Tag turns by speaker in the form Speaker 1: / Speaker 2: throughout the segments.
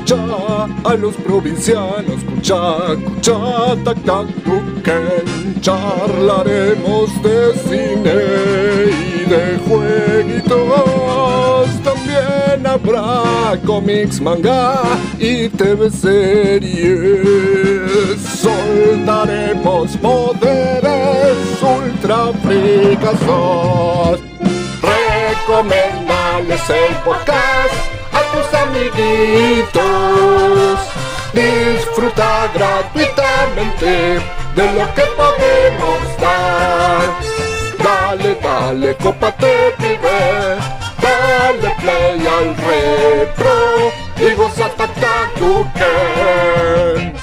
Speaker 1: a los provincianos, escucha, tac, charlaremos de cine y de jueguitos. También habrá cómics, manga y TV series. Soltaremos poderes ultra fricazos. Recomendales el podcast a tus amiguitos. Disfruta gratuitamente de lo que podemos dar. Dale, cópate, pibe. Dale play al retro y goza Tac.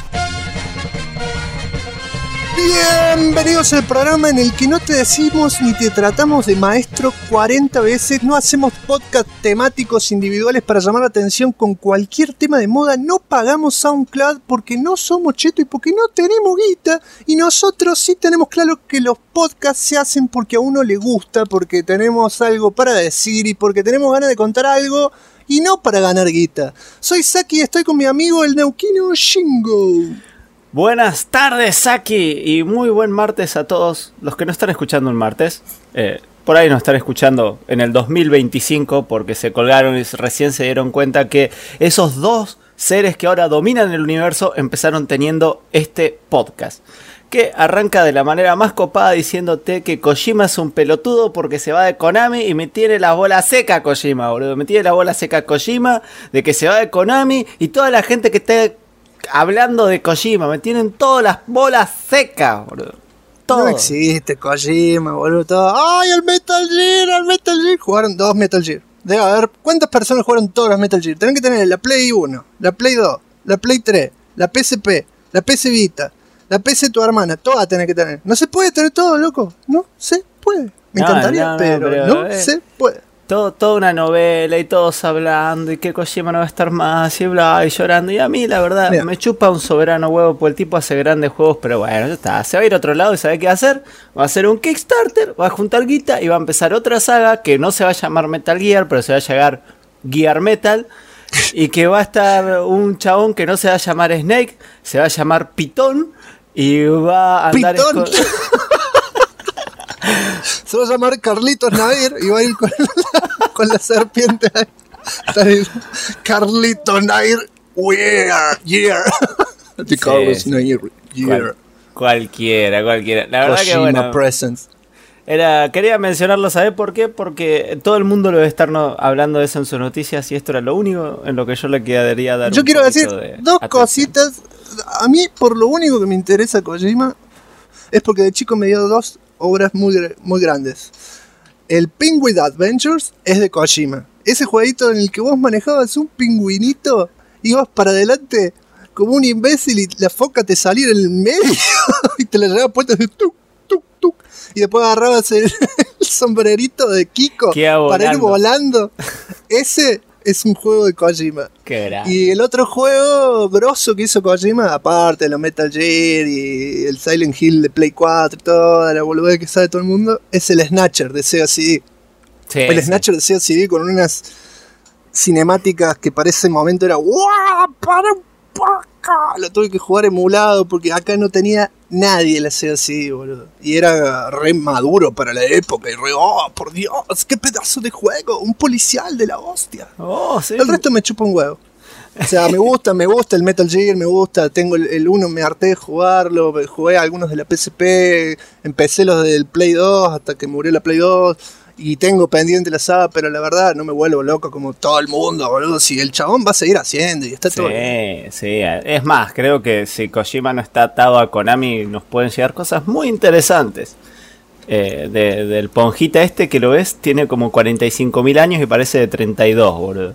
Speaker 2: Bienvenidos al programa en el que no te decimos ni te tratamos de maestro 40 veces, no hacemos podcast temáticos individuales para llamar la atención con cualquier tema de moda, no pagamos SoundCloud porque no somos chetos y porque no tenemos guita, y nosotros sí tenemos claro que los podcasts se hacen porque a uno le gusta, porque tenemos algo para decir y porque tenemos ganas de contar algo y no para ganar guita. Soy Saki y estoy con mi amigo el neuquino Shingo.
Speaker 3: Buenas tardes, Saki, y muy buen martes a todos los que no están escuchando el martes. Por ahí nos están escuchando en el 2025 porque se colgaron y recién se dieron cuenta que esos dos seres que ahora dominan el universo empezaron teniendo este podcast, que arranca de la manera más copada diciéndote que Kojima es un pelotudo porque se va de Konami y me tiene la bola seca Kojima, boludo. Me tiene la bola seca Kojima de que se va de Konami y toda la gente que esté hablando de Kojima, me tienen todas las bolas secas, boludo. Todo.
Speaker 2: No existe Kojima, boludo. Todo. ¡Ay, el Metal Gear! Jugaron 2 Metal Gear. Debe haber. ¿Cuántas personas jugaron todos los Metal Gear? Tienen que tener la Play 1, la Play 2, la Play 3, la PSP, la PS Vita, la PC de tu hermana. Todas tenés que tener. No se puede tener todo, loco. No se puede. Me encantaría, pero no se puede.
Speaker 3: Toda una novela y todos hablando y que Kojima no va a estar más y bla y llorando. Y a mí la verdad me chupa un soberano huevo porque el tipo hace grandes juegos, pero bueno, ya está. Se va a ir a otro lado y sabe qué va a hacer. Va a hacer un Kickstarter, va a juntar guita y va a empezar otra saga que no se va a llamar Metal Gear, pero se va a llamar Gear Metal. Y que va a estar un chabón que no se va a llamar Snake, se va a llamar Pitón y va a andar...
Speaker 2: Se va a llamar Carlitos Nair y va a ir con la serpiente ahí. Carlitos Nair, yeah. De Carlos Nair, yeah.
Speaker 3: Cualquiera. La verdad
Speaker 2: Kojima
Speaker 3: que bueno.
Speaker 2: Presence.
Speaker 3: Quería mencionarlo, ¿sabés por qué? Porque todo el mundo lo debe estar hablando de eso en sus noticias y esto era lo único en lo que yo le quedaría dar.
Speaker 2: Yo quiero decir dos cositas. A mí, por lo único que me interesa Kojima es porque de chico me dio 2 obras muy grandes. El Penguin Adventures es de Kojima. Ese jueguito en el que vos manejabas un pingüinito y ibas para adelante como un imbécil y la foca te salía en el medio y te la llevaba puesta de tuk, tuk, tuk. Y después agarrabas el sombrerito de Kiko para ir volando. Ese es un juego de Kojima. Y el otro juego grosso que hizo Kojima, aparte de los Metal Gear y el Silent Hill de Play 4 y toda la boludez que sabe todo el mundo, es el Snatcher de Sega CD. Sí, el Snatcher de Sega CD con unas cinemáticas que para ese momento era ¡guau! ¡Para un poco! Lo tuve que jugar emulado porque acá no tenía nadie la Sega CD, boludo. Y era re maduro para la época. Y re, ¡oh, por Dios! ¡Qué pedazo de juego! Un policial de la hostia.
Speaker 3: Oh, sí.
Speaker 2: El resto me chupa un huevo. O sea, me gusta el Metal Gear, me gusta. Tengo el 1, me harté de jugarlo. Jugué algunos de la PSP. Empecé los del Play 2 hasta que murió la Play 2. Y tengo pendiente la saga, pero la verdad no me vuelvo loco como todo el mundo, boludo. Si el chabón va a seguir haciendo y está todo bien.
Speaker 3: Sí, es más, creo que si Kojima no está atado a Konami nos pueden llegar cosas muy interesantes. Del Ponjita este que lo ves, tiene como 45.000 años y parece de 32, boludo.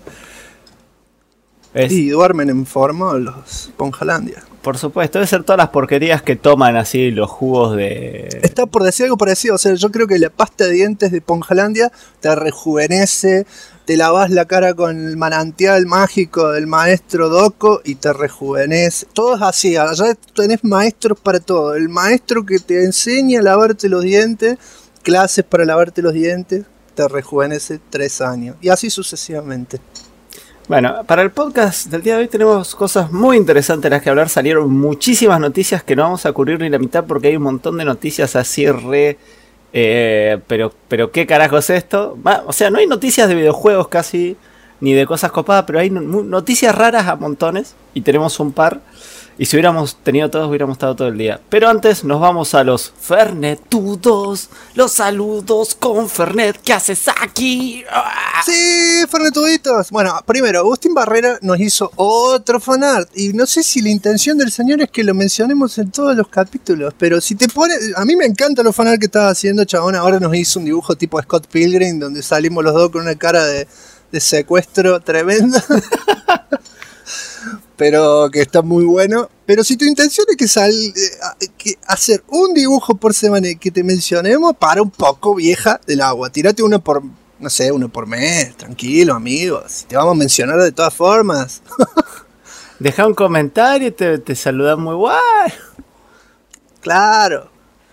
Speaker 2: Y duermen en forma los Ponjalandia.
Speaker 3: Por supuesto, debe ser todas las porquerías que toman así los jugos de...
Speaker 2: Está por decir algo parecido, o sea, yo creo que la pasta de dientes de Ponjalandia te rejuvenece, te lavas la cara con el manantial mágico del maestro Doko y te rejuvenece. Todo es así, allá tenés maestros para todo. El maestro que te enseña a lavarte los dientes, clases para lavarte los dientes, te rejuvenece 3 años. Y así sucesivamente.
Speaker 3: Bueno, para el podcast del día de hoy tenemos cosas muy interesantes de las que hablar. Salieron muchísimas noticias que no vamos a cubrir ni la mitad porque hay un montón de noticias así pero ¿qué carajo es esto? O sea, no hay noticias de videojuegos casi, ni de cosas copadas, pero hay noticias raras a montones y tenemos un par. Y si hubiéramos tenido todos, hubiéramos estado todo el día. Pero antes nos vamos a los Fernetudos. Los saludos con Fernet. ¿Qué haces aquí?
Speaker 2: Sí, Fernetuditos. Bueno, primero, Agustín Barrera nos hizo otro fanart. Y no sé si la intención del señor es que lo mencionemos en todos los capítulos. Pero si te pone... A mí me encantan los fanart que estaba haciendo, chabón. Ahora nos hizo un dibujo tipo Scott Pilgrim, donde salimos los dos con una cara de secuestro tremenda. Pero que está muy bueno. Pero si tu intención es que hacer un dibujo por semana y que te mencionemos, para un poco, vieja del agua. Tírate uno por, no sé, uno por mes, tranquilo, amigos. Te vamos a mencionar de todas formas.
Speaker 3: Deja un comentario y te saludan muy guay.
Speaker 2: Claro.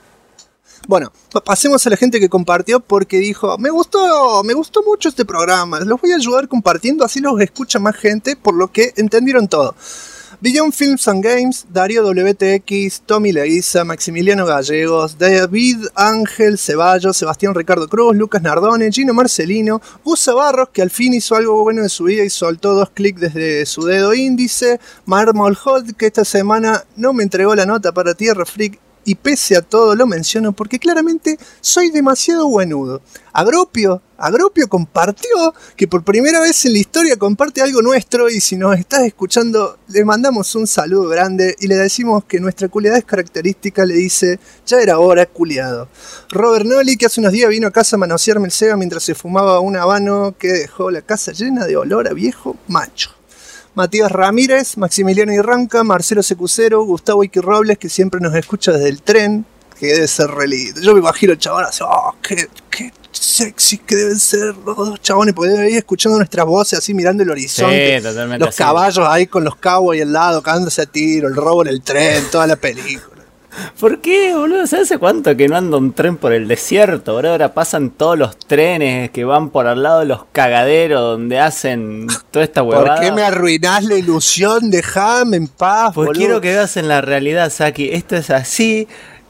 Speaker 2: Bueno, pasemos a la gente que compartió porque dijo, me gustó mucho este programa, los voy a ayudar compartiendo, así los escucha más gente, por lo que entendieron todo. Beyond Films and Games, Darío WTX, Tommy Leguiza, Maximiliano Gallegos, David Ángel Ceballos, Sebastián Ricardo Cruz, Lucas Nardone, Gino Marcelino, Gusa Barros, que al fin hizo algo bueno de su vida y soltó 2 clics desde su dedo índice, Marmol Hot, que esta semana no me entregó la nota para Tierra Freak, y pese a todo lo menciono porque claramente soy demasiado buenudo. Agropio compartió, que por primera vez en la historia comparte algo nuestro, y si nos estás escuchando le mandamos un saludo grande y le decimos que nuestra culiadad es característica, le dice, ya era hora, culiado. Robert Nolly, que hace unos días vino a casa a manosearme el Sega mientras se fumaba un habano que dejó la casa llena de olor a viejo macho. Matías Ramírez, Maximiliano Irranca, Marcelo Secucero, Gustavo Iki Robles, que siempre nos escucha desde el tren, que debe ser re lindo. Yo me imagino el chabón así, qué sexy que deben ser los dos chabones, porque deben ir escuchando nuestras voces así, mirando el horizonte.
Speaker 3: Sí, totalmente.
Speaker 2: Los caballos ahí con los cowboys al lado, cagándose a tiro, el robo en el tren, toda la película.
Speaker 3: ¿Por qué, boludo? ¿Sabes hace cuánto que no anda un tren por el desierto, boludo? Ahora pasan todos los trenes que van por al lado de los cagaderos donde hacen toda esta huevada.
Speaker 2: ¿Por qué me arruinás la ilusión? Dejame en paz,
Speaker 3: pues
Speaker 2: boludo.
Speaker 3: Quiero que veas en la realidad, Saki. Esto es así.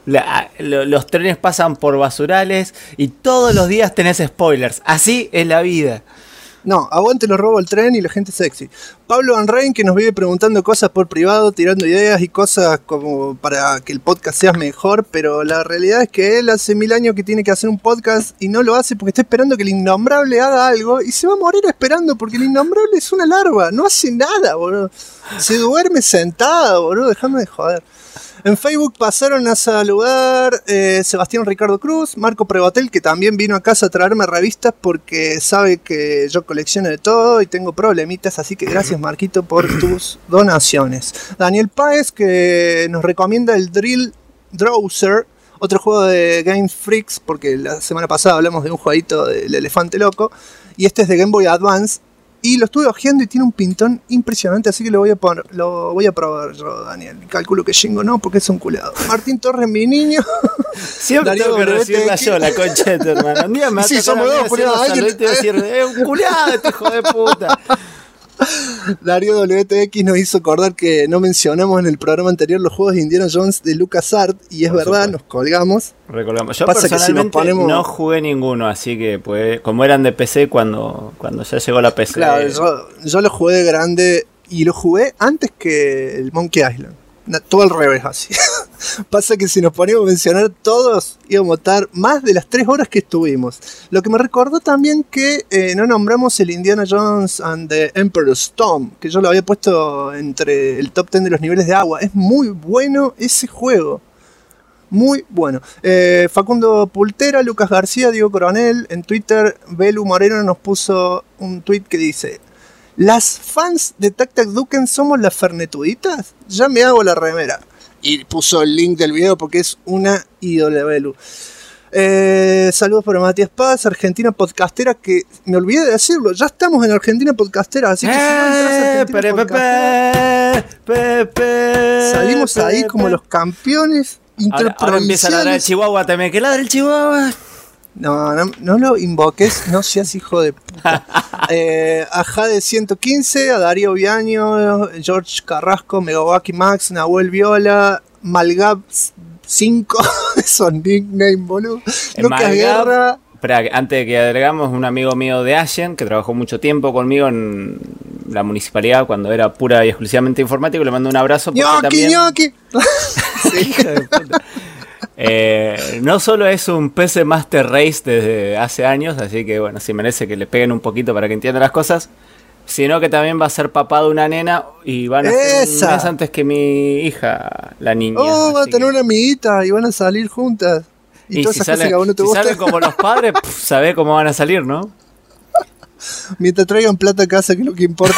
Speaker 3: Los trenes pasan por basurales y todos los días tenés spoilers. Así es la vida.
Speaker 2: No, aguante lo robo el tren y la gente sexy. Pablo Van Rijn, que nos vive preguntando cosas por privado, tirando ideas y cosas como para que el podcast sea mejor, pero la realidad es que él hace 1000 años que tiene que hacer un podcast y no lo hace porque está esperando que el innombrable haga algo y se va a morir esperando porque el innombrable es una larva, no hace nada, boludo. Se duerme sentado, boludo, déjame de joder. En Facebook pasaron a saludar Sebastián Ricardo Cruz, Marco Prevotel, que también vino a casa a traerme revistas porque sabe que yo colecciono de todo y tengo problemitas, así que gracias Marquito por tus donaciones. Daniel Páez, que nos recomienda el Drill Drowser, otro juego de Game Freaks, porque la semana pasada hablamos de un jueguito del elefante loco, y este es de Game Boy Advance. Y lo estuve hojeando y tiene un pintón impresionante, así que lo voy a probar yo, Daniel. Calculo que Shingo no, porque es un culado. Martín Torres, mi niño.
Speaker 3: Siempre tengo que recibirla yo, la concha de tu hermano. Un día me va a
Speaker 2: sí, somos dos,
Speaker 3: culiado. Y te voy a decir, un culiado, este hijo de puta.
Speaker 2: Darío WTX nos hizo acordar que no mencionamos en el programa anterior los juegos de Indiana Jones de LucasArts, y es por verdad, supuesto. Nos colgamos.
Speaker 3: Yo personalmente no jugué ninguno, así que pues, como eran de PC cuando ya llegó la PC.
Speaker 2: Claro, yo lo jugué de grande y lo jugué antes que el Monkey Island. Todo al revés, así. Pasa que si nos poníamos a mencionar todos, íbamos a estar más de las 3 horas que estuvimos. Lo que me recordó también que no nombramos el Indiana Jones and the Emperor's Stone, que yo lo había puesto entre el top 10 de los niveles de agua. Es muy bueno ese juego. Muy bueno. Facundo Pultera, Lucas García, Diego Coronel. En Twitter, Belu Moreno nos puso un tweet que dice: ¿las fans de Tac Tac Duken somos las fernetuditas? Ya me hago la remera. Y puso el link del video porque es una ídola de Belu. Saludos para Matías Paz, Argentina Podcastera, que me olvidé de decirlo, ya estamos en Argentina Podcastera, así que si no entras a Argentina Podcastera, salimos ahí como los campeones
Speaker 3: Ahora empieza a ladrar el Chihuahua también, que ladra el Chihuahua.
Speaker 2: No lo invoques, no seas hijo de puta. A Jade 115, a Darío Viaño, George Carrasco, Megawaki Max, Nahuel Viola, Malgab 5, esos nicknames, boludo. Lucas Guerra.
Speaker 3: Espera, antes de que agregamos, un amigo mío de Allen, que trabajó mucho tiempo conmigo en la municipalidad cuando era pura y exclusivamente informático, le mando un abrazo.
Speaker 2: ¡Ñoqui!
Speaker 3: Sí. No solo es un PC Master Race desde hace años, así que bueno, sí merece que le peguen un poquito para que entienda las cosas, sino que también va a ser papá de una nena y van a ser un mes antes que mi hija, la niña.
Speaker 2: Va a tener una amiguita y van a salir juntas. Y todas esas cosas que a uno te gusta.
Speaker 3: Salen como los padres, sabés cómo van a salir, ¿no?
Speaker 2: Mientras traigan plata a casa, que es lo que importa.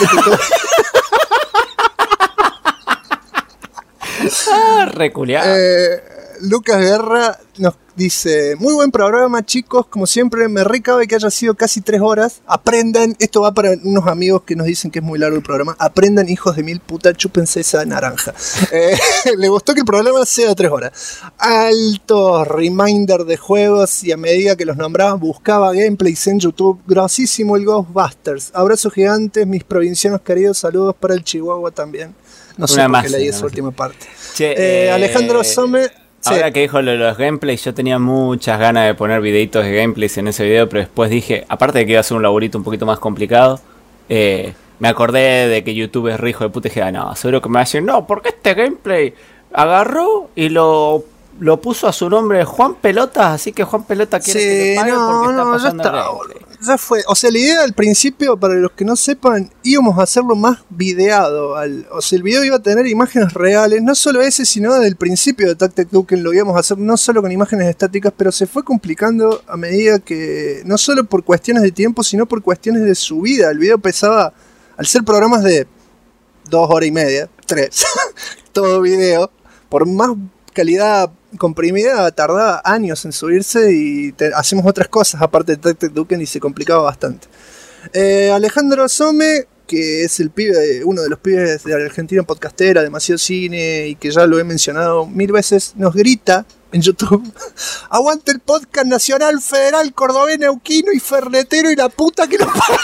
Speaker 3: Reculeado.
Speaker 2: Lucas Guerra nos dice: muy buen programa, chicos, como siempre me recabe que haya sido casi 3 horas. Aprendan, esto va para unos amigos que nos dicen que es muy largo el programa. Aprendan, hijos de mil puta, chúpense esa naranja. Le gustó que el programa sea 3 horas. Alto reminder de juegos, y a medida que los nombraba buscaba gameplays en YouTube. Grosísimo el Ghostbusters. Abrazos gigantes, mis provincianos queridos, saludos para el Chihuahua también. No sé por qué leí esa última parte.
Speaker 3: Che,
Speaker 2: Alejandro Some.
Speaker 3: Ahora que dijo lo de los gameplays, yo tenía muchas ganas de poner videitos de gameplays en ese video, pero después dije, aparte de que iba a ser un laburito un poquito más complicado, me acordé de que YouTube es rijo de puta y dije, no, seguro que me va a decir, no, porque este gameplay agarró y lo puso a su nombre Juan Pelotas, así que Juan Pelota quiere que le pague porque está pasando el gameplay.
Speaker 2: Ya fue, o sea, la idea al principio, para los que no sepan, íbamos a hacerlo más videado. O sea, el video iba a tener imágenes reales, no solo ese, sino desde el principio de Tactic Token lo íbamos a hacer no solo con imágenes estáticas, pero se fue complicando a medida que, no solo por cuestiones de tiempo, sino por cuestiones de subida. El video pesaba, al ser programas de 2 horas y media, 3, todo video, por más calidad comprimida, tardaba años en subirse y hacemos otras cosas aparte de Tactic Duken y se complicaba bastante. Alejandro Some, que es el pibe, uno de los pibes de la Argentina podcastera, demasiado cine, y que ya lo he mencionado 1000 veces, nos grita en YouTube: aguante el podcast nacional, federal, cordobés, neuquino y fernetero y la puta que lo paga.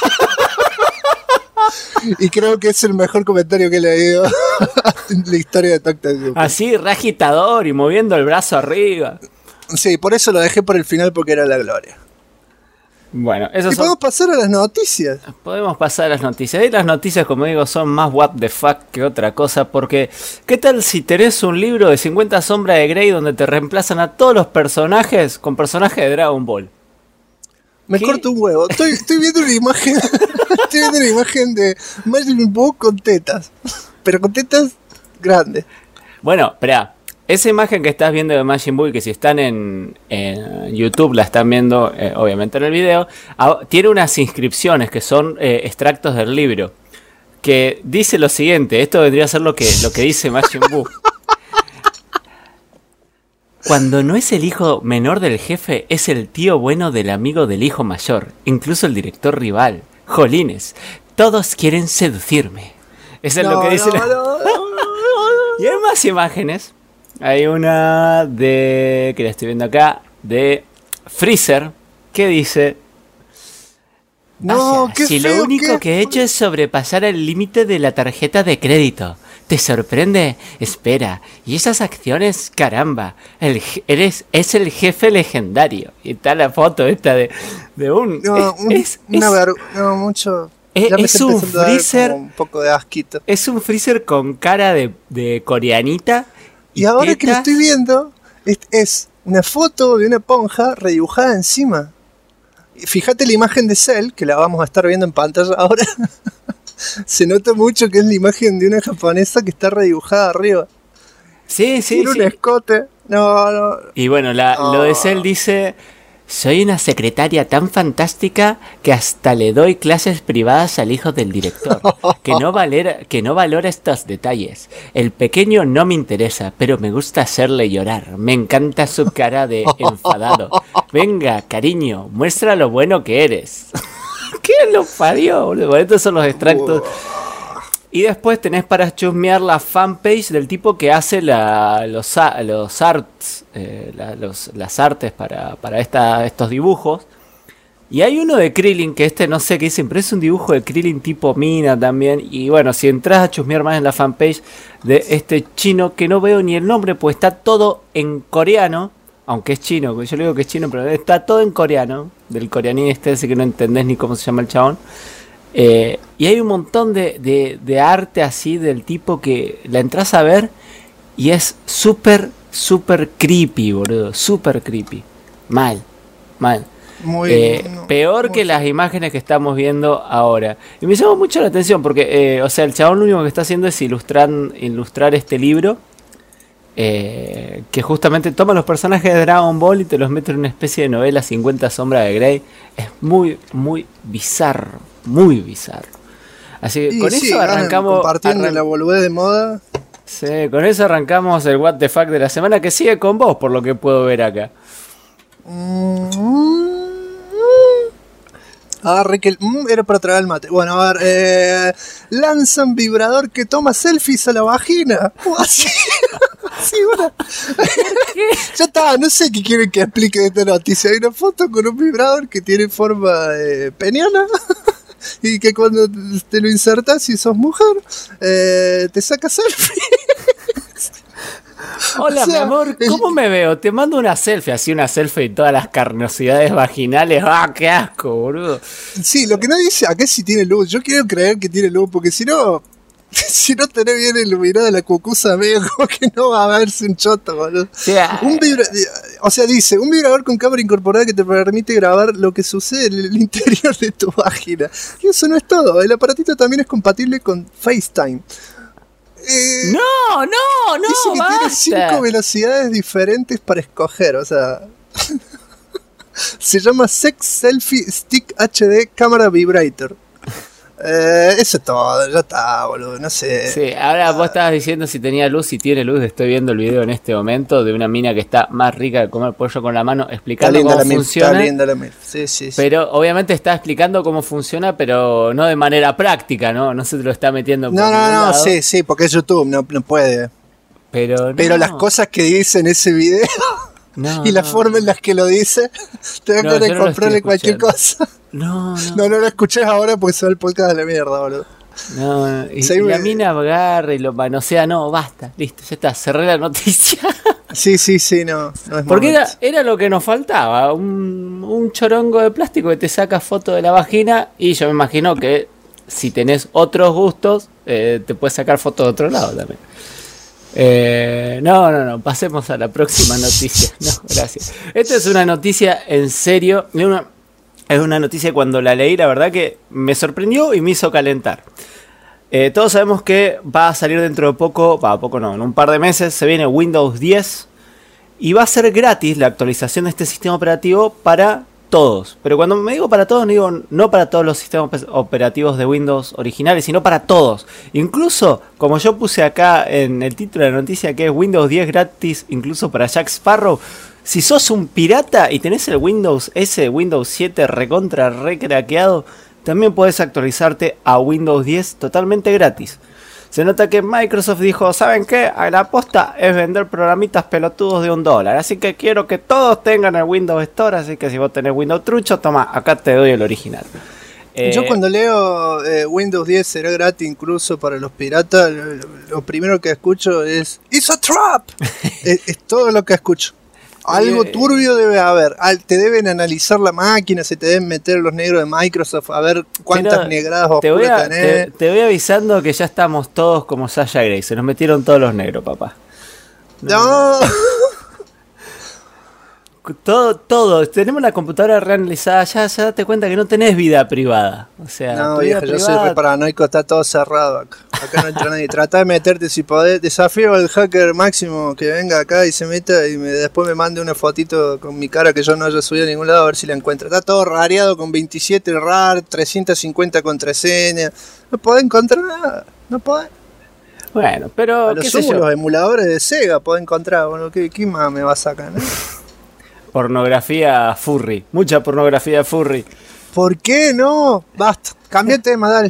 Speaker 2: Y creo que es el mejor comentario que he leído en la historia de Tactic Duken.
Speaker 3: Así, re agitador y moviendo el brazo arriba.
Speaker 2: Sí, por eso lo dejé por el final, porque era la gloria.
Speaker 3: Bueno, eso.
Speaker 2: Y podemos pasar a las noticias.
Speaker 3: Podemos pasar a las noticias. Y las noticias, como digo, son más what the fuck que otra cosa. Porque, ¿qué tal si tenés un libro de 50 sombras de Grey donde te reemplazan a todos los personajes con personajes de Dragon Ball?
Speaker 2: Me corto un huevo. Estoy viendo una imagen. Estoy viendo una imagen de Majin Buu con tetas. Pero con tetas grandes.
Speaker 3: Bueno, espera. Esa imagen que estás viendo de Majin Buu, y que si están en YouTube la están viendo, obviamente en el video, tiene unas inscripciones que son extractos del libro, que dice lo siguiente. Esto vendría a ser lo que dice Majin Buu. Cuando no es el hijo menor del jefe, es el tío bueno del amigo del hijo mayor, incluso el director rival. Jolines, todos quieren seducirme. Eso es lo que dice. Y hay más imágenes. Hay una que la estoy viendo acá, de Freezer, que dice:
Speaker 2: no, qué
Speaker 3: si
Speaker 2: feo,
Speaker 3: lo único que he hecho es sobrepasar el límite de la tarjeta de crédito. ¿Te sorprende? Espera, ¿y esas acciones? Caramba, es el jefe legendario. Y está la foto esta de un...
Speaker 2: mucho...
Speaker 3: Es un Freezer...
Speaker 2: Un poco de asquito.
Speaker 3: Es un Freezer con cara de coreanita.
Speaker 2: Y ahora tetas, que lo estoy viendo, es una foto de una ponja redibujada encima. Fíjate la imagen de Cell, que la vamos a estar viendo en pantalla ahora. Se nota mucho que es la imagen de una japonesa que está redibujada arriba.
Speaker 3: Sí.
Speaker 2: Tiene un escote. No.
Speaker 3: Y bueno, lo de Cell dice: soy una secretaria tan fantástica que hasta le doy clases privadas al hijo del director, que no valora estos detalles. El pequeño no me interesa, pero me gusta hacerle llorar. Me encanta su cara de enfadado. Venga, cariño, muestra lo bueno que eres. ¿Qué lo parió, boludo? Estos son los extractos. Y después tenés para chusmear la fanpage del tipo que hace los arts, las artes para estos dibujos. Y hay uno de Krillin, que no sé qué dicen, pero es un dibujo de Krillin tipo mina también. Y bueno, si entras a chusmear más en la fanpage de este chino, que no veo ni el nombre, pues está todo en coreano. Aunque es chino, yo le digo que es chino, pero está todo en coreano. Del coreanín así que no entendés ni cómo se llama el chabón. Y hay un montón de arte así del tipo que la entras a ver y es súper creepy, boludo. Súper creepy. Mal. Peor
Speaker 2: muy
Speaker 3: que las imágenes que estamos viendo ahora. Y me llama mucho la atención porque, el chabón lo único que está haciendo es ilustrar este libro. Que justamente toma los personajes de Dragon Ball y te los mete en una especie de novela 50 sombras de Grey. Es muy bizarro. Muy bizarro. Así que con eso arrancamos.
Speaker 2: Compartiendo la boludez de moda.
Speaker 3: Sí, con eso arrancamos el What the Fuck de la semana, que sigue con vos, por lo que puedo ver acá.
Speaker 2: Era para traer el mate. Bueno, a ver. Lanzan vibrador que toma selfies a la vagina. Así. Sí, bueno. Ya está, no sé qué quieren que explique de esta noticia. Hay una foto con un vibrador que tiene forma peniana. Y que cuando te lo insertas, si sos mujer, te saca selfie.
Speaker 3: Hola, mi amor, ¿cómo me veo? Te mando una selfie, así una selfie de todas las carnosidades vaginales. ¡Ah, qué asco, boludo!
Speaker 2: Sí, lo que no dice acá es si tiene luz. Yo quiero creer que tiene luz, porque si no tenés bien iluminada la cucusa, medio como que no va a verse un choto, boludo.
Speaker 3: Sí,
Speaker 2: Dice, un vibrador con cámara incorporada que te permite grabar lo que sucede en el interior de tu vagina. Y eso no es todo, el aparatito también es compatible con FaceTime.
Speaker 3: No,
Speaker 2: dice que
Speaker 3: basta.
Speaker 2: tiene 5 velocidades diferentes para escoger, o sea... Se llama Sex Selfie Stick HD Camera Vibrator. Eso es todo, ya está, boludo, no sé.
Speaker 3: Sí, ahora vos estabas diciendo si tenía luz, si tiene luz. Estoy viendo el video en este momento de una mina que está más rica de comer pollo con la mano, explicando cómo funciona.
Speaker 2: Está linda la mil. Sí.
Speaker 3: Pero obviamente está explicando cómo funciona, pero no de manera práctica, ¿no? No se te lo está metiendo por ningún lado.
Speaker 2: Sí, porque es YouTube, no puede.
Speaker 3: Pero
Speaker 2: las cosas que dice en ese video y la forma en las que lo dice, te dan ganas de comprarle cualquier cosa. No lo escuches ahora porque se va el podcast de la mierda, boludo.
Speaker 3: Y la mina agarra y lo manosea. No, basta, listo, ya está, cerré la noticia.
Speaker 2: Sí, no es
Speaker 3: porque era lo que nos faltaba, un chorongo de plástico que te saca foto de la vagina. Y yo me imagino que si tenés otros gustos, te puedes sacar fotos de otro lado también. No, pasemos a la próxima noticia. No, gracias. Esta es una noticia en serio. Es una noticia que cuando la leí, la verdad que me sorprendió y me hizo calentar. Todos sabemos que va a salir dentro de poco, en un par de meses, se viene Windows 10 y va a ser gratis la actualización de este sistema operativo para todos. Pero cuando me digo para todos, digo no para todos los sistemas operativos de Windows originales, sino para todos. Incluso, como yo puse acá en el título de la noticia, que es Windows 10 gratis, incluso para Jack Sparrow. Si sos un pirata y tenés el Windows 7 recontra recraqueado, también podés actualizarte a Windows 10 totalmente gratis. Se nota que Microsoft dijo, ¿saben qué? La aposta es vender programitas pelotudos de $1. Así que quiero que todos tengan el Windows Store, así que si vos tenés Windows trucho, toma, acá te doy el original.
Speaker 2: Yo cuando leo Windows 10 será gratis incluso para los piratas, lo primero que escucho es "It's a trap". es todo lo que escucho. Algo turbio debe haber. Te deben analizar la máquina, se te deben meter los negros de Microsoft a ver cuántas negradas oscuras tenés.
Speaker 3: Te voy avisando que ya estamos todos como Sasha Grey. Se nos metieron todos los negros, papá.
Speaker 2: No.
Speaker 3: Todo. Tenemos la computadora reanalizada. Ya date cuenta que no tenés vida privada. O sea,
Speaker 2: no, vieja, yo soy re paranoico, está todo cerrado acá. Acá no entra nadie. Trata de meterte si podés. Desafío al hacker máximo que venga acá y se meta y después me mande una fotito con mi cara que yo no haya subido a ningún lado a ver si la encuentra. Está todo rareado con 27 RAR, 350 contraseñas. No podés encontrar nada. No podés.
Speaker 3: Bueno, pero
Speaker 2: a los emuladores de Sega podés encontrar. Bueno, ¿qué más me va a sacar?
Speaker 3: Pornografía furry. Mucha pornografía furry.
Speaker 2: ¿Por qué no? Basta. Cambiate de tema, dale.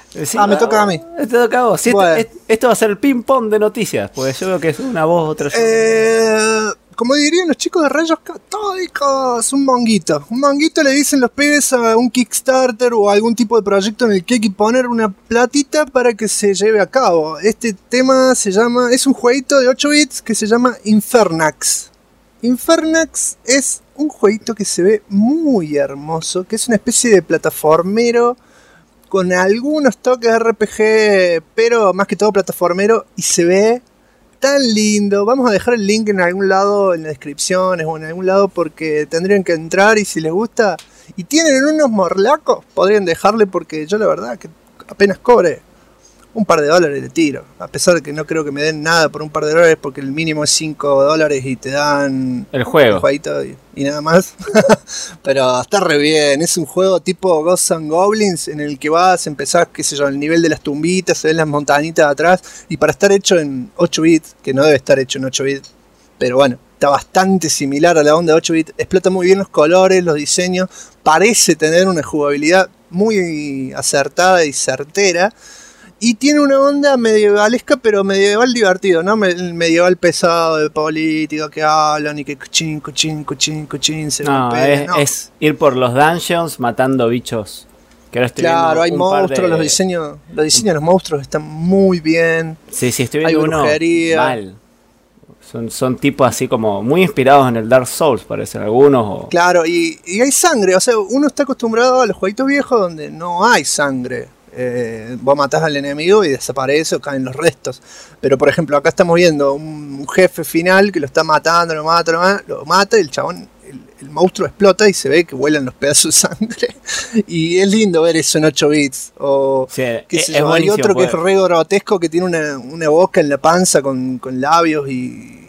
Speaker 3: Sí,
Speaker 2: me toca a mí.
Speaker 3: Te toca a vos. Sí,
Speaker 2: Bueno.
Speaker 3: esto va a ser el ping-pong de noticias, porque yo veo que es una voz, otra yo.
Speaker 2: Como dirían los chicos de Rayos Catódicos, un monguito. Un monguito le dicen los pibes a un Kickstarter o algún tipo de proyecto en el que hay que poner una platita para que se lleve a cabo. Este tema es un jueguito de 8 bits que se llama Infernax. Infernax es un jueguito que se ve muy hermoso, que es una especie de plataformero con algunos toques de RPG, pero más que todo plataformero, y se ve tan lindo. Vamos a dejar el link en algún lado, en las descripciones o en algún lado, porque tendrían que entrar, y si les gusta y tienen unos morlacos, podrían dejarle, porque yo la verdad que apenas cobre un par de dólares de tiro, a pesar de que no creo que me den nada por un par de dólares, porque el mínimo es 5 dólares y te dan
Speaker 3: el juego,
Speaker 2: el jueguito y nada más. Pero está re bien, es un juego tipo Ghosts and Goblins en el que vas, empezás, qué sé yo, el nivel de las tumbitas, se ven las montañitas de atrás, y para estar hecho en 8 bits, que no debe estar hecho en 8 bits, pero bueno, está bastante similar a la onda de 8 bits, explota muy bien los colores, los diseños, parece tener una jugabilidad muy acertada y certera. Y tiene una onda medievalesca, pero medieval divertido, ¿no? El medieval pesado de política que hablan y que cuchín, se golpean. No,
Speaker 3: es ir por los dungeons matando bichos. Que ahora estoy
Speaker 2: claro, hay monstruos,
Speaker 3: de...
Speaker 2: los diseños de los monstruos están muy bien.
Speaker 3: Sí, estoy viendo
Speaker 2: hay
Speaker 3: uno
Speaker 2: brujería.
Speaker 3: Mal. Son tipos así como muy inspirados en el Dark Souls, parecen algunos. O...
Speaker 2: Claro, y hay sangre, o sea, uno está acostumbrado a los jueguitos viejos donde no hay sangre. Vos matás al enemigo y desaparece o caen los restos. Pero por ejemplo, acá estamos viendo un jefe final que lo está matando, lo mata y el chabón, el monstruo explota y se ve que vuelan los pedazos de sangre. Y es lindo ver eso en 8 bits. O
Speaker 3: sí,
Speaker 2: hay otro que es re grotesco, que tiene una boca en la panza con labios y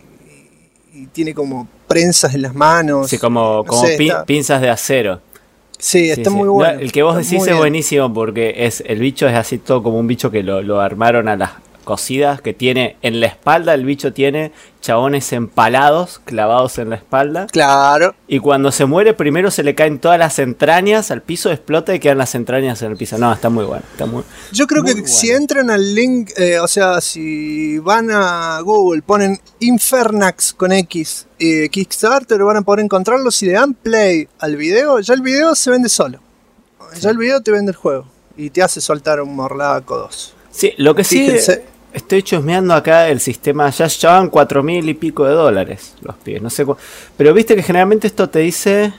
Speaker 2: tiene como prensas en las manos.
Speaker 3: Sí, como pinzas de acero.
Speaker 2: Sí, está muy bueno.
Speaker 3: El que vos decís es buenísimo, porque el bicho es así todo como un bicho que lo armaron a las cosidas, que tiene en la espalda, el bicho tiene chabones empalados, clavados en la espalda.
Speaker 2: Claro.
Speaker 3: Y cuando se muere, primero se le caen todas las entrañas al piso, explota y quedan las entrañas en el piso. No, está muy bueno.
Speaker 2: Yo creo que
Speaker 3: bueno.
Speaker 2: Si entran al link, o sea, si van a Google, ponen Infernax con X, Kickstarter, van a poder encontrarlo. Si le dan play al video, ya el video se vende solo. Sí. Ya el video te vende el juego y te hace soltar un Morlaco 2.
Speaker 3: Sí, lo que sí, estoy chusmeando acá el sistema, ya van 4.000 y pico de dólares los pibes, no sé pero viste que generalmente esto te dice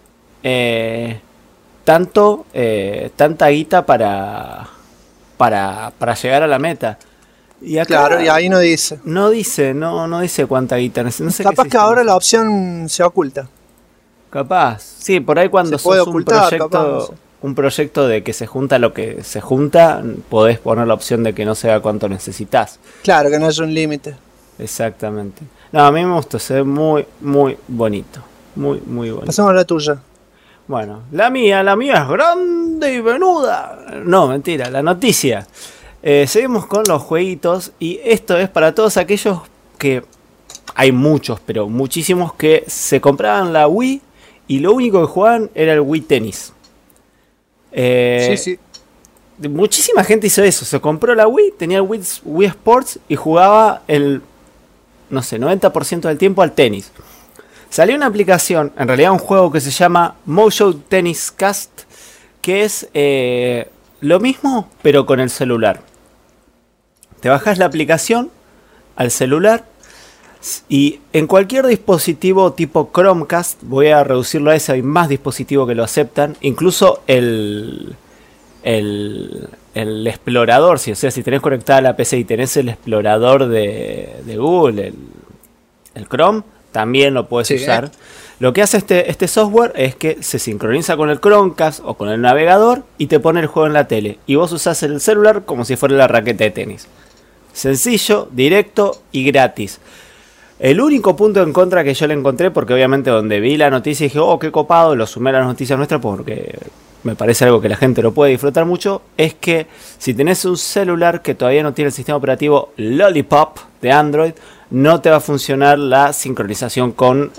Speaker 3: tanta guita para llegar a la llegar y acá
Speaker 2: claro, y ahí no dice.
Speaker 3: No dice cuánta guita, no sé.
Speaker 2: Capaz que ahora la opción se oculta.
Speaker 3: Capaz, sí, por ahí cuando
Speaker 2: sos
Speaker 3: ocultar, un proyecto de que se junta lo que se junta, podés poner la opción de que no sea cuánto necesitas.
Speaker 2: Claro, que no haya un límite.
Speaker 3: Exactamente. No, a mí me gustó, se ve muy, muy bonito. Muy, muy bonito.
Speaker 2: Pasamos a la tuya.
Speaker 3: Bueno, la mía es grande y venuda. No, mentira, la noticia. Seguimos con los jueguitos y esto es para todos aquellos que... Hay muchos, pero muchísimos que se compraban la Wii y lo único que jugaban era el Wii Tennis.
Speaker 2: Sí.
Speaker 3: Muchísima gente hizo eso. Se compró la Wii, tenía el Wii Sports y jugaba el 90% del tiempo al tenis. Salió una aplicación, en realidad un juego que se llama Motion Tennis Cast, que es lo mismo pero con el celular. Te bajas la aplicación al celular y en cualquier dispositivo tipo Chromecast, voy a reducirlo a ese, hay más dispositivos que lo aceptan, incluso el explorador, si tenés conectada la PC y tenés el explorador de Google, el Chrome, también lo puedes usar. Lo que hace este software es que se sincroniza con el Chromecast o con el navegador y te pone el juego en la tele. Y vos usás el celular como si fuera la raqueta de tenis. Sencillo, directo y gratis. El único punto en contra que yo le encontré, porque obviamente donde vi la noticia dije, oh, qué copado, lo sumé a las noticias nuestras porque me parece algo que la gente lo puede disfrutar mucho, es que si tenés un celular que todavía no tiene el sistema operativo Lollipop de Android, no te va a funcionar la sincronización con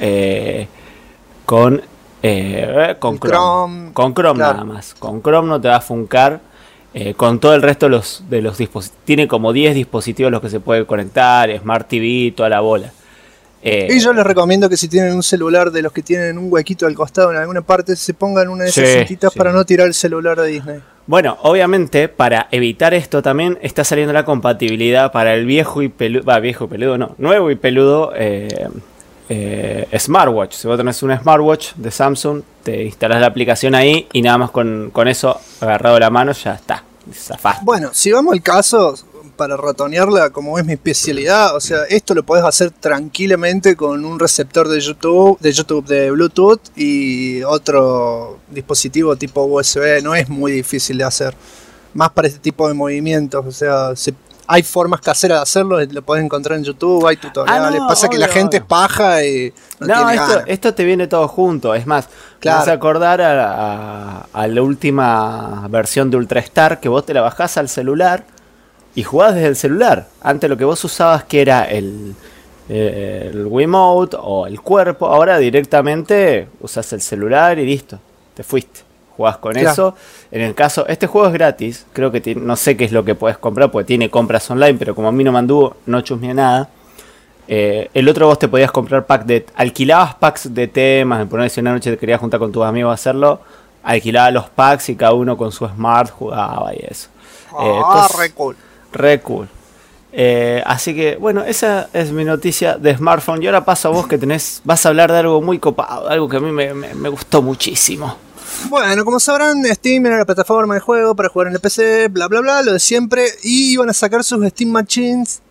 Speaker 3: Chrome. Con Chrome claro. Nada más. Con Chrome no te va a funcar con todo el resto de los dispositivos. Tiene como 10 dispositivos los que se puede conectar, Smart TV, toda la bola.
Speaker 2: Y yo les recomiendo que si tienen un celular de los que tienen un huequito al costado en alguna parte, se pongan una de esas cintitas para no tirar el celular de Disney.
Speaker 3: Bueno, obviamente, para evitar esto también está saliendo la compatibilidad para el viejo y peludo, nuevo y peludo smartwatch. Si vos tenés un smartwatch de Samsung, te instalás la aplicación ahí y nada más con eso agarrado de la mano ya está, zafaste.
Speaker 2: Bueno, si vamos al caso, para ratonearla, como es mi especialidad, o sea, esto lo podés hacer tranquilamente con un receptor de Bluetooth y otro dispositivo tipo USB. No es muy difícil de hacer, más para este tipo de movimientos. O sea, hay formas caseras de hacerlo, lo podés encontrar en YouTube, hay tutoriales. Pasa que la gente es paja y no tiene ganas.
Speaker 3: Esto te viene todo junto. Es más,
Speaker 2: claro,
Speaker 3: vas a acordar a la última versión de UltraStar, que vos te la bajás al celular y jugás desde el celular. Antes lo que vos usabas, que era el Wiimote o el cuerpo, ahora directamente usás el celular y listo, te fuiste. Jugás con eso. En el caso, este juego es gratis, creo que no sé qué es lo que puedes comprar, porque tiene compras online, pero como a mí no me anduvo, no chusmeé nada. El otro vos te podías comprar alquilabas packs de temas, por si una noche te querías juntar con tus amigos a hacerlo, alquilabas los packs y cada uno con su smart jugaba y eso.
Speaker 2: Re cool.
Speaker 3: Re cool. Así que bueno, esa es mi noticia de smartphone. Y ahora paso a vos, que vas a hablar de algo muy copado, algo que a mí me gustó muchísimo.
Speaker 2: Bueno, como sabrán, Steam era la plataforma de juego para jugar en el PC, bla bla bla, lo de siempre. Y iban a sacar sus Steam Machines.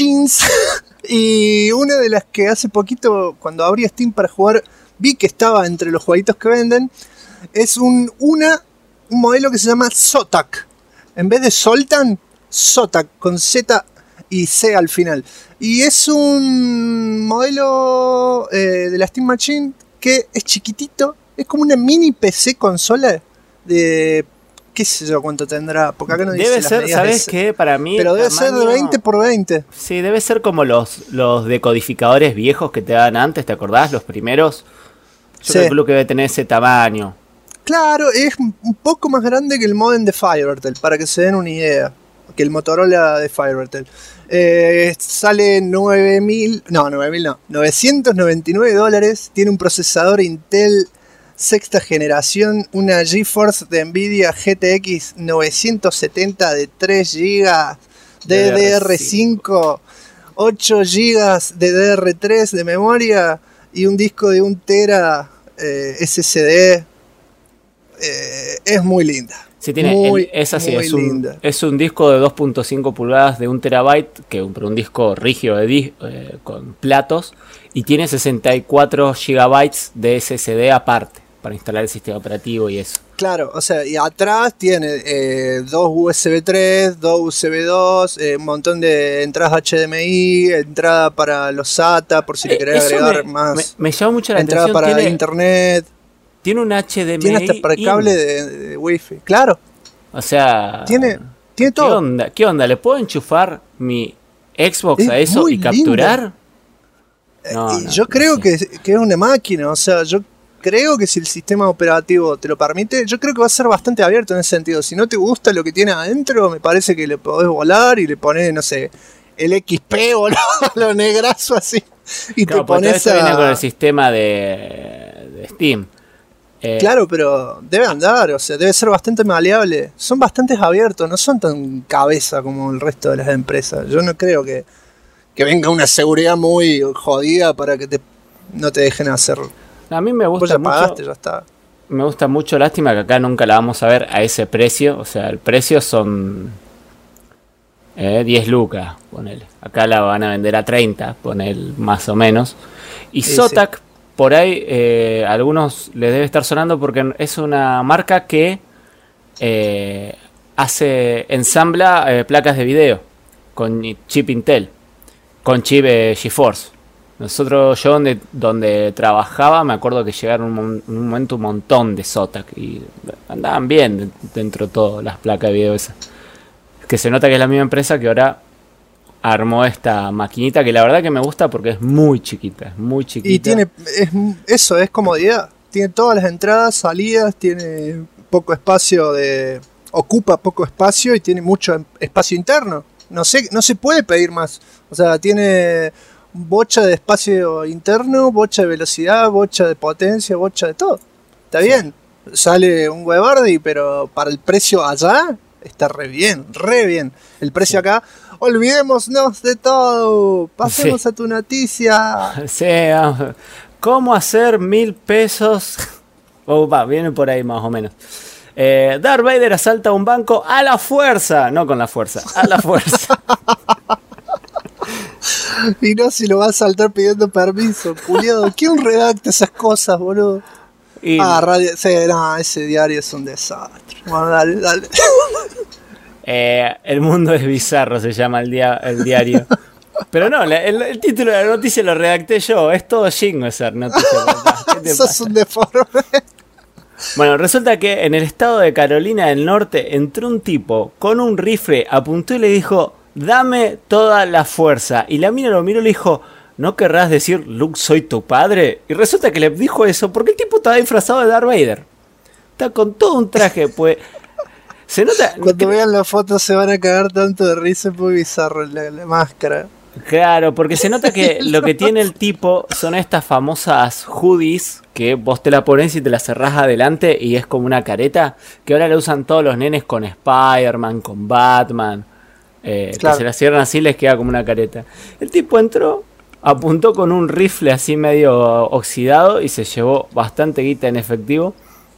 Speaker 2: Y una de las que hace poquito, cuando abrí Steam para jugar, vi que estaba entre los jueguitos que venden, es un modelo que se llama Zotac. En vez de Zoltan, Zotac, con Z y C al final. Y es un modelo de la Steam Machine que es chiquitito. Es como una mini PC consola de... qué sé yo cuánto tendrá, porque acá no dice
Speaker 3: debe
Speaker 2: las
Speaker 3: ser,
Speaker 2: medidas.
Speaker 3: ¿sabes qué? Para mí
Speaker 2: pero debe ser de 20 por 20.
Speaker 3: Sí, debe ser como los decodificadores viejos que te daban antes, ¿te acordás? Los primeros. Yo creo que debe tener ese tamaño.
Speaker 2: Claro, es un poco más grande que el modem de FiberTel, para que se den una idea. Que el Motorola de FiberTel. Sale $999. Tiene un procesador Intel sexta generación, una GeForce de Nvidia GTX 970 de 3 GB DDR5, 8 GB de DDR3 de memoria y un disco de 1 TB SSD. Es muy linda.
Speaker 3: Sí, tiene, es un disco de 2.5 pulgadas de 1 TB, pero un disco rígido con platos, y tiene 64 GB de SSD aparte para instalar el sistema operativo y eso.
Speaker 2: Claro, o sea, y atrás tiene 2 USB 3, 2 USB 2, un montón de entradas HDMI, entrada para los SATA, por si le querés agregar más.
Speaker 3: Me llama mucho la
Speaker 2: entrada
Speaker 3: atención.
Speaker 2: Para internet.
Speaker 3: Tiene un HDMI.
Speaker 2: Tiene hasta para el cable de Wi-Fi. Claro.
Speaker 3: O sea.
Speaker 2: Tiene todo.
Speaker 3: ¿Qué onda? ¿Le puedo enchufar mi Xbox a eso y capturar?
Speaker 2: Yo creo que es una máquina. O sea, yo creo que si el sistema operativo te lo permite, yo creo que va a ser bastante abierto en ese sentido. Si no te gusta lo que tiene adentro, me parece que le podés volar y le ponés, no sé, el XP o lo negrazo así. Y
Speaker 3: claro,
Speaker 2: te pones
Speaker 3: todo esto viene con el sistema de Steam.
Speaker 2: Claro, pero debe andar, o sea, debe ser bastante maleable. Son bastante abiertos, no son tan cabeza como el resto de las empresas. Yo no creo que venga una seguridad muy jodida para que no te dejen hacer.
Speaker 3: A mí me gusta mucho.
Speaker 2: Pagaste, ya está.
Speaker 3: Me gusta mucho, lástima que acá nunca la vamos a ver a ese precio. O sea, el precio son 10 lucas, ponele. Acá la van a vender a 30, ponele, más o menos. Y sí, Zotac, sí. Por ahí algunos les debe estar sonando porque es una marca que ensambla placas de video con chip Intel, con chip GeForce. Yo donde trabajaba, me acuerdo que llegaron un momento un montón de Zotac y andaban bien dentro de todo las placas de video esas. Que se nota que es la misma empresa que ahora armó esta maquinita, que la verdad que me gusta porque es muy chiquita, Y
Speaker 2: tiene, es comodidad. Tiene todas las entradas, salidas, tiene poco espacio ocupa poco espacio y tiene mucho espacio interno. No se puede pedir más. O sea, tiene bocha de espacio interno, bocha de velocidad, bocha de potencia, bocha de todo. Está bien. Sale un huevardi, pero para el precio allá está re bien, re bien. El precio acá, olvidémonos de todo. Pasemos a tu noticia.
Speaker 3: Sí, vamos. ¿Cómo hacer 1.000 pesos? Viene por ahí más o menos. Darth Vader asalta un banco a la fuerza. No con la fuerza, a la fuerza.
Speaker 2: Y no si lo va a saltar pidiendo permiso, culiado. ¿Quién redacta esas cosas, boludo? Ese diario es un desastre. Bueno, dale.
Speaker 3: El mundo es bizarro, se llama el diario. Pero no, el título de la noticia lo redacté yo. Es todo jingo esa noticia.
Speaker 2: Sos un deforme.
Speaker 3: Bueno, resulta que en el estado de Carolina del Norte entró un tipo con un rifle, apuntó y le dijo: dame toda la fuerza. Y la mina lo miró y le dijo: ¿no querrás decir Luke soy tu padre? Y resulta que le dijo eso porque el tipo estaba disfrazado de Darth Vader. Está con todo un traje, pues. Se nota.
Speaker 2: Cuando vean la foto se van a cagar tanto de risa, es muy bizarro la máscara.
Speaker 3: Claro, porque se nota que lo que tiene el tipo son estas famosas hoodies que vos te la pones y te la cerrás adelante y es como una careta, que ahora la usan todos los nenes con Spider-Man, con Batman. Claro. Que se la cierran así, les queda como una careta. El tipo entró, apuntó con un rifle así medio oxidado y se llevó bastante guita en efectivo.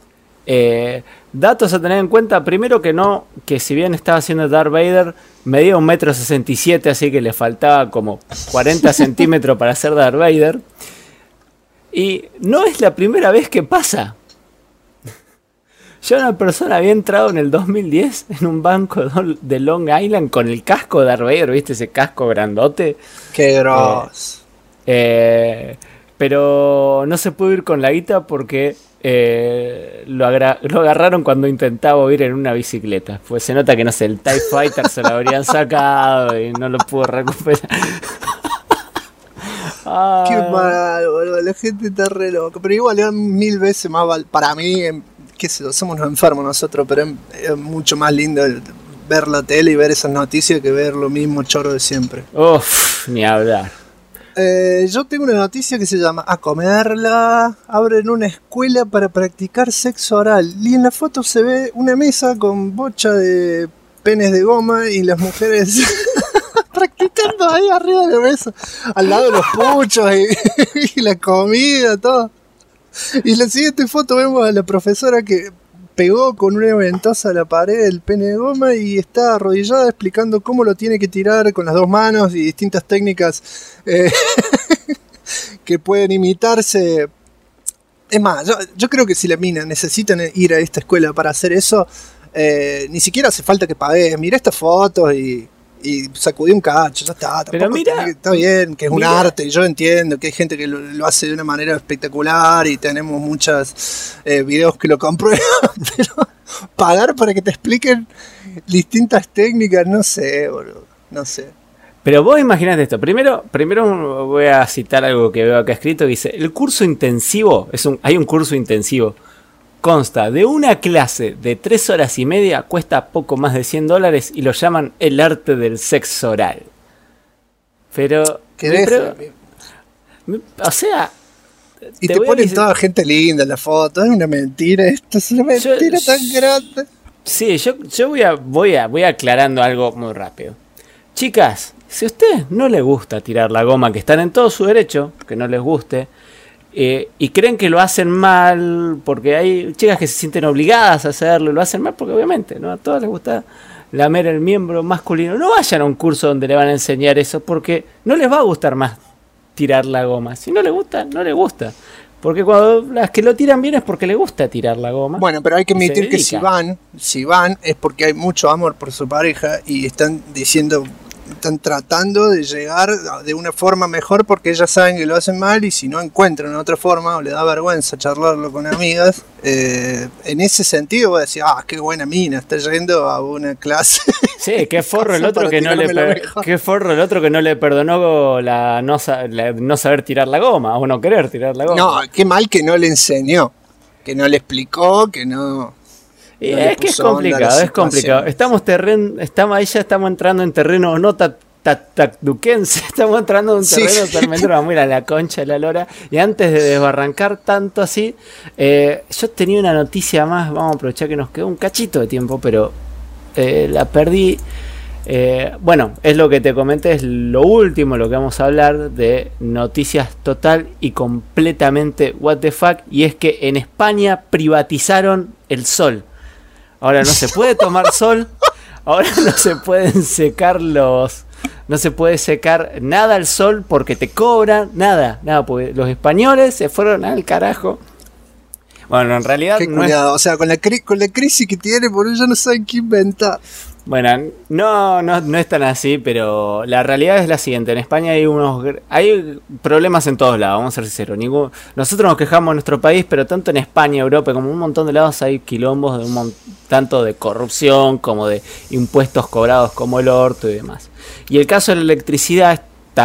Speaker 3: Datos a tener en cuenta: primero que si bien estaba haciendo Darth Vader, medía 1,67 m, así que le faltaba como 40 centímetros para ser Darth Vader. Y no es la primera vez que pasa. Ya una persona había entrado en el 2010 en un banco de Long Island con el casco de Darth Vader, ¿viste? Ese casco grandote.
Speaker 2: ¡Qué gross!
Speaker 3: Pero no se pudo ir con la guita porque lo agarraron cuando intentaba huir en una bicicleta. Pues se nota que, no sé, el TIE Fighter se lo habrían sacado y no lo pudo recuperar.
Speaker 2: Qué mal, boludo. La gente está re loca. Pero igual es 1000 veces más para mí. Qué sé yo, somos unos enfermos nosotros, pero es mucho más lindo ver la tele y ver esas noticias que ver lo mismo choro de siempre.
Speaker 3: Uf, ni hablar.
Speaker 2: Yo tengo una noticia que se llama A comerla. Abren una escuela para practicar sexo oral. Y en la foto se ve una mesa con bocha de penes de goma y las mujeres practicando ahí arriba de la mesa, al lado de los puchos y la comida, todo. Y en la siguiente foto vemos a la profesora que pegó con una ventosa a la pared el pene de goma y está arrodillada explicando cómo lo tiene que tirar con las dos manos y distintas técnicas que pueden imitarse. Es más, yo creo que si la mina necesitan ir a esta escuela para hacer eso, ni siquiera hace falta que pagues. Mirá estas fotos y sacudí un cacho, ya está.
Speaker 3: Pero mira,
Speaker 2: está bien, que es un arte, y yo entiendo que hay gente que lo hace de una manera espectacular y tenemos muchos videos que lo comprueban, pero pagar para que te expliquen distintas técnicas, no sé, boludo, no sé.
Speaker 3: Pero vos imaginate esto. Primero voy a citar algo que veo acá escrito que dice: el curso intensivo, hay un curso intensivo, consta de una clase de 3 horas y media, cuesta poco más de $100 y lo llaman el arte del sexo oral. Pero... o sea...
Speaker 2: Y te ponen toda gente linda en la foto. Es una mentira, esto es una mentira tan grande.
Speaker 3: Sí, yo voy aclarando algo muy rápido. Chicas, si a usted no le gusta tirar la goma, que están en todo su derecho, que no les guste, y creen que lo hacen mal porque hay chicas que se sienten obligadas a hacerlo, lo hacen mal porque obviamente no a todas les gusta lamer el miembro masculino, no vayan a un curso donde le van a enseñar eso porque no les va a gustar más tirar la goma. Si no les gusta, no les gusta, porque cuando las que lo tiran bien es porque les gusta tirar la goma.
Speaker 2: Bueno, pero hay que admitir que si van es porque hay mucho amor por su pareja y están tratando de llegar de una forma mejor porque ellas saben que lo hacen mal y si no encuentran otra forma o le da vergüenza charlarlo con amigas, en ese sentido voy a decir, qué buena mina, está yendo a una clase.
Speaker 3: Sí, qué forro el otro que no le perdonó no saber tirar la goma o no querer tirar la goma.
Speaker 2: No, qué mal que no le enseñó, que no le explicó, que no...
Speaker 3: Y
Speaker 2: No le
Speaker 3: es que es
Speaker 2: puso onda a la
Speaker 3: complicado, es complicado.
Speaker 2: situación.
Speaker 3: Ahí ya estamos entrando en terreno no tacduquense, estamos entrando en un
Speaker 2: Sí.
Speaker 3: terreno totalmente, vamos a ir a la concha de la lora. Y antes de desbarrancar tanto así, yo tenía una noticia más, vamos a aprovechar que nos quedó un cachito de tiempo, pero la perdí. Bueno, es lo que te comenté, es lo último, lo que vamos a hablar de noticias total y completamente what the fuck, y es que en España privatizaron el sol. Ahora no se puede tomar sol, ahora no se pueden secar no se puede secar nada al sol porque te cobran, nada, porque los españoles se fueron al carajo. Bueno, en realidad
Speaker 2: Qué
Speaker 3: no es.
Speaker 2: cuidado, o sea, con la crisis que tiene, por eso no saben qué inventar.
Speaker 3: Bueno, no es tan así, pero la realidad es la siguiente. En España hay problemas en todos lados, vamos a ser sinceros. Nosotros nos quejamos en nuestro país, pero tanto en España, Europa, como en un montón de lados hay quilombos de tanto de corrupción como de impuestos cobrados como el orto y demás. Y el caso de la electricidad,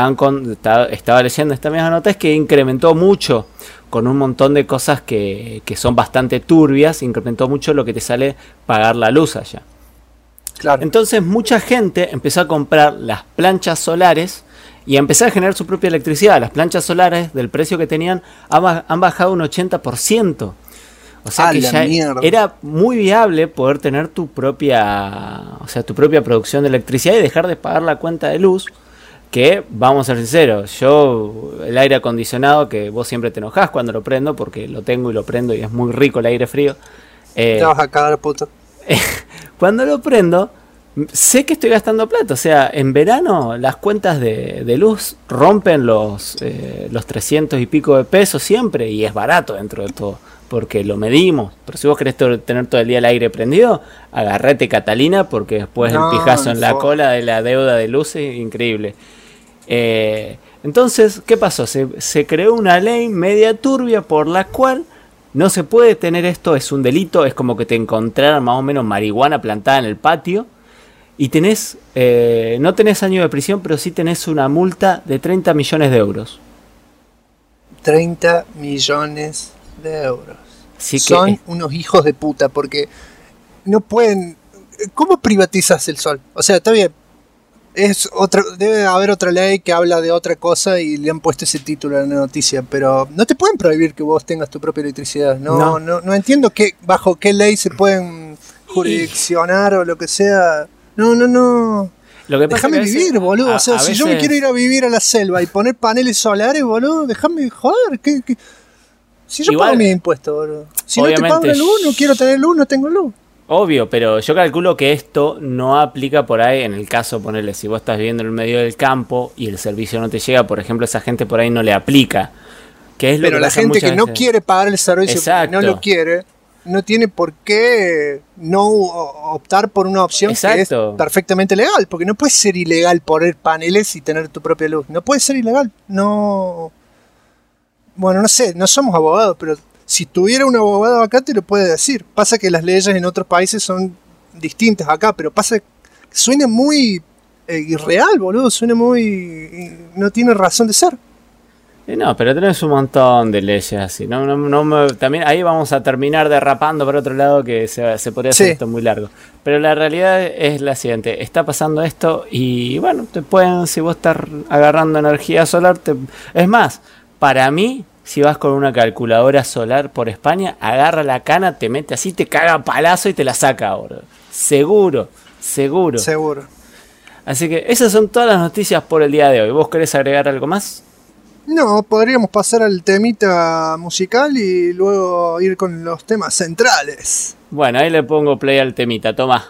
Speaker 3: estaba leyendo esta misma nota, es que incrementó mucho con un montón de cosas que son bastante turbias, incrementó mucho lo que te sale pagar la luz allá.
Speaker 2: Claro.
Speaker 3: Entonces mucha gente empezó a comprar las planchas solares y a empezar a generar su propia electricidad. Las planchas solares, del precio que tenían, han bajado un 80%. O sea que ya era muy viable poder tener tu propia producción de electricidad y dejar de pagar la cuenta de luz. Que, vamos a ser sinceros, el aire acondicionado, que vos siempre te enojás cuando lo prendo, porque lo tengo y lo prendo y es muy rico el aire frío.
Speaker 2: Te vas a cagar, puto.
Speaker 3: Cuando lo prendo, sé que estoy gastando plata. O sea, en verano las cuentas de luz rompen los 300 y pico de pesos siempre. Y es barato dentro de todo, porque lo medimos. Pero si vos querés tener todo el día el aire prendido, agarrate Catalina, porque después el pijazo en la cola de la deuda de luz es increíble. Entonces, ¿qué pasó? Se creó una ley media turbia por la cual no se puede tener esto, es un delito, es como que te encontraran más o menos marihuana plantada en el patio y no tenés año de prisión, pero sí tenés una multa de 30 millones de euros.
Speaker 2: 30 millones de euros.
Speaker 3: Sí,
Speaker 2: son unos hijos de puta, porque no pueden... ¿Cómo privatizas el sol? O sea, está bien, debe haber otra ley que habla de otra cosa y le han puesto ese título en la noticia, pero no te pueden prohibir que vos tengas tu propia electricidad. No entiendo bajo qué ley se pueden jurisdiccionar o lo que sea. No. Déjame vivir, boludo. O sea, si yo me quiero ir a vivir a la selva y poner paneles solares, boludo, déjame joder. Si yo pago mis impuestos, boludo. Si no te pago la luz, no quiero tener luz, no tengo luz.
Speaker 3: Obvio, pero yo calculo que esto no aplica por ahí en el caso, ponerle, si vos estás viviendo en el medio del campo y el servicio no te llega, por ejemplo, esa gente por ahí no le aplica.
Speaker 2: Pero la gente que no quiere pagar el servicio porque no lo quiere, no tiene por qué no optar por una opción que es perfectamente legal, porque no puede ser ilegal poner paneles y tener tu propia luz. No puede ser ilegal. No. Bueno, no sé, no somos abogados, pero si tuviera un abogado acá te lo puede decir. Pasa que las leyes en otros países son distintas acá, pero pasa que suena muy irreal, boludo. Suena muy... no tiene razón de ser.
Speaker 3: No, pero tenés un montón de leyes así. También ahí vamos a terminar derrapando por otro lado, que se podría hacer esto muy largo. Pero la realidad es la siguiente. Está pasando esto y bueno, si vos estás agarrando energía solar, es más, para mí... Si vas con una calculadora solar por España, agarra la cana, te mete así, te caga palazo y te la saca ahora. Seguro. Así que esas son todas las noticias por el día de hoy. ¿Vos querés agregar algo más?
Speaker 2: No, podríamos pasar al temita musical y luego ir con los temas centrales.
Speaker 3: Bueno, ahí le pongo play al temita, toma.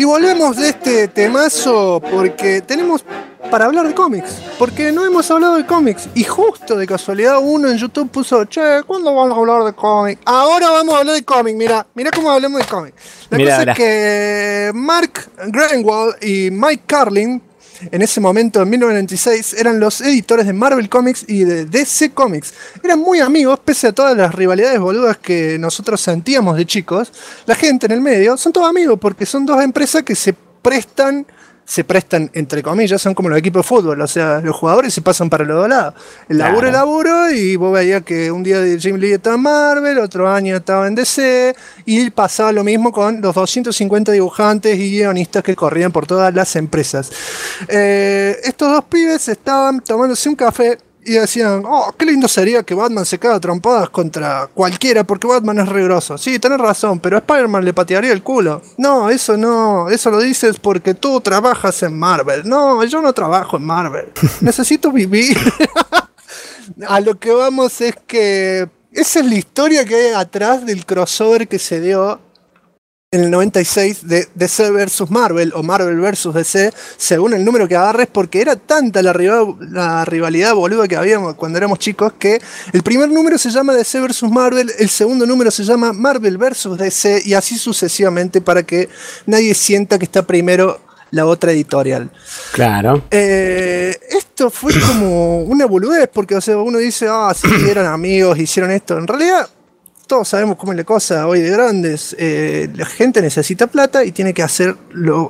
Speaker 2: volvemos de este temazo porque tenemos para hablar de cómics. Porque no hemos hablado de cómics. Y justo de casualidad uno en YouTube puso, che, ¿cuándo vamos a hablar de cómics? Ahora vamos a hablar de cómics, mira cómo hablamos de cómics. La cosa es que Mark Gruenwald y Mike Carlin, en ese momento, en 1996, eran los editores de Marvel Comics y de DC Comics. Eran muy amigos, pese a todas las rivalidades boludas que nosotros sentíamos de chicos. La gente en el medio son todos amigos porque son dos empresas que se prestan entre comillas, son como los equipos de fútbol, o sea, los jugadores se pasan para los dos lados. El laburo es laburo, y vos veías que un día Jim Lee estaba en Marvel, otro año estaba en DC, y pasaba lo mismo con los 250 dibujantes y guionistas que corrían por todas las empresas. Estos dos pibes estaban tomándose un café y decían, oh, qué lindo sería que Batman se caga a trompadas contra cualquiera, porque Batman es regroso. Sí, tenés razón, pero Spider-Man le patearía el culo. No, eso lo dices porque tú trabajas en Marvel. No, yo no trabajo en Marvel. Necesito vivir. A lo que vamos es que esa es la historia que hay atrás del crossover que se dio en el 96 de DC vs Marvel o Marvel vs DC, según el número que agarres, porque era tanta la rivalidad boluda que habíamos cuando éramos chicos, que el primer número se llama DC vs Marvel, el segundo número se llama Marvel vs DC, y así sucesivamente, para que nadie sienta que está primero la otra editorial.
Speaker 3: Claro.
Speaker 2: Esto fue como una boludez, porque o sea, uno dice, sí, eran amigos, hicieron esto. En realidad, todos sabemos cómo es la cosa hoy de grandes. La gente necesita plata y tiene que hacerlo.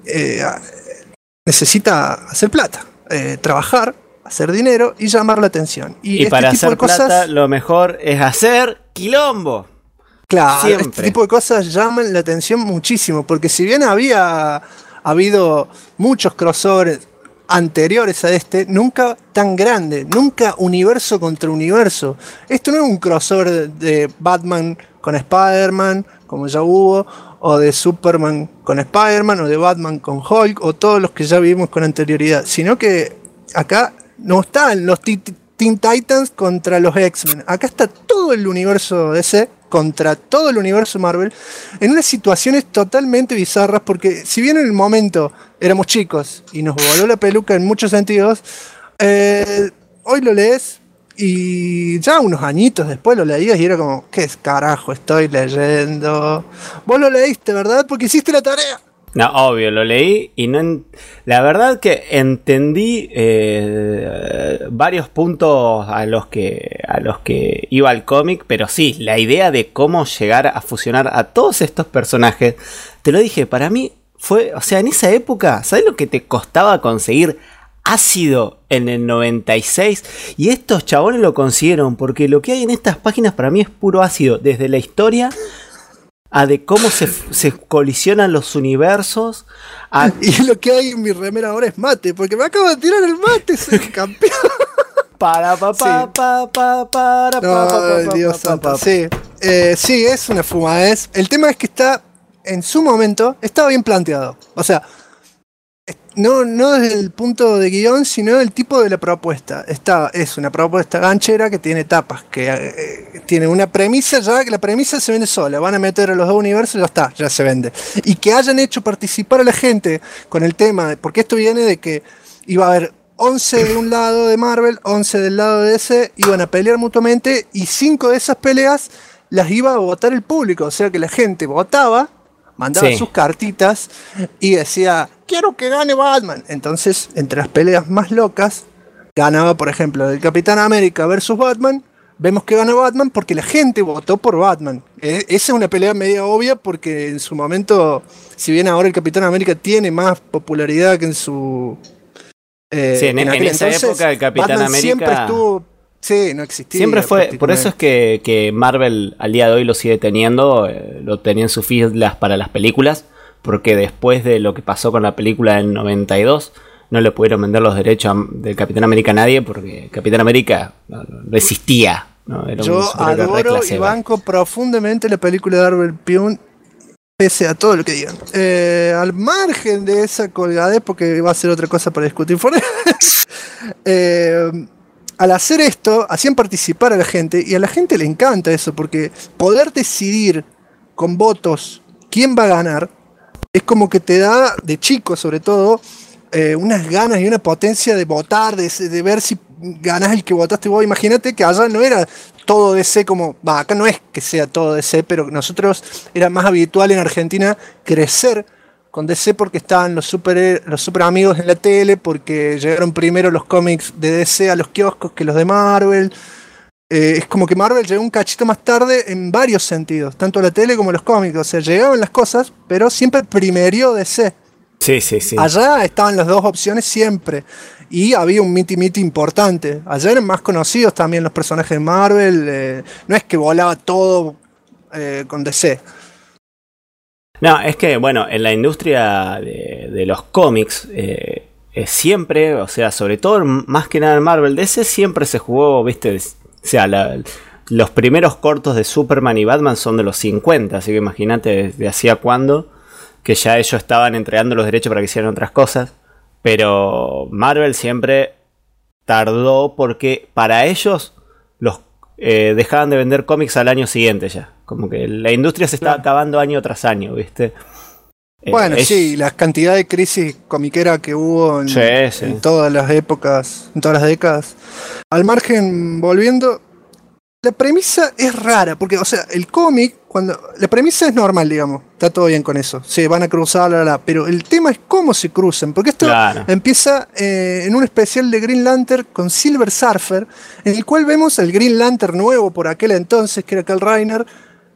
Speaker 2: Necesita hacer plata, trabajar, hacer dinero y llamar la atención. Y este
Speaker 3: para
Speaker 2: tipo
Speaker 3: hacer
Speaker 2: de cosas,
Speaker 3: plata, lo mejor es hacer quilombo.
Speaker 2: Claro,
Speaker 3: siempre.
Speaker 2: Este tipo de cosas llaman la atención muchísimo, porque si bien había habido muchos crossovers anteriores a este, nunca tan grande, nunca universo contra universo. Esto no es un crossover de Batman con Spider-Man, como ya hubo, o de Superman con Spider-Man, o de Batman con Hulk, o todos los que ya vimos con anterioridad, sino que acá no están los Teen Titans contra los X-Men. Acá está todo el universo DC contra todo el universo Marvel, en unas situaciones totalmente bizarras, porque si bien en el momento éramos chicos y nos voló la peluca en muchos sentidos, hoy lo lees y ya unos añitos después lo leías y era como, ¿qué carajo estoy leyendo? Vos lo leíste, ¿verdad? Porque hiciste la tarea.
Speaker 3: No, obvio, lo leí y no la verdad que entendí varios puntos a los que iba el cómic, pero sí, la idea de cómo llegar a fusionar a todos estos personajes, te lo dije, para mí fue, o sea, en esa época, ¿sabes lo que te costaba conseguir ácido en el 96? Y estos chabones lo consiguieron, porque lo que hay en estas páginas para mí es puro ácido, desde la historia a de cómo se colisionan los universos.
Speaker 2: Y lo que hay en mi remera ahora es mate, porque me acabo de tirar el mate, soy campeón. Dios santo. Sí, es una fumadez. El tema es que está, en su momento, estaba bien planteado. O sea, no desde el punto de guión, sino del tipo de la propuesta. Es una propuesta ganchera que tiene etapas, que tiene una premisa, ya que la premisa se vende sola. Van a meter a los dos universos y ya está, ya se vende. Y que hayan hecho participar a la gente con el tema, porque esto viene de que iba a haber 11 de un lado de Marvel, 11 del lado de DC, iban a pelear mutuamente, y 5 de esas peleas las iba a votar el público. O sea que la gente votaba, mandaba sus cartitas y decía, quiero que gane Batman. Entonces, entre las peleas más locas, ganaba, por ejemplo, el Capitán América versus Batman. Vemos que gana Batman porque la gente votó por Batman. Esa es una pelea media obvia, porque en su momento, si bien ahora el Capitán América tiene más popularidad que en su...
Speaker 3: en esa época el Capitán
Speaker 2: Batman
Speaker 3: América
Speaker 2: siempre estuvo... Sí, no existía.
Speaker 3: Siempre fue, por eso es que Marvel al día de hoy lo sigue teniendo, lo tenía en sus filas para las películas, porque después de lo que pasó con la película del 92, no le pudieron vender los derechos del Capitán América a nadie, porque Capitán América no existía, ¿no? Era
Speaker 2: yo adoro y banco profundamente la película de Darwin Pune, pese a todo lo que digan. Al margen de esa colgadez, porque va a ser otra cosa para discutir por al hacer esto, hacían participar a la gente, y a la gente le encanta eso, porque poder decidir con votos quién va a ganar es como que te da, de chico sobre todo, unas ganas y una potencia de votar, de ver si ganás el que votaste vos. Imagínate que allá no era todo DC como, acá no es que sea todo DC, pero nosotros era más habitual en Argentina crecer con DC porque estaban los super amigos en la tele, porque llegaron primero los cómics de DC a los kioscos que los de Marvel. Es como que Marvel llegó un cachito más tarde en varios sentidos, tanto la tele como los cómics. O sea, llegaban las cosas, pero siempre primero DC.
Speaker 3: Sí.
Speaker 2: Allá estaban las dos opciones siempre. Y había un miti importante. Allá eran más conocidos también los personajes de Marvel. No es que volaba todo con DC.
Speaker 3: No, es que, bueno, en la industria de los cómics, siempre, o sea, sobre todo más que nada en Marvel, DC siempre se jugó, viste, o sea, los primeros cortos de Superman y Batman son de los 50, así que imagínate desde hacía cuándo que ya ellos estaban entregando los derechos para que hicieran otras cosas. Pero Marvel siempre tardó porque para ellos los dejaban de vender cómics al año siguiente ya. Como que la industria se estaba acabando año tras año, ¿viste?
Speaker 2: Bueno, sí, la cantidad de crisis comiquera que hubo en todas las épocas, en todas las décadas. Al margen, volviendo, la premisa es rara, porque, o sea, el cómic, la premisa es normal, digamos, está todo bien con eso, se van a cruzar, pero el tema es cómo se cruzan, porque esto empieza en un especial de Green Lantern con Silver Surfer, en el cual vemos al Green Lantern nuevo por aquel entonces, que era Kyle Rayner,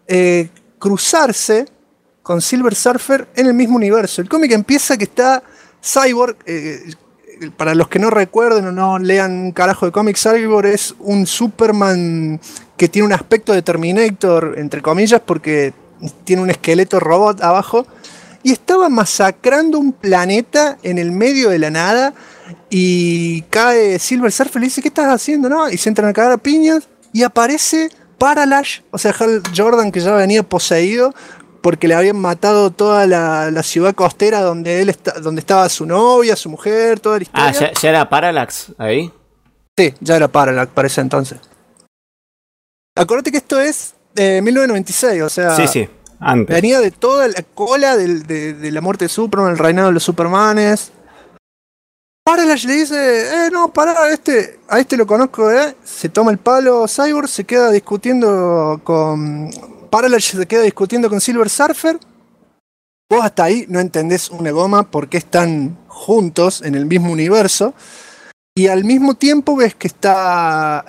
Speaker 2: cruzarse con Silver Surfer en el mismo universo. El cómic empieza que está Cyborg, para los que no recuerden o no lean un carajo de cómics, Cyborg es un Superman que tiene un aspecto de Terminator, entre comillas, porque tiene un esqueleto robot abajo, y estaba masacrando un planeta en el medio de la nada, y cae Silver Surfer y le dice, ¿qué estás haciendo? ¿No? Y se entran a cagar a piñas, y aparece Parallax, o sea, Hal Jordan, que ya venía poseído, porque le habían matado toda la ciudad costera donde estaba su novia, su mujer, toda la historia.
Speaker 3: ¿Ya era Parallax ahí?
Speaker 2: Sí, ya era Parallax para ese entonces. Acuérdate que esto es 1996, o sea,
Speaker 3: sí, antes.
Speaker 2: Venía de toda la cola de la muerte de Superman, el reinado de los Supermanes. Parallax le dice, no, pará, a este lo conozco, se toma el palo Cyborg, se queda discutiendo con... Parallax se queda discutiendo con Silver Surfer. Vos hasta ahí no entendés una goma por qué están juntos en el mismo universo. Y al mismo tiempo ves que está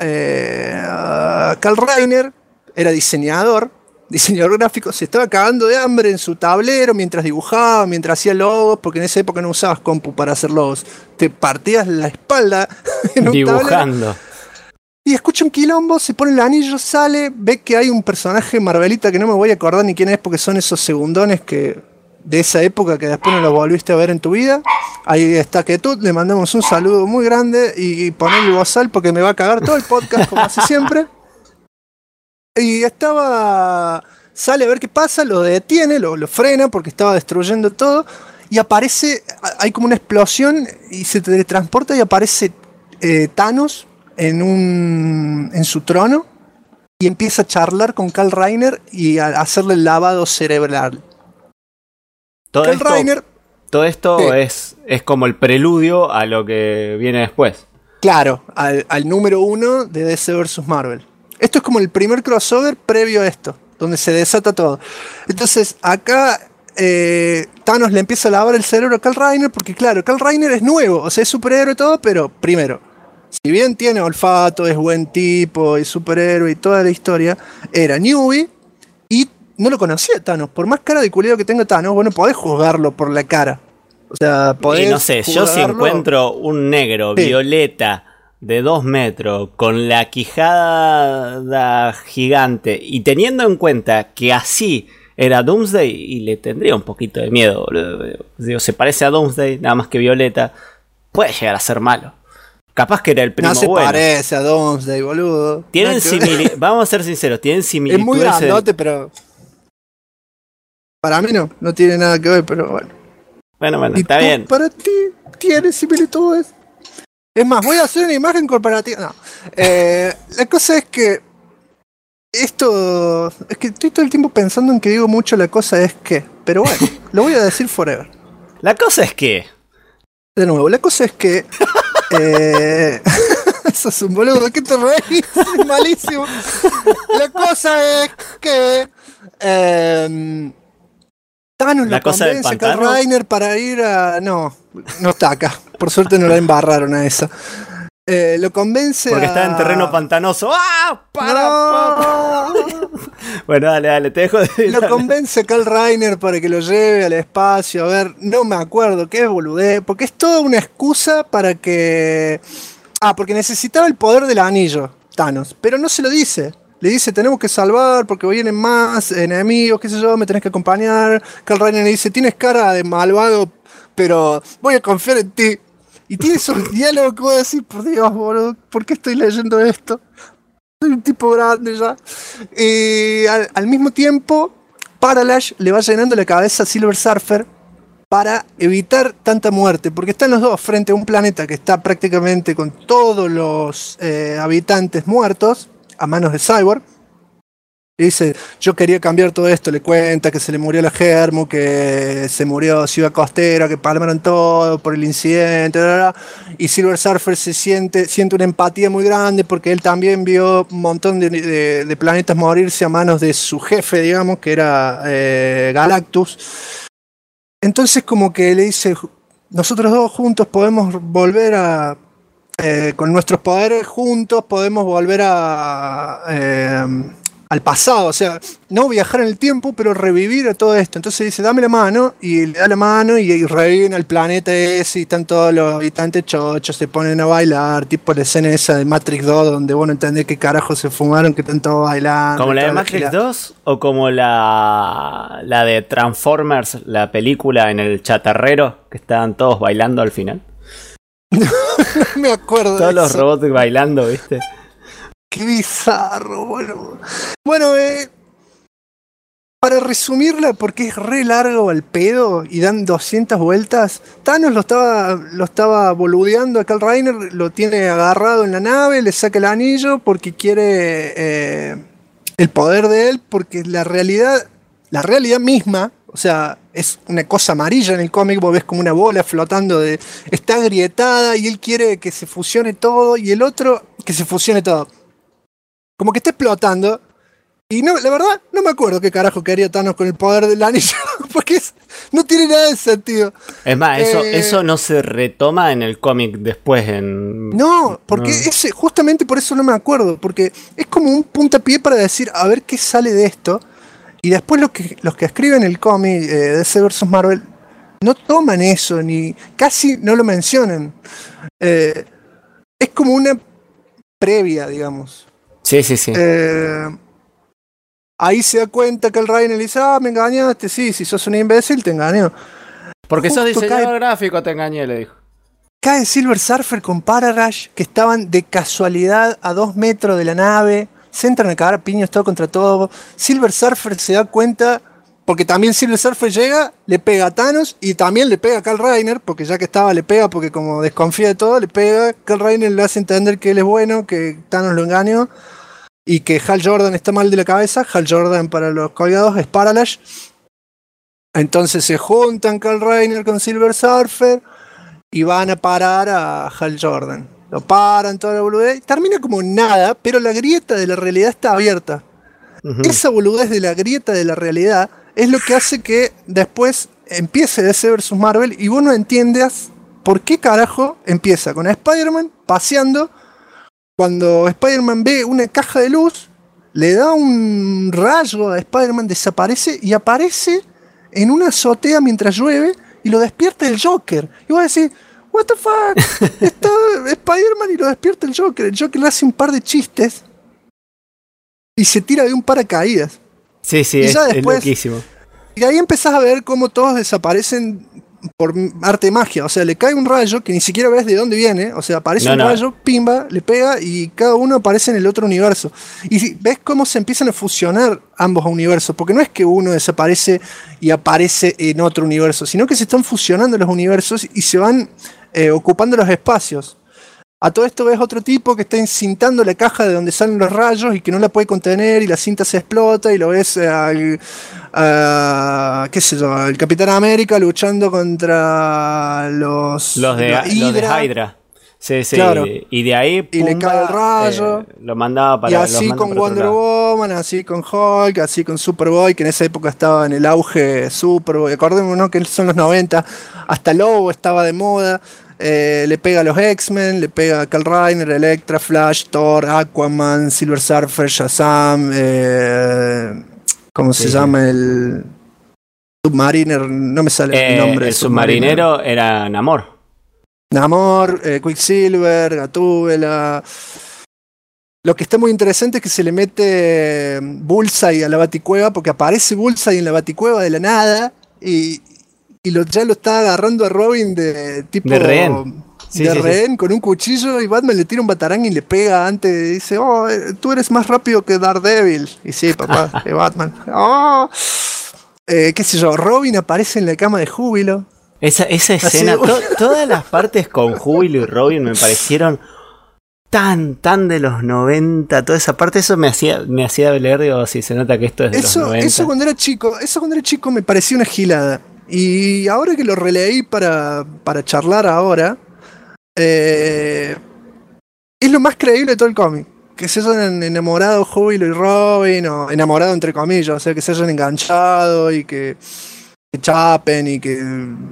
Speaker 2: Kyle Rayner, era diseñador gráfico, se estaba cagando de hambre en su tablero mientras dibujaba, mientras hacía logos, porque en esa época no usabas compu para hacer logos. Te partías la espalda en un
Speaker 3: dibujando.
Speaker 2: Tablero. Y escucha un quilombo, se pone el anillo, sale, ve que hay un personaje Marvelita que no me voy a acordar ni quién es, porque son esos segundones que de esa época que después no los volviste a ver en tu vida. Ahí está Ketut, le mandamos un saludo muy grande y ponerle bozal porque me va a cagar todo el podcast como hace siempre. Y sale a ver qué pasa, lo detiene, lo frena porque estaba destruyendo todo, y aparece, hay como una explosión y se teletransporta y aparece Thanos en su trono y empieza a charlar con Kyle Rayner y a hacerle el lavado cerebral.
Speaker 3: Todo esto es como el preludio a lo que viene después.
Speaker 2: Claro, al número 1 de DC vs Marvel. Esto es como el primer crossover previo a esto, donde se desata todo. Entonces acá Thanos le empieza a lavar el cerebro a Kyle Rayner, porque claro, Kyle Rayner es nuevo, o sea, es superhéroe y todo, pero primero, si bien tiene olfato, es buen tipo y superhéroe y toda la historia, era newbie y no lo conocía Thanos. Por más cara de culero que tenga Thanos, vos no podés juzgarlo por la cara. O sea, podés.
Speaker 3: Y no sé, yo si encuentro un negro violeta de 2 metros con la quijada gigante y teniendo en cuenta que así era Doomsday, y le tendría un poquito de miedo, boludo. Digo, se parece a Doomsday, nada más que violeta, puede llegar a ser malo. Capaz que era el primo bueno.
Speaker 2: No se parece a Doomsday, boludo.
Speaker 3: Tienen vamos a ser sinceros, tienen similitudes.
Speaker 2: Es muy grandote, pero para mí no tiene nada que ver, pero bueno.
Speaker 3: Bueno, está bien.
Speaker 2: Para ti tiene similitudes. Es más, voy a hacer una imagen comparativa. No. La cosa es que Esto, es que estoy todo el tiempo pensando en que digo mucho la cosa es que, pero bueno, lo voy a decir forever.
Speaker 3: La cosa es que...
Speaker 2: De nuevo, la cosa es que... Eso es un boludo, ¿de qué te reís? Es malísimo. La cosa es que... Thanos
Speaker 3: ¿La
Speaker 2: lo
Speaker 3: cosa del
Speaker 2: convence a Carl
Speaker 3: pantano?
Speaker 2: Reiner para ir a... No está acá. Por suerte no la embarraron a esa. Lo convence
Speaker 3: Porque
Speaker 2: a...
Speaker 3: está en terreno pantanoso. ¡Ah!
Speaker 2: No.
Speaker 3: Bueno, dale, te dejo de...
Speaker 2: Lo convence a Carl Reiner para que lo lleve al espacio. A ver, no me acuerdo qué es boludez. Porque es toda una excusa para que... porque necesitaba el poder del anillo, Thanos. Pero no se lo dice. Le dice, tenemos que salvar porque vienen más enemigos, qué sé yo, me tenés que acompañar. Carl Reiner le dice, tienes cara de malvado, pero voy a confiar en ti. Y tiene esos diálogos que voy a decir, por Dios, boludo, ¿por qué estoy leyendo esto? Soy un tipo grande ya. Al mismo tiempo, Parallax le va llenando la cabeza a Silver Surfer para evitar tanta muerte, porque están los dos frente a un planeta que está prácticamente con todos los habitantes muertos a manos de Cyborg. Y dice, yo quería cambiar todo esto, le cuenta que se le murió la Germu, que se murió Ciudad Costera, que palmaron todo por el incidente, bla, bla, bla. Y Silver Surfer siente una empatía muy grande porque él también vio un montón de planetas morirse a manos de su jefe, digamos, que era Galactus. Entonces como que le dice, nosotros dos juntos podemos volver a... con nuestros poderes juntos podemos volver al pasado, o sea, no viajar en el tiempo, pero revivir a todo esto. Entonces dice, dame la mano, y le da la mano y reviven al planeta ese, y están todos los habitantes chochos, se ponen a bailar, tipo la escena esa de Matrix 2, donde vos no entendés qué carajo se fumaron, que están todos bailando.
Speaker 3: ¿Como la de Matrix 2 o como la de Transformers, la película en el chatarrero, que estaban todos bailando al final?
Speaker 2: No me acuerdo
Speaker 3: Todos
Speaker 2: de
Speaker 3: los
Speaker 2: eso.
Speaker 3: robots bailando, ¿viste?
Speaker 2: Qué bizarro, bueno, para resumirla, porque es re largo al pedo y dan 200 vueltas, Thanos lo estaba boludeando a Carl Reiner, lo tiene agarrado en la nave, le saca el anillo porque quiere el poder de él, porque la realidad misma, o sea, es una cosa amarilla en el cómic, vos ves como una bola flotando, está agrietada y él quiere que se fusione todo y el otro que se fusione todo. Como que está explotando. Y no, la verdad, no me acuerdo qué carajo quería Thanos con el poder del anillo. Porque no tiene nada de sentido.
Speaker 3: Es más, eso no se retoma en el cómic después en...
Speaker 2: No, porque justamente por eso no me acuerdo. Porque es como un puntapié para decir, a ver qué sale de esto. Y después los que escriben el cómic DC vs Marvel no toman eso, ni casi no lo mencionan. Es como una previa, digamos.
Speaker 3: Sí.
Speaker 2: Ahí se da cuenta que el Reiner le dice, me engañaste, sí, si sos un imbécil te engañó.
Speaker 3: Porque sos
Speaker 2: Justo
Speaker 3: diseñador gráfico, te engañé, le dijo.
Speaker 2: Cae Silver Surfer con Parallax, que estaban de casualidad a 2 metros de la nave, se entran a cagar a piños todo contra todo. Silver Surfer se da cuenta, porque también Silver Surfer llega, le pega a Thanos y también le pega a Carl Reiner, porque ya que estaba le pega, porque como desconfía de todo, le pega. Carl Reiner le hace entender que él es bueno, que Thanos lo engañó. Y que Hal Jordan está mal de la cabeza. Hal Jordan, para los colgados, es Parallax. Entonces se juntan Carl Reiner con Silver Surfer y van a parar a Hal Jordan. Lo paran, toda la boludez. Y termina como nada, pero la grieta de la realidad está abierta. Esa boludez de la grieta de la realidad es lo que hace que después empiece DC vs Marvel y vos no entiendas por qué carajo empieza con Spider-Man paseando. Cuando Spider-Man ve una caja de luz, le da un rayo a Spider-Man, desaparece y aparece en una azotea mientras llueve y lo despierta el Joker. Y vos decís, what the fuck, está Spider-Man y lo despierta el Joker. El Joker le hace un par de chistes y se tira de un paracaídas.
Speaker 3: Sí,
Speaker 2: y
Speaker 3: es
Speaker 2: después,
Speaker 3: loquísimo.
Speaker 2: Y ahí empezás a ver cómo todos desaparecen por arte de magia, o sea, le cae un rayo que ni siquiera ves de dónde viene, o sea, aparece un rayo, pimba, le pega y cada uno aparece en el otro universo. Y ves cómo se empiezan a fusionar ambos universos, porque no es que uno desaparece y aparece en otro universo, sino que se están fusionando los universos y se van ocupando los espacios. A todo esto ves otro tipo que está encintando la caja de donde salen los rayos y que no la puede contener y la cinta se explota y lo ves qué sé yo, el Capitán América luchando contra los
Speaker 3: de Hydra. Sí,
Speaker 2: claro.
Speaker 3: Y de ahí
Speaker 2: pumba, y le cae el rayo.
Speaker 3: Lo mandaba para.
Speaker 2: Y así con Wonder Woman, así con Hulk, así con Superboy, que en esa época estaba en el auge Superboy. Acordémonos que son los 90, hasta Lobo estaba de moda. Le pega a los X-Men, le pega a Kyle Rayner, Electra, Flash, Thor, Aquaman, Silver Surfer, Shazam, ¿cómo se llama el Submariner? No me sale el nombre.
Speaker 3: El submarinero era Namor.
Speaker 2: Namor, Quicksilver, Gatúbela. Lo que está muy interesante es que se le mete Bullseye a la Baticueva, porque aparece Bullseye en la Baticueva de la nada y ya lo está agarrando a Robin de tipo
Speaker 3: de rehén.
Speaker 2: Sí. Con un cuchillo, y Batman le tira un batarán y le pega antes y dice, tú eres más rápido que Daredevil. Y sí, papá, es Batman. Qué sé yo, Robin aparece en la cama de júbilo.
Speaker 3: Esa escena, todas las partes con Júbilo y Robin me parecieron tan de los 90, toda esa parte, eso me hacía leer, digo, si se nota que esto es de los 90.
Speaker 2: Eso cuando era chico me parecía una gilada. Y ahora que lo releí para charlar ahora, es lo más creíble de todo el cómic. Que se hayan enamorado Júbilo y Robin, o enamorado entre comillas, o sea, que se hayan enganchado y que chapen y que...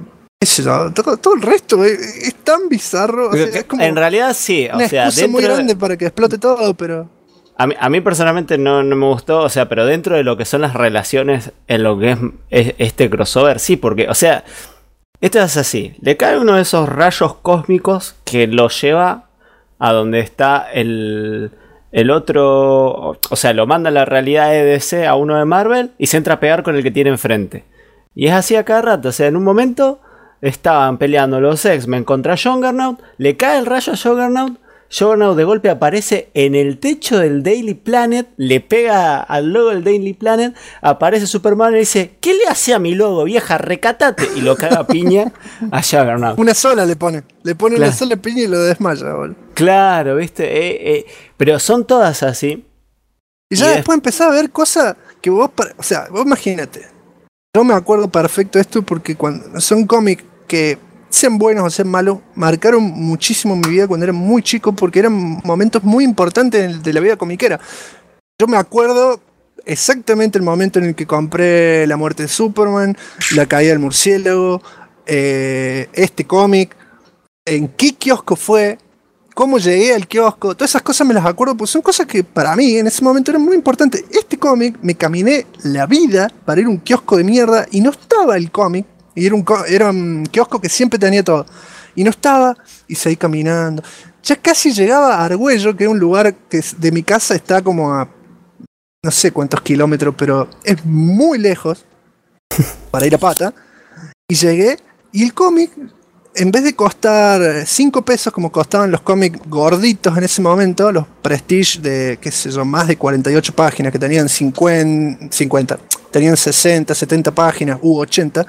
Speaker 2: Todo el resto es tan bizarro. O sea, es como
Speaker 3: en realidad sí,
Speaker 2: una excusa muy grande para que explote todo, pero...
Speaker 3: A mí personalmente no me gustó, o sea, pero dentro de lo que son las relaciones en lo que es este crossover, sí, porque, o sea, esto es así, le cae uno de esos rayos cósmicos que lo lleva a donde está el otro, o sea, lo manda a la realidad de DC a uno de Marvel y se entra a pegar con el que tiene enfrente. Y es así a cada rato, o sea, en un momento estaban peleando los X-Men contra Juggernaut, le cae el rayo a Juggernaut de golpe aparece en el techo del Daily Planet, le pega al logo del Daily Planet, aparece Superman y dice, ¿qué le hace a mi logo, vieja? Recatate, y lo caga a piña a Juggernaut.
Speaker 2: Una sola le pone
Speaker 3: claro.
Speaker 2: Una sola piña y lo desmaya, boludo.
Speaker 3: Claro, viste, pero son todas así.
Speaker 2: Y ya después empezás a ver cosas que vos imagínate. Yo me acuerdo perfecto de esto porque cuando son cómics que sean buenos o sean malos, marcaron muchísimo mi vida cuando era muy chico porque eran momentos muy importantes de la vida comiquera. Yo me acuerdo exactamente el momento en el que compré La muerte de Superman, La caída del murciélago, este cómic, en qué kiosco fue, cómo llegué al kiosco, todas esas cosas me las acuerdo porque son cosas que para mí en ese momento eran muy importantes. Este cómic me caminé la vida para ir a un kiosco de mierda y no estaba el cómic. Y era un kiosco que siempre tenía todo. Y no estaba, y seguí caminando. Ya casi llegaba a Argüello, que es un lugar que de mi casa está como a no sé cuántos kilómetros, pero es muy lejos para ir a pata. Y llegué, y el cómic, en vez de costar 5 pesos como costaban los cómics gorditos en ese momento, los Prestige de, qué sé yo, más de 48 páginas, que tenían 50, tenían 60, 70 páginas, u 80,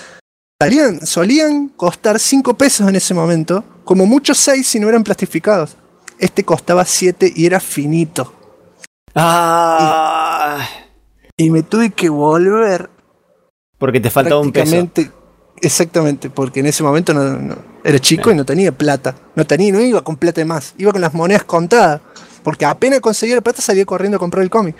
Speaker 2: solían costar 5 pesos en ese momento, como muchos 6 si no eran plastificados. Este costaba 7 y era finito. Y me tuve que volver.
Speaker 3: Porque te faltaba un peso.
Speaker 2: Exactamente, porque en ese momento no era chico y no tenía plata. No iba con plata de más, iba con las monedas contadas. Porque apenas conseguía la plata salía corriendo a comprar el cómic.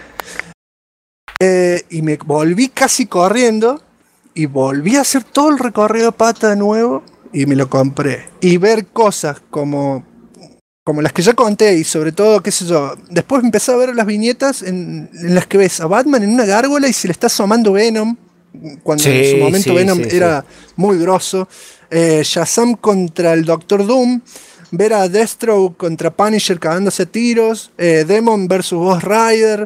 Speaker 2: Y me volví casi corriendo. Y volví a hacer todo el recorrido a pata de nuevo y me lo compré. Y ver cosas como las que ya conté y sobre todo, qué sé yo, después empecé a ver las viñetas en las que ves a Batman en una gárgola y se le está asomando Venom, cuando en su momento Venom era muy grosso. Shazam contra el Doctor Doom, ver a Deathstroke contra Punisher cagándose a tiros, Demon versus Ghost Rider.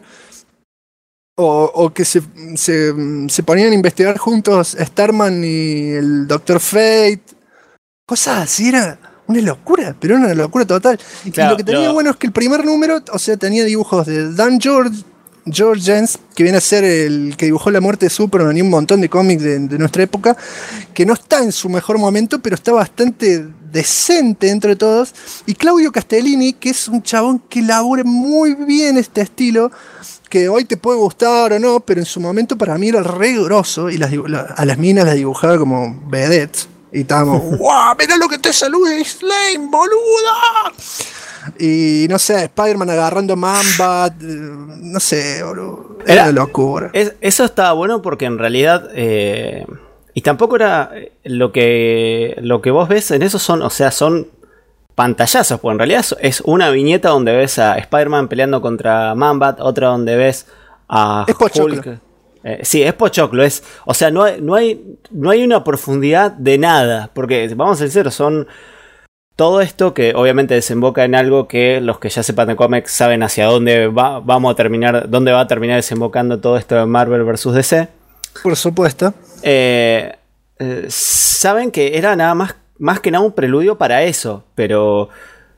Speaker 2: O que se ponían a investigar juntos Starman y el Dr. Fate. Cosas así, era una locura, pero era una locura total. Claro, y lo que tenía bueno es que el primer número, o sea, tenía dibujos de Dan George, George Jens, que viene a ser el que dibujó La muerte de Superman y un montón de cómics de nuestra época, que no está en su mejor momento, pero está bastante decente dentro de todos. Y Claudio Castellini, que es un chabón que elabora muy bien este estilo, que hoy te puede gustar o no, pero en su momento para mí era re grosso, y a las minas las dibujaba como vedettes. Y estábamos, ¡guau! ¡Mirá lo que te saluda Slane, boluda! Y no sé, Spider-Man agarrando Mamba, no sé, boludo. Era una locura.
Speaker 3: Eso estaba bueno porque en realidad. Y tampoco era lo que vos ves en eso son, o sea, son pantallazos, pues en realidad es una viñeta donde ves a Spider-Man peleando contra Mamba, otra donde ves a Hulk. Sí, es pochoclo, o sea, no hay una profundidad de nada, porque vamos a ser sinceros, son todo esto que obviamente desemboca en algo que los que ya sepan de cómics saben hacia dónde vamos a terminar, dónde va a terminar desembocando todo esto de Marvel vs DC.
Speaker 2: Por supuesto.
Speaker 3: Saben que era nada más que nada un preludio para eso, pero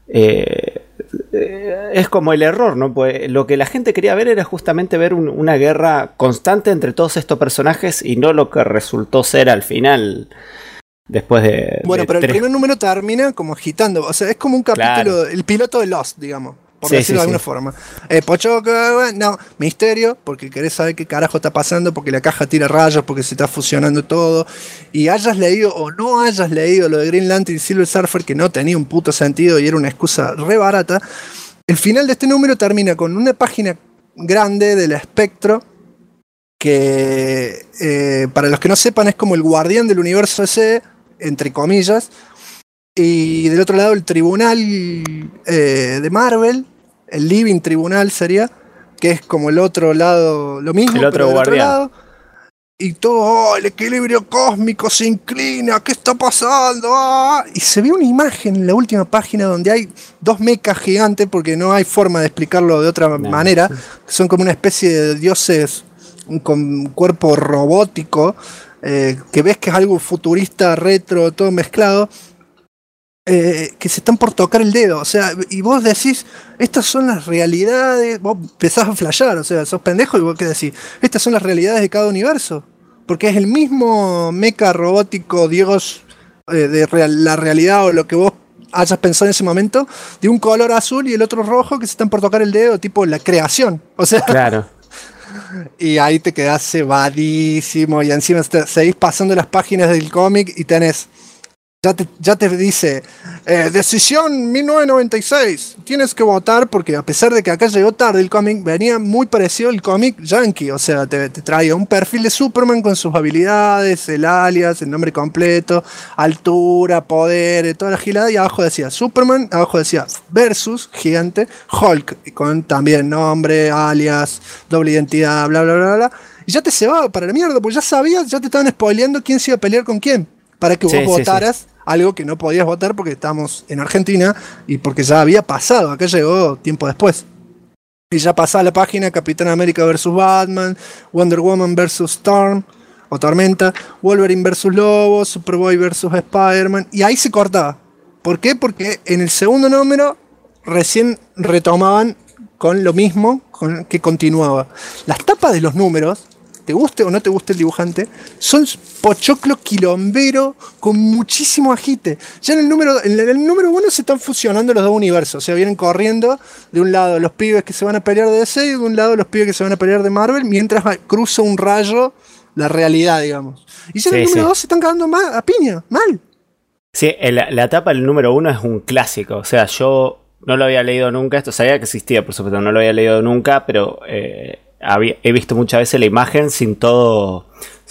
Speaker 3: es como el error, ¿no? Pues lo que la gente quería ver era justamente ver una guerra constante entre todos estos personajes y no lo que resultó ser al final. Después de.
Speaker 2: Bueno, pero el primer número termina como agitando. O sea, es como un capítulo, claro. El piloto de Lost, digamos. Por decirlo de alguna forma. Pochoclo, no, misterio, porque querés saber qué carajo está pasando, porque la caja tira rayos, porque se está fusionando todo. Y hayas leído o no hayas leído lo de Green Lantern y Silver Surfer, que no tenía un puto sentido y era una excusa re barata. El final de este número termina con una página grande del Espectro, que para los que no sepan es como el guardián del universo ese, entre comillas. Y del otro lado el tribunal de Marvel, el Living Tribunal sería, que es como el otro lado, lo mismo,
Speaker 3: el otro
Speaker 2: pero del
Speaker 3: guardián.
Speaker 2: otro lado. Y todo, el equilibrio cósmico se inclina, ¿qué está pasando? ¡Ah! Y se ve una imagen en la última página donde hay dos mechas gigantes, porque no hay forma de explicarlo de otra manera, que son como una especie de dioses con cuerpo robótico, que ves que es algo futurista, retro, todo mezclado. Que se están por tocar el dedo, o sea, y vos decís, estas son las realidades, vos empezás a flashear, o sea, sos pendejo y vos qué decís, estas son las realidades de cada universo, porque es el mismo mecha robótico dios la realidad o lo que vos hayas pensado en ese momento, de un color azul y el otro rojo que se están por tocar el dedo, tipo la creación, o sea,
Speaker 3: claro.
Speaker 2: Y ahí te quedás cebadísimo y encima seguís pasando las páginas del cómic y tenés Ya te dice, decisión 1996, tienes que votar porque a pesar de que acá llegó tarde el cómic, venía muy parecido al cómic yankee, o sea, te traía un perfil de Superman con sus habilidades, el alias, el nombre completo, altura, poder, toda la gilada, y abajo decía Superman, abajo decía versus, gigante, Hulk, con también nombre, alias, doble identidad, bla, bla, bla, bla, y ya te cebaba para la mierda, porque ya sabías, ya te estaban spoileando quién se iba a pelear con quién. Para que vos votaras algo que no podías votar porque estamos en Argentina y porque ya había pasado, acá llegó tiempo después. Y ya pasaba la página Capitán América vs Batman, Wonder Woman vs Storm o Tormenta, Wolverine vs Lobo, Superboy vs Spider-Man, y ahí se cortaba. ¿Por qué? Porque en el segundo número recién retomaban con lo mismo que continuaba. Las tapas de los números, te guste o no te guste el dibujante, son pochoclo quilombero con muchísimo agite. Ya en el número 1 se están fusionando los dos universos, o sea, vienen corriendo de un lado los pibes que se van a pelear de DC y de un lado los pibes que se van a pelear de Marvel, mientras cruza un rayo la realidad, digamos. Y ya en el número 2 se están cagando a piña, mal.
Speaker 3: Sí, la etapa del número 1 es un clásico, o sea, yo no lo había leído nunca, esto sabía que existía, por supuesto, no lo había leído nunca, pero he visto muchas veces la imagen sin toda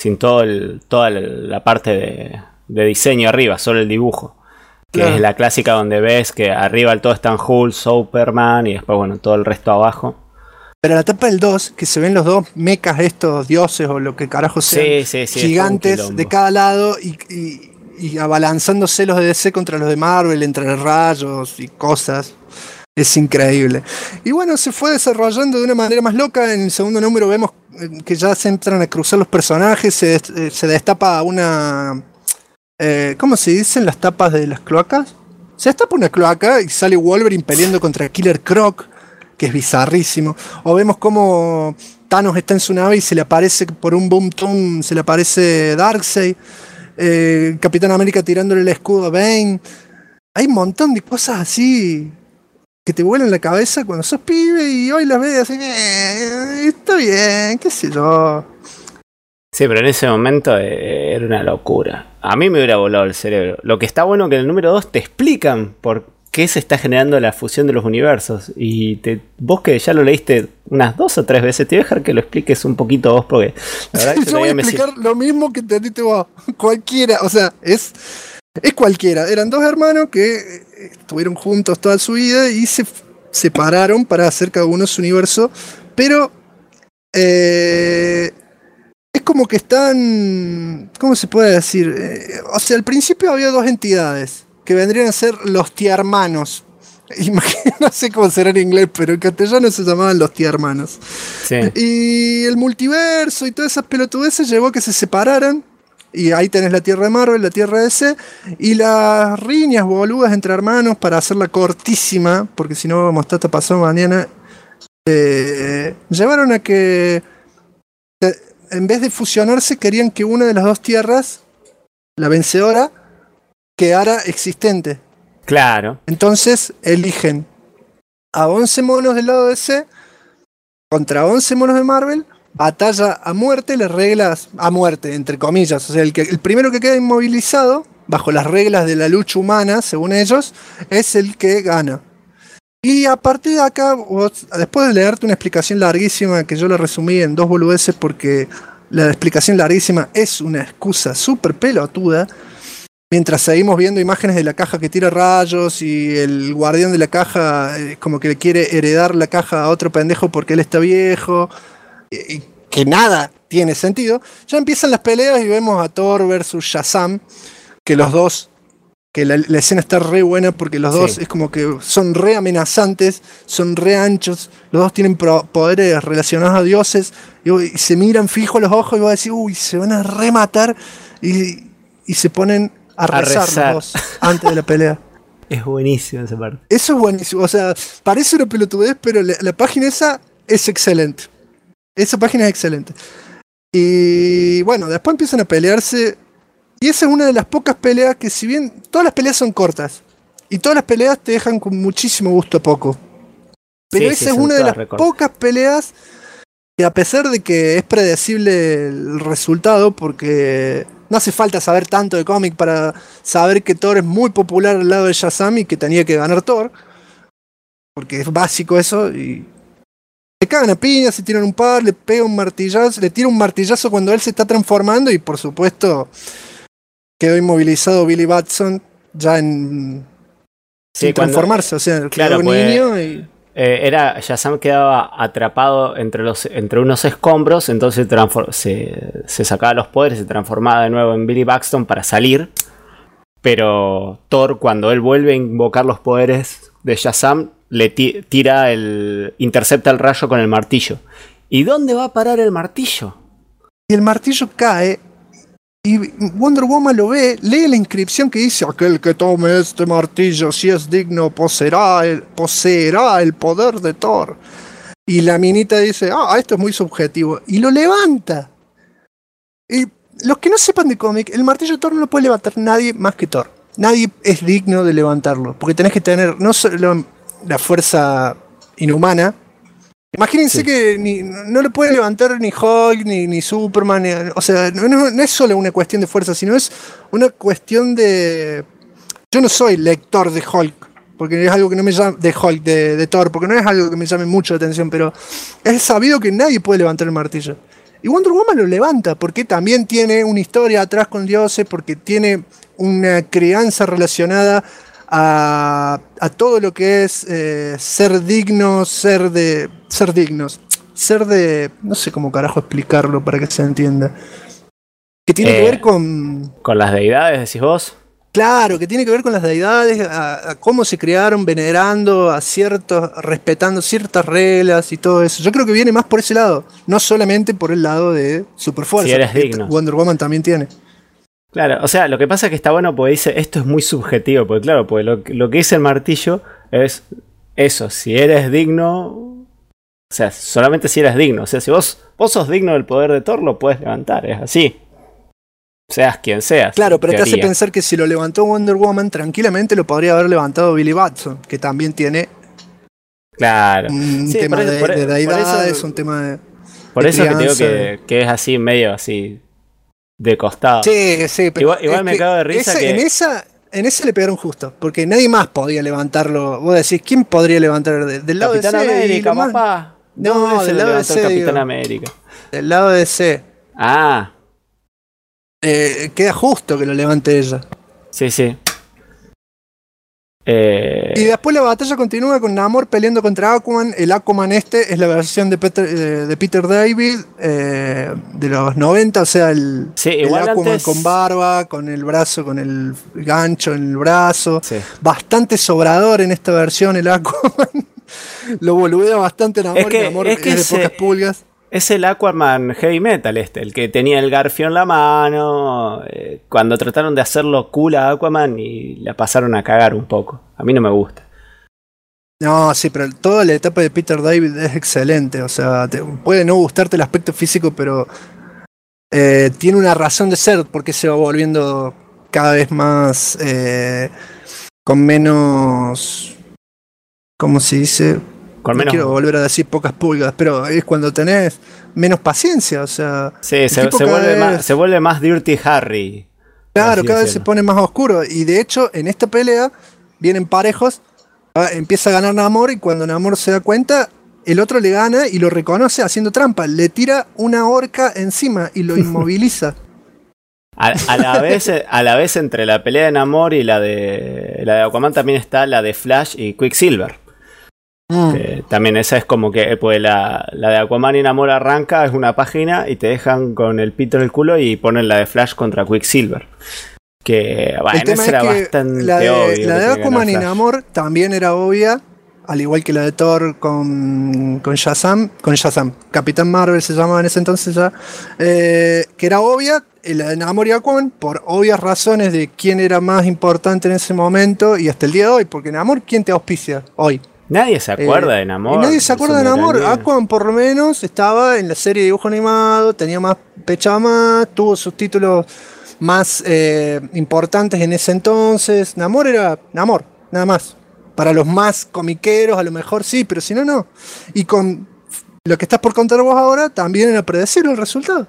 Speaker 3: la parte de diseño arriba, solo el dibujo. Que es la clásica donde ves que arriba todo está en Hulk, Superman y después, bueno, todo el resto abajo. Pero
Speaker 2: la etapa del 2, que se ven los dos mechas estos dioses o lo que carajo sean, gigantes de cada lado y abalanzándose los de DC contra los de Marvel, entre rayos y cosas. Es increíble. Y bueno, se fue desarrollando de una manera más loca. En el segundo número vemos que ya se entran a cruzar los personajes, se destapa una... ¿cómo se dicen las tapas de las cloacas? Se destapa una cloaca y sale Wolverine peleando contra Killer Croc. que es bizarrísimo. O vemos como Thanos está en su nave y se le aparece por un boom tom, se le aparece Darkseid. Capitán América tirándole el escudo a Bane. Hay un montón de cosas así que te vuelan la cabeza cuando sos pibe y hoy las ves así, está bien, qué sé yo.
Speaker 3: Sí, pero en ese momento era una locura. A mí me hubiera volado el cerebro. Lo que está bueno es que en el número 2 te explican por qué se está generando la fusión de los universos. Y vos que ya lo leíste unas 2 o 3 veces, te voy a dejar que lo expliques un poquito vos, porque la verdad que
Speaker 2: yo voy a explicar lo mismo que te entendiste vos. Cualquiera, o sea, es cualquiera. Eran 2 hermanos que estuvieron juntos toda su vida y se separaron para hacer cada uno su universo. Pero es como que están, ¿cómo se puede decir? O sea, al principio había 2 entidades que vendrían a ser los tiarmanos. No sé cómo será en inglés, pero en castellano se llamaban los tiarmanos.
Speaker 3: Sí.
Speaker 2: Y el multiverso y todas esas pelotudeces llevó a que se separaran. Y ahí tenés la Tierra de Marvel, la Tierra de DC. Y las riñas boludas entre hermanos, para hacerla cortísima, porque si no vamos a estar pasado mañana, llevaron a que en vez de fusionarse querían que una de las 2 tierras, la vencedora, quedara existente.
Speaker 3: Claro.
Speaker 2: Entonces eligen a 11 monos del lado de DC contra 11 monos de Marvel, batalla a muerte, las reglas a muerte, entre comillas. O sea, el primero que queda inmovilizado, bajo las reglas de la lucha humana, según ellos, es el que gana. Y a partir de acá, después de leerte una explicación larguísima, que yo la resumí en 2 boludeces porque la explicación larguísima es una excusa súper pelotuda, mientras seguimos viendo imágenes de la caja que tira rayos y el guardián de la caja como que le quiere heredar la caja a otro pendejo porque él está viejo, y que nada tiene sentido, ya empiezan las peleas y vemos a Thor versus Shazam, que los dos, que la escena está re buena porque los dos es como que son re amenazantes, son re anchos, los dos tienen poderes relacionados a dioses y se miran fijo los ojos y vos decís, uy, se van a rematar y se ponen a rezar los dos antes de la pelea.
Speaker 3: Es buenísimo esa parte.
Speaker 2: Eso es buenísimo, o sea, parece una pelotudez, pero la página esa es excelente. Esa página es excelente. Y bueno, después empiezan a pelearse. Y esa es una de las pocas peleas que, si bien todas las peleas son cortas, y todas las peleas te dejan con muchísimo gusto a poco, pero esa es una de las pocas peleas que, a pesar de que es predecible el resultado, porque no hace falta saber tanto de cómic para saber que Thor es muy popular al lado de Shazam y que tenía que ganar Thor, porque es básico eso, y le cagan a piñas, se tiran un par, le pega un martillazo, le tira un martillazo cuando él se está transformando, y por supuesto quedó inmovilizado Billy Batson ya sin transformarse, o sea,
Speaker 3: claro,
Speaker 2: quedó niño y...
Speaker 3: Shazam quedaba atrapado entre unos escombros, entonces se sacaba los poderes, se transformaba de nuevo en Billy Batson para salir, pero Thor, cuando él vuelve a invocar los poderes de Shazam, le intercepta el rayo con el martillo. ¿Y dónde va a parar el martillo?
Speaker 2: Y el martillo cae y Wonder Woman lo ve, lee la inscripción que dice: aquel que tome este martillo, si es digno, poseerá el poder de Thor. Y la minita dice: esto es muy subjetivo, y lo levanta. Y los que no sepan de cómic, el martillo de Thor no lo puede levantar nadie más que Thor. Nadie es digno de levantarlo, porque tenés que tener no solo la fuerza inhumana. Imagínense que no lo puede levantar ni Hulk, ni Superman, o sea, no es solo una cuestión de fuerza, sino es una cuestión de... Yo no soy lector de Hulk, porque es algo que no me llama... De Hulk, de Thor, porque no es algo que me llame mucho la atención, pero es sabido que nadie puede levantar el martillo. Y Wonder Woman lo levanta, porque también tiene una historia atrás con dioses, porque tiene una crianza relacionada a todo lo que es ser dignos, ser de... No sé cómo carajo explicarlo para que se entienda. Que tiene que ver con...
Speaker 3: ¿Con las deidades, decís vos?
Speaker 2: Claro, que tiene que ver con las deidades, a cómo se crearon, venerando a respetando ciertas reglas y todo eso. Yo creo que viene más por ese lado, no solamente por el lado de superfuerza.
Speaker 3: Si eres digno.
Speaker 2: Wonder Woman también tiene.
Speaker 3: Claro, o sea, lo que pasa es que está bueno porque dice, esto es muy subjetivo, porque claro, porque lo que dice el martillo es eso, si eres digno, O sea, solamente si eras digno. O sea, si vos sos digno del poder de Thor, lo puedes levantar, es así. Seas quien seas.
Speaker 2: Claro, pero te hace pensar que si lo levantó Wonder Woman, tranquilamente lo podría haber levantado Billy Batson, que también tiene un tema de deidades, un tema de.
Speaker 3: Por eso que te digo que es así, medio así, de costado.
Speaker 2: Sí, pero
Speaker 3: igual me cago de risa que.
Speaker 2: En esa le pegaron justo, porque nadie más podía levantarlo. Vos decís, ¿quién podría levantar del lado
Speaker 3: Capitán
Speaker 2: de DC?
Speaker 3: América, papá.
Speaker 2: No, del lado de DC.
Speaker 3: Capitán América.
Speaker 2: Del lado de DC.
Speaker 3: Ah.
Speaker 2: Queda justo que lo levante ella.
Speaker 3: Sí.
Speaker 2: Y después la batalla continúa con Namor peleando contra Aquaman. El Aquaman es la versión de Peter David de los 90, o sea, el Aquaman antes. Con barba, con el brazo, con el gancho en el brazo. Sí. Bastante sobrador en esta versión el Aquaman. Lo boludea bastante Namor, y Namor es de pocas pulgas.
Speaker 3: Es el Aquaman heavy metal el que tenía el garfio en la mano, cuando trataron de hacerlo cool a Aquaman y la pasaron a cagar un poco. A mí no me gusta.
Speaker 2: No, sí, pero toda la etapa de Peter David es excelente, o sea, puede no gustarte el aspecto físico, pero tiene una razón de ser porque se va volviendo cada vez más con menos, ¿cómo se dice? No quiero volver a decir pocas pulgas, pero es cuando tenés menos paciencia, o sea.
Speaker 3: Sí, se vuelve más Dirty Harry.
Speaker 2: Claro, cada vez se pone más oscuro. Y de hecho, en esta pelea vienen parejos. Empieza a ganar Namor, y cuando Namor se da cuenta, el otro le gana y lo reconoce haciendo trampa. Le tira una horca encima y lo inmoviliza.
Speaker 3: A la vez entre la pelea de Namor y la de Aquaman también está la de Flash y Quicksilver. También esa es como que pues la de Aquaman y Namor arranca, es una página y te dejan con el pito en el culo y ponen la de Flash contra Quicksilver, que bueno, esa era bastante obvio.
Speaker 2: La de Aquaman y Namor también era obvia, al igual que la de Thor con Shazam, Capitán Marvel se llamaba en ese entonces ya, que era obvia. La de Namor y Aquaman, por obvias razones de quién era más importante en ese momento y hasta el día de hoy, porque Namor, ¿quién te auspicia hoy?
Speaker 3: Nadie se acuerda de Namor.
Speaker 2: Nadie se acuerda de Namor. Aquaman por lo menos estaba en la serie de dibujo animado, tenía más, pechaba más, tuvo sus títulos más importantes en ese entonces. Namor era Namor, nada más. Para los más comiqueros a lo mejor sí, pero si no, no. Y con lo que estás por contar vos ahora, también era predecible el resultado.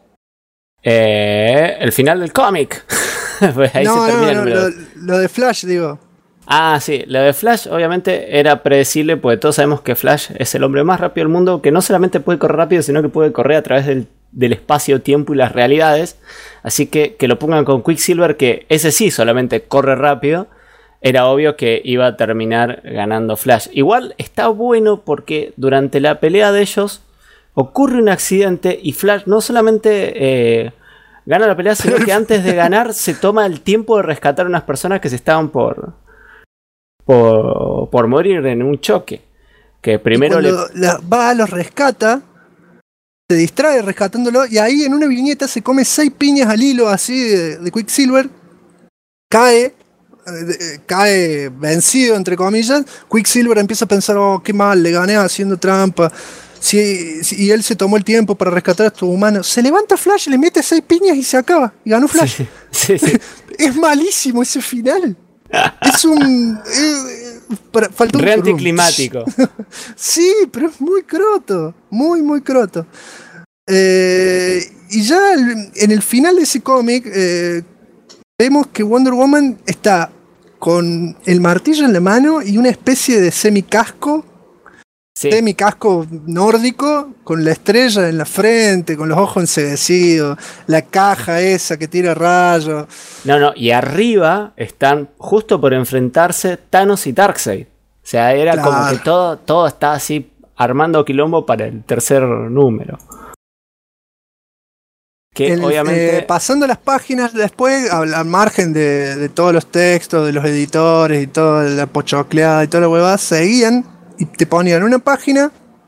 Speaker 3: El final del cómic. Pues ahí se termina el número.
Speaker 2: Lo de Flash, digo.
Speaker 3: Ah, sí, lo de Flash obviamente era predecible, porque todos sabemos que Flash es el hombre más rápido del mundo, que no solamente puede correr rápido, sino que puede correr a través del espacio-tiempo y las realidades. Así que lo pongan con Quicksilver, que ese sí solamente corre rápido, era obvio que iba a terminar ganando Flash. Igual está bueno porque durante la pelea de ellos ocurre un accidente y Flash no solamente gana la pelea, sino que antes de ganar se toma el tiempo de rescatar a unas personas que se estaban por morir en un choque. Que primero
Speaker 2: los rescata, se distrae rescatándolo, y ahí en una viñeta se come 6 piñas al hilo así de Quicksilver, cae vencido entre comillas. Quicksilver empieza a pensar, oh, qué mal, le gané haciendo trampa. Y él se tomó el tiempo para rescatar a estos humanos. Se levanta Flash, le mete 6 piñas y se acaba. Y ganó Flash.
Speaker 3: Sí.
Speaker 2: Es malísimo ese final. Es un. Falta un
Speaker 3: re anticlimático.
Speaker 2: Sí, pero es muy croto. Muy, muy croto. Y ya en el final de ese cómic, vemos que Wonder Woman está con el martillo en la mano y una especie de semicasco.
Speaker 3: Sí.
Speaker 2: Semicasco nórdico, con la estrella en la frente, con los ojos enceguecidos, la caja esa que tira rayos.
Speaker 3: No, y arriba están justo por enfrentarse Thanos y Darkseid. O sea, era claro, como que todo está así armando quilombo para el tercer número. Que obviamente.
Speaker 2: Pasando las páginas después, al margen de todos los textos, de los editores y toda la pochocleada y toda la huevada, seguían y te ponían una página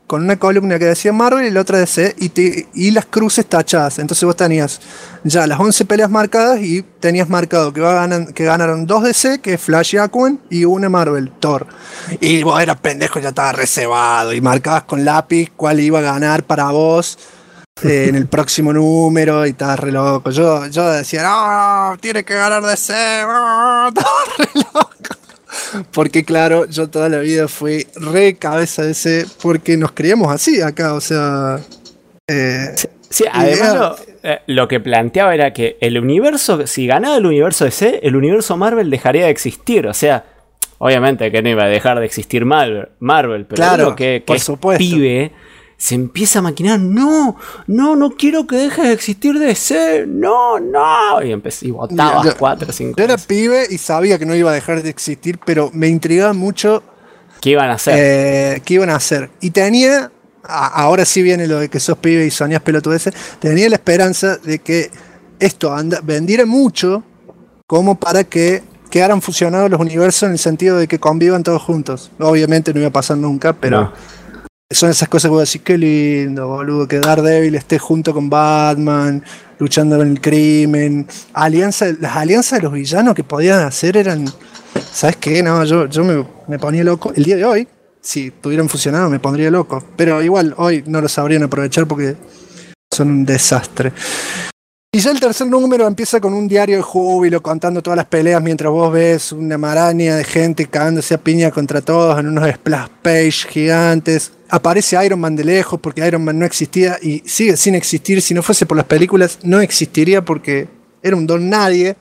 Speaker 2: con una columna que decía Marvel y la otra DC, y las cruces tachadas. Entonces vos tenías ya las 11 peleas marcadas y tenías marcado que ganaron 2 DC, que es Flash y Aquaman, y una Marvel, Thor. Y vos eras pendejo, ya estaba reservado, y marcabas con lápiz cuál iba a ganar para vos en el próximo número, y estabas re loco. Yo decía, no, tiene que ganar DC, estaba re loco. Porque claro, yo toda la vida fui re cabeza de ese, porque nos criamos así acá, o sea...
Speaker 3: sí, además lo que planteaba era que el universo, si ganaba el universo DC, el universo Marvel dejaría de existir, o sea, obviamente que no iba a dejar de existir Marvel, pero
Speaker 2: claro,
Speaker 3: que
Speaker 2: por
Speaker 3: es
Speaker 2: supuesto.
Speaker 3: pibe, se empieza a maquinar, no quiero que deje de existir DC, no, y votaba 4 o 5.
Speaker 2: Yo era pibe y sabía que no iba a dejar de existir, pero me intrigaba mucho
Speaker 3: ¿qué iban a hacer?
Speaker 2: ¿Qué iban a hacer? Y tenía, ahora sí viene lo de que sos pibe y soñás pelotudeces, tenía la esperanza de que esto vendiera mucho como para que quedaran fusionados los universos en el sentido de que convivan todos juntos. Obviamente no iba a pasar nunca, pero... No. Son esas cosas que voy a decir, qué lindo, boludo, que Daredevil esté junto con Batman, luchando con el crimen. Las alianzas de los villanos que podían hacer eran... ¿Sabes qué? No, yo me ponía loco. El día de hoy, si estuvieran fusionados, me pondría loco. Pero igual, hoy no lo sabrían aprovechar porque son un desastre. Y ya el tercer número empieza con un diario de júbilo contando todas las peleas mientras vos ves una maraña de gente cagándose a piña contra todos en unos splash page gigantes. Aparece Iron Man de lejos porque Iron Man no existía y sigue sin existir. Si no fuese por las películas no existiría porque era un don nadie.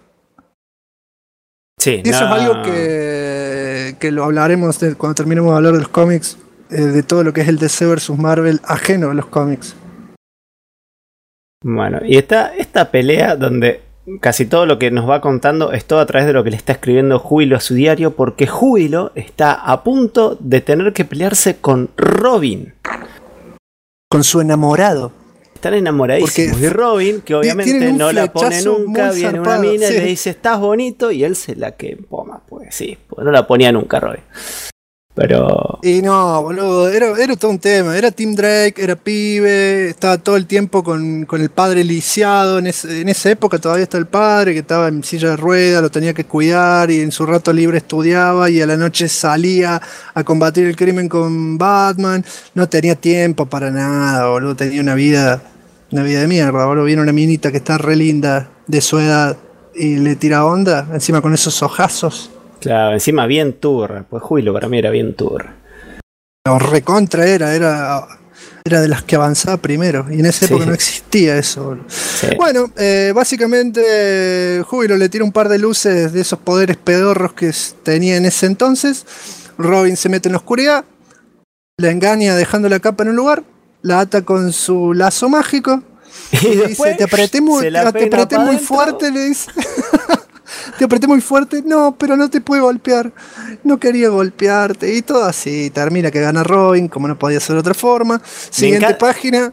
Speaker 3: Sí,
Speaker 2: y eso es algo que lo hablaremos cuando terminemos de hablar de los cómics, de todo lo que es el DC vs Marvel ajeno a los cómics.
Speaker 3: Bueno, y está esta pelea donde casi todo lo que nos va contando es todo a través de lo que le está escribiendo Júbilo a su diario, porque Júbilo está a punto de tener que pelearse con Robin.
Speaker 2: Con su enamorado.
Speaker 3: Están enamoradísimos.
Speaker 2: Porque
Speaker 3: y Robin, que obviamente no la pone nunca, viene zarpado, una mina y le dice, estás bonito, y él se la quema, pues sí, pues no la ponía nunca Robin. Pero...
Speaker 2: Y no, boludo, era todo un tema. Era Tim Drake, era pibe, estaba todo el tiempo con el padre lisiado. En esa época todavía está el padre, que estaba en silla de ruedas, lo tenía que cuidar y en su rato libre estudiaba y a la noche salía a combatir el crimen con Batman. No tenía tiempo para nada, boludo, tenía una vida de mierda, boludo. Viene una minita que está re linda de su edad y le tira onda, encima con esos ojazos.
Speaker 3: Claro, encima bien turra, pues Júbilo para mí era bien turra.
Speaker 2: No, recontra era de las que avanzaba primero, y en esa época no existía eso. Sí. Bueno, básicamente Júbilo le tira un par de luces de esos poderes pedorros que tenía en ese entonces. Robin se mete en la oscuridad, la engaña dejando la capa en un lugar, la ata con su lazo mágico y le dice, te apreté muy fuerte, le dice. Te apreté muy fuerte, no, pero no te puedo golpear, no quería golpearte, y todo así, termina que gana Robin, como no podía ser de otra forma. Siguiente página.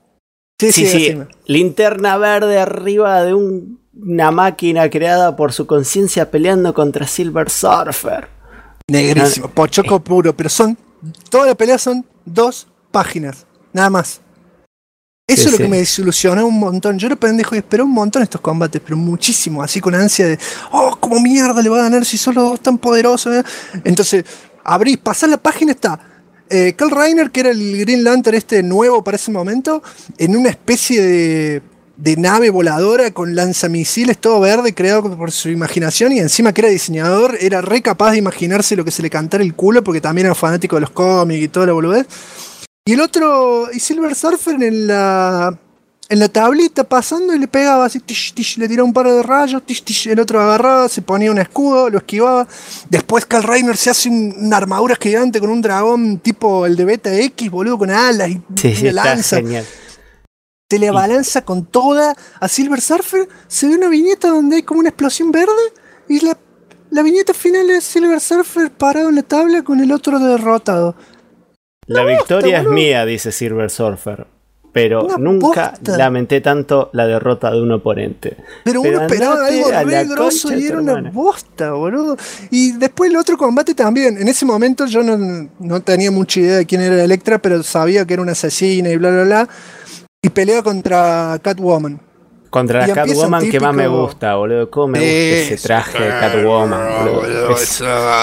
Speaker 3: Sí. Linterna verde arriba de una máquina creada por su conciencia peleando contra Silver Surfer.
Speaker 2: Negrísimo, pochoco puro, pero toda la pelea son 2 páginas, nada más. Eso es lo que me desilusionó un montón. Yo era pendejo y esperé un montón estos combates, pero muchísimo, así con ansia de, ¿cómo mierda le va a ganar si son los dos tan poderosos? Entonces, abrís, pasás la página, está Kyle Rayner, que era el Green Lantern nuevo para ese momento, en una especie de nave voladora con lanzamisiles, todo verde, creado por su imaginación, y encima que era diseñador, era re capaz de imaginarse lo que se le cantara el culo, porque también era fanático de los cómics y toda la boludez. Y el otro, y Silver Surfer en la tablita pasando y le pegaba así, tish, tish, le tiraba un par de rayos, tish, tish, el otro agarraba, se ponía un escudo, lo esquivaba. Después Kyle Rayner se hace una armadura gigante con un dragón tipo el de Beta X, boludo, con alas y una lanza. Genial. Se le abalanza con toda a Silver Surfer, se ve una viñeta donde hay como una explosión verde y la viñeta final es Silver Surfer parado en la tabla con el otro derrotado.
Speaker 3: La victoria es mía, dice Silver Surfer. pero
Speaker 2: Una
Speaker 3: nunca
Speaker 2: posta.
Speaker 3: lamenté tanto la derrota de un oponente.
Speaker 2: Pero uno esperaba
Speaker 3: andate
Speaker 2: algo
Speaker 3: a la
Speaker 2: re grosso
Speaker 3: concha
Speaker 2: y
Speaker 3: de tu
Speaker 2: era una
Speaker 3: hermana.
Speaker 2: bosta, boludo. Y después el otro combate también. En ese momento yo no tenía mucha idea de quién era Electra, pero sabía que era una asesina y bla, bla, bla. Y pelea contra Catwoman.
Speaker 3: Contra
Speaker 2: Y
Speaker 3: la
Speaker 2: empieza
Speaker 3: Catwoman
Speaker 2: un
Speaker 3: que más me
Speaker 2: típico-
Speaker 3: gusta, boludo. Cómo me gusta ese traje de Catwoman, boludo. Es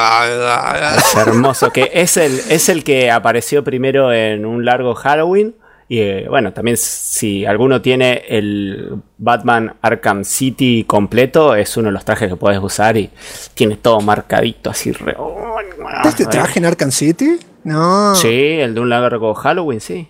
Speaker 3: hermoso. Que es el que apareció primero en un largo Halloween. Y bueno, también si alguno tiene el Batman Arkham City completo, es uno de los trajes que puedes usar y tiene todo marcadito así.
Speaker 2: ¿Este traje en Arkham City? No.
Speaker 3: Sí, el de un largo Halloween, sí.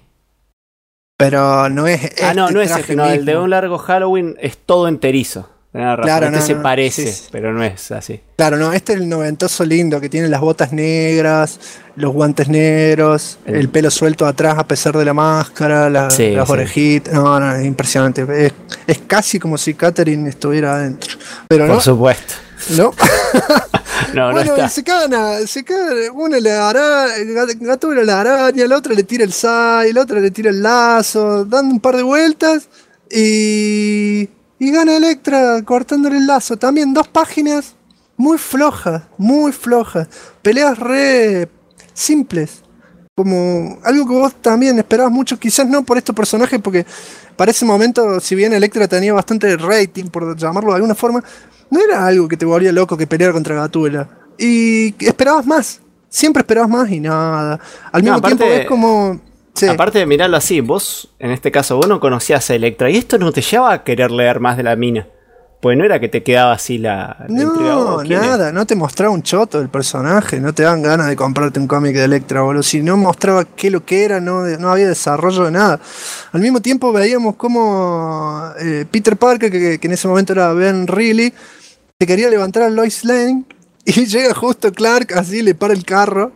Speaker 2: Pero no es este
Speaker 3: No es
Speaker 2: traje
Speaker 3: ese, no, el de
Speaker 2: mismo.
Speaker 3: un largo Halloween es todo enterizo. Tenés razón,
Speaker 2: Claro,
Speaker 3: este
Speaker 2: no,
Speaker 3: se
Speaker 2: no,
Speaker 3: parece,
Speaker 2: sí.
Speaker 3: pero no es así.
Speaker 2: Claro, no, este es el noventoso lindo que tiene las botas negras, los guantes negros, el pelo suelto atrás a pesar de la máscara,
Speaker 3: Sí,
Speaker 2: las
Speaker 3: sí.
Speaker 2: orejitas. No, es impresionante. Es casi como si Catherine estuviera adentro. Pero
Speaker 3: Por
Speaker 2: no,
Speaker 3: supuesto.
Speaker 2: no.
Speaker 3: No, no
Speaker 2: Bueno,
Speaker 3: está.
Speaker 2: y se cagan, uno le hará, Gatúbela la araña, la otra le tira el sai, la otra le tira el lazo, dando un par de vueltas y gana Electra cortándole el lazo. También 2 páginas muy flojas, peleas re simples, como algo que vos también esperabas mucho, quizás no por estos personajes, porque para ese momento, si bien Electra tenía bastante rating, por llamarlo de alguna forma, no era algo que te volvía loco que pelear contra Gatúbela. Y esperabas más, siempre esperabas más y nada. Al mismo
Speaker 3: aparte-
Speaker 2: tiempo es como... sí.
Speaker 3: Aparte de mirarlo así, vos, en este caso, vos no conocías a Electra y esto no te llevaba a querer leer más de la mina. Pues no era que te quedaba así la intriga.
Speaker 2: No,
Speaker 3: Oh, ¿quién es?
Speaker 2: nada, no te mostraba un choto del personaje, no te dan ganas de comprarte un cómic de Electra, boludo. Si no mostraba qué lo que era, no había desarrollo de nada. Al mismo tiempo veíamos como Peter Parker, que en ese momento era Ben Reilly, que quería levantar a Lois Lane y llega justo Clark, así le para el carro.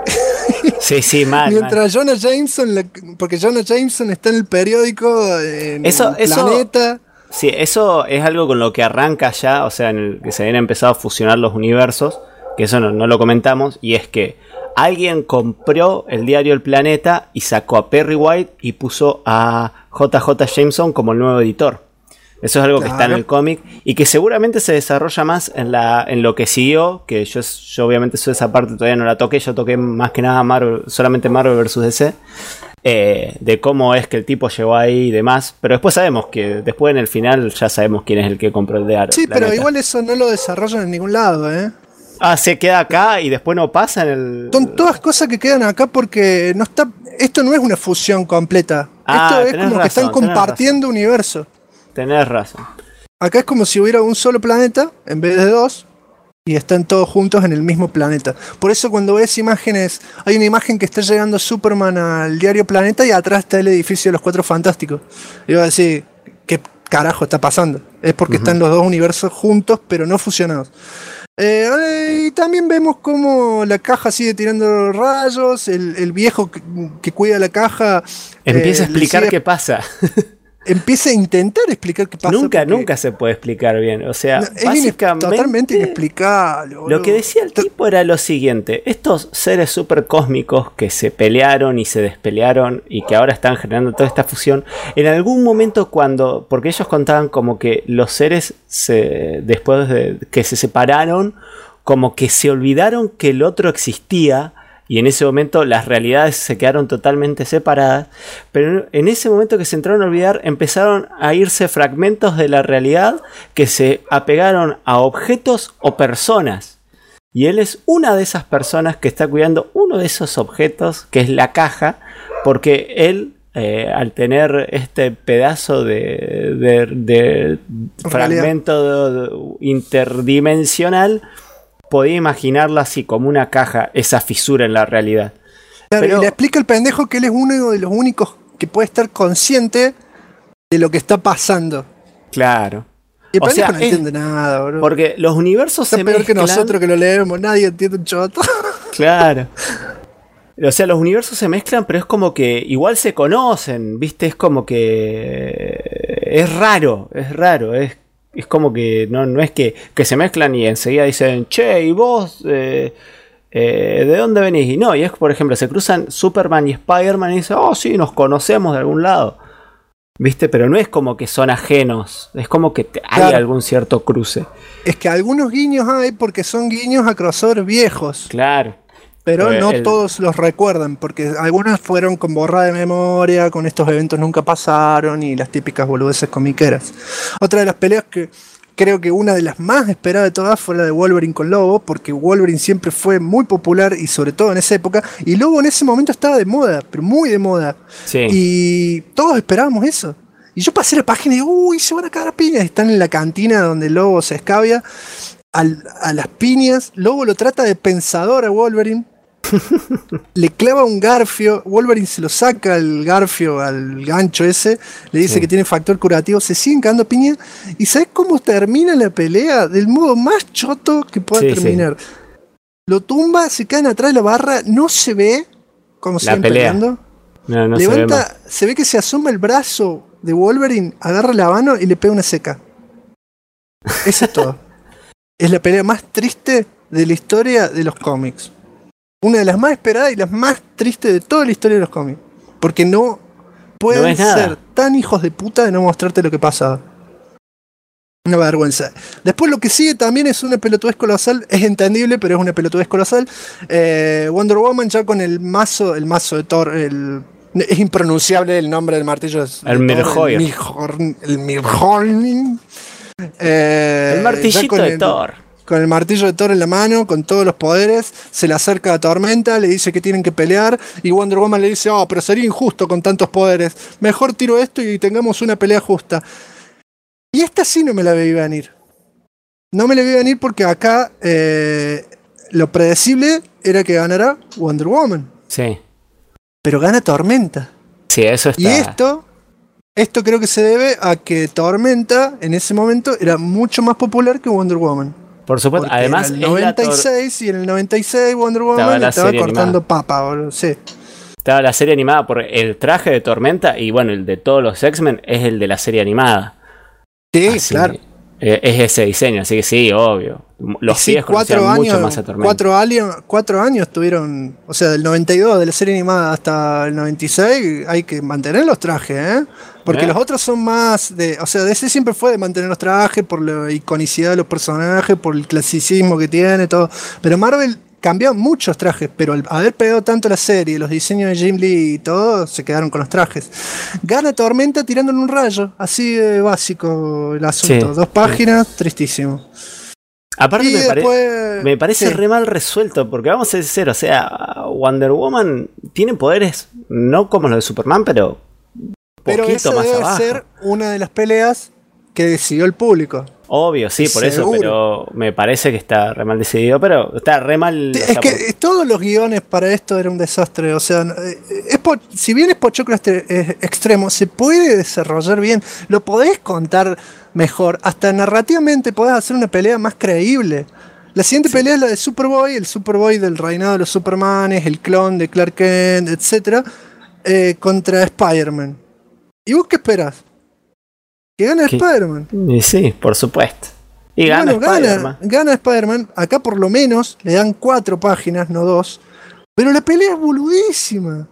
Speaker 3: Sí, mal.
Speaker 2: Mientras Jonah Jameson, porque Jonah Jameson está en el periódico, en
Speaker 3: Eso-
Speaker 2: el Planeta.
Speaker 3: Sí, eso es algo con lo que arranca ya, o sea, en el que se habían empezado a fusionar los universos, que eso no lo comentamos, y es que alguien compró el diario El Planeta y sacó a Perry White y puso a JJ Jameson como el nuevo editor. Eso es algo que está en
Speaker 2: Claro.
Speaker 3: el cómic y que seguramente se desarrolla más en lo que siguió, que yo obviamente esa parte todavía no la toqué, yo toqué más que nada solamente Marvel vs. DC. De cómo es que el tipo llegó ahí y demás, pero después sabemos que después en el final ya sabemos quién es el que compró el diario.
Speaker 2: Sí, pero igual eso no lo desarrollan en ningún lado, ¿eh?
Speaker 3: Se queda acá y después no pasa en el...
Speaker 2: Son todas cosas que quedan acá porque no está. Esto no es una fusión completa.
Speaker 3: Ah,
Speaker 2: Esto es
Speaker 3: tenés
Speaker 2: como que están
Speaker 3: razón, tenés
Speaker 2: compartiendo universo.
Speaker 3: Tenés razón.
Speaker 2: Acá es como si hubiera un solo planeta en vez de 2 y están todos juntos en el mismo planeta. Por eso cuando ves imágenes, hay una imagen que está llegando Superman al diario Planeta y atrás está el edificio de los Cuatro Fantásticos. Y vas a decir, ¿qué carajo está pasando? Es porque están los dos universos juntos pero no fusionados. Y también vemos cómo la caja sigue tirando rayos, el viejo que cuida la caja
Speaker 3: Empieza a
Speaker 2: le
Speaker 3: explicar
Speaker 2: sigue-
Speaker 3: qué pasa.
Speaker 2: empieza a intentar explicar qué pasa. porque
Speaker 3: Nunca se puede explicar bien. O sea,
Speaker 2: es
Speaker 3: básicamente...
Speaker 2: totalmente inexplicable.
Speaker 3: Lo
Speaker 2: boludo.
Speaker 3: que decía el tipo era lo siguiente: estos seres super cósmicos que se pelearon y se despelearon y que ahora están generando toda esta fusión, en algún momento porque ellos contaban como que los seres después de que se separaron, como que se olvidaron que el otro existía. Y en ese momento las realidades se quedaron totalmente separadas. Pero en ese momento que se entraron a olvidar, empezaron a irse fragmentos de la realidad que se apegaron a objetos o personas. Y él es una de esas personas que está cuidando uno de esos objetos, que es la caja, porque él, al tener este pedazo de fragmento interdimensional, podía imaginarla así, como una caja, esa fisura en la realidad.
Speaker 2: Claro,
Speaker 3: Pero-
Speaker 2: y le explica el pendejo que él es uno de los únicos que puede estar consciente de lo que está pasando.
Speaker 3: Claro.
Speaker 2: Y el
Speaker 3: O
Speaker 2: pendejo
Speaker 3: sea,
Speaker 2: no entiende nada, bro.
Speaker 3: Porque los universos
Speaker 2: Está
Speaker 3: se
Speaker 2: peor que
Speaker 3: mezclan.
Speaker 2: nosotros que lo leemos, nadie entiende un choto.
Speaker 3: Claro. O sea, los universos se mezclan, pero es como que igual se conocen, ¿viste? Es como que es raro. Es como que no es que se mezclan y enseguida dicen, che, ¿y vos de dónde venís? Y no, y es por ejemplo, se cruzan Superman y Spider-Man y dicen, oh sí, nos conocemos de algún lado. ¿viste? Pero no es como que son ajenos, es como que hay
Speaker 2: Claro.
Speaker 3: algún cierto cruce.
Speaker 2: Es que algunos guiños hay porque son guiños a crossover viejos.
Speaker 3: Claro.
Speaker 2: Pero
Speaker 3: Pues
Speaker 2: no
Speaker 3: el-
Speaker 2: todos los recuerdan, porque algunos fueron con borrada de memoria, con estos eventos nunca pasaron y las típicas boludeces comiqueras. Otra de las peleas que creo que una de las más esperadas de todas fue la de Wolverine con Lobo, porque Wolverine siempre fue muy popular y sobre todo en esa época, y Lobo en ese momento estaba de moda, pero muy de moda.
Speaker 3: Sí.
Speaker 2: Y todos esperábamos eso. Y yo pasé la página y digo, uy, se van a cagar a piñas. Están en la cantina donde Lobo se escabia a las piñas. Lobo lo trata de pensador a Wolverine. Le clava un garfio, Wolverine se lo saca el garfio al gancho ese, le dice
Speaker 3: Sí.
Speaker 2: que tiene factor curativo, se siguen cagando piña. ¿Y sabes cómo termina la pelea? Del modo más choto que pueda
Speaker 3: Sí,
Speaker 2: terminar. Lo tumba, se caen atrás de la barra, no se ve como
Speaker 3: La
Speaker 2: siguen
Speaker 3: pelea.
Speaker 2: peleando.
Speaker 3: No se ve
Speaker 2: Levanta,
Speaker 3: más.
Speaker 2: se ve que se asoma el brazo de Wolverine, agarra la mano y le pega una seca. Eso es todo. Es la pelea más triste de la historia de los cómics. Una de las más esperadas y las más tristes de toda la historia de los cómics. Porque no pueden
Speaker 3: No ves nada.
Speaker 2: ser tan hijos de puta de no mostrarte lo que pasaba. Una vergüenza. Después lo que sigue también es una pelotudez colosal. Es entendible, pero es una pelotudez colosal. Wonder Woman ya con el mazo de Thor. Es impronunciable el nombre del martillo.
Speaker 3: El Mjolnir.
Speaker 2: El Mjolnir.
Speaker 3: El
Speaker 2: Ya
Speaker 3: martillito
Speaker 2: con
Speaker 3: de Thor.
Speaker 2: Con el martillo de Thor en la mano, con todos los poderes, se le acerca a Tormenta, le dice que tienen que pelear, y Wonder Woman le dice, oh, pero sería injusto con tantos poderes, mejor tiro esto y tengamos una pelea justa. Y esta sí no me la veía venir. No me la veía venir porque acá lo predecible era que ganara Wonder Woman,
Speaker 3: Sí.
Speaker 2: pero gana Tormenta.
Speaker 3: Sí, eso está.
Speaker 2: Y esto creo que se debe a que Tormenta en ese momento era mucho más popular que Wonder Woman.
Speaker 3: Por supuesto.
Speaker 2: Porque
Speaker 3: Además,
Speaker 2: en el
Speaker 3: es la
Speaker 2: 96 y en el 96 Wonder
Speaker 3: Estaba
Speaker 2: Woman
Speaker 3: la
Speaker 2: estaba
Speaker 3: serie
Speaker 2: cortando
Speaker 3: animada.
Speaker 2: papa, boludo. Sí.
Speaker 3: estaba la serie animada por el traje de Tormenta y bueno, el de todos los X-Men es el de la serie animada.
Speaker 2: Sí,
Speaker 3: Así,
Speaker 2: claro.
Speaker 3: Es ese diseño, así que sí, obvio. Los
Speaker 2: Sí,
Speaker 3: pies conocían mucho más a Tormenta.
Speaker 2: 4 años tuvieron, o sea, del 92 de la serie animada hasta el 96 hay que mantener los trajes, ¿eh? Porque los otros son más de, o sea, DC siempre fue de mantener los trajes por la iconicidad de los personajes, por el clasicismo que tiene, todo. Pero Marvel cambió muchos trajes, pero al haber pegado tanto la serie, los diseños de Jim Lee y todo, se quedaron con los trajes. Gana Tormenta tirándole un rayo, así de básico el asunto.
Speaker 3: Sí,
Speaker 2: 2 páginas, tristísimo.
Speaker 3: Aparte
Speaker 2: Y después,
Speaker 3: me parece
Speaker 2: sí.
Speaker 3: re mal resuelto, porque vamos a ser sinceros, o sea, Wonder Woman tiene poderes no como los de Superman, pero
Speaker 2: Pero
Speaker 3: poquito
Speaker 2: esa
Speaker 3: más
Speaker 2: debe
Speaker 3: abajo.
Speaker 2: ser una de las peleas que decidió el público.
Speaker 3: Obvio, sí, por eso,
Speaker 2: Seguro.
Speaker 3: pero me parece que está re mal decidido, pero está re mal.
Speaker 2: Sí,
Speaker 3: o
Speaker 2: es
Speaker 3: sea,
Speaker 2: que todos los guiones para esto era un desastre. O sea, si bien es pochoclo extremo, se puede desarrollar bien. Lo podés contar mejor. Hasta narrativamente podés hacer una pelea más creíble. La siguiente pelea es la de Superboy, el Superboy del reinado de los Supermanes, el clon de Clark Kent, etc. Contra Spider-Man. ¿Y vos qué esperás? Que gane
Speaker 3: ¿Qué?
Speaker 2: Spider-Man.
Speaker 3: Y sí, por supuesto. Y gana
Speaker 2: Bueno,
Speaker 3: Spider-Man.
Speaker 2: gana Spider-Man. Acá por lo menos le dan 4 páginas, no 2. Pero la pelea es boludísima.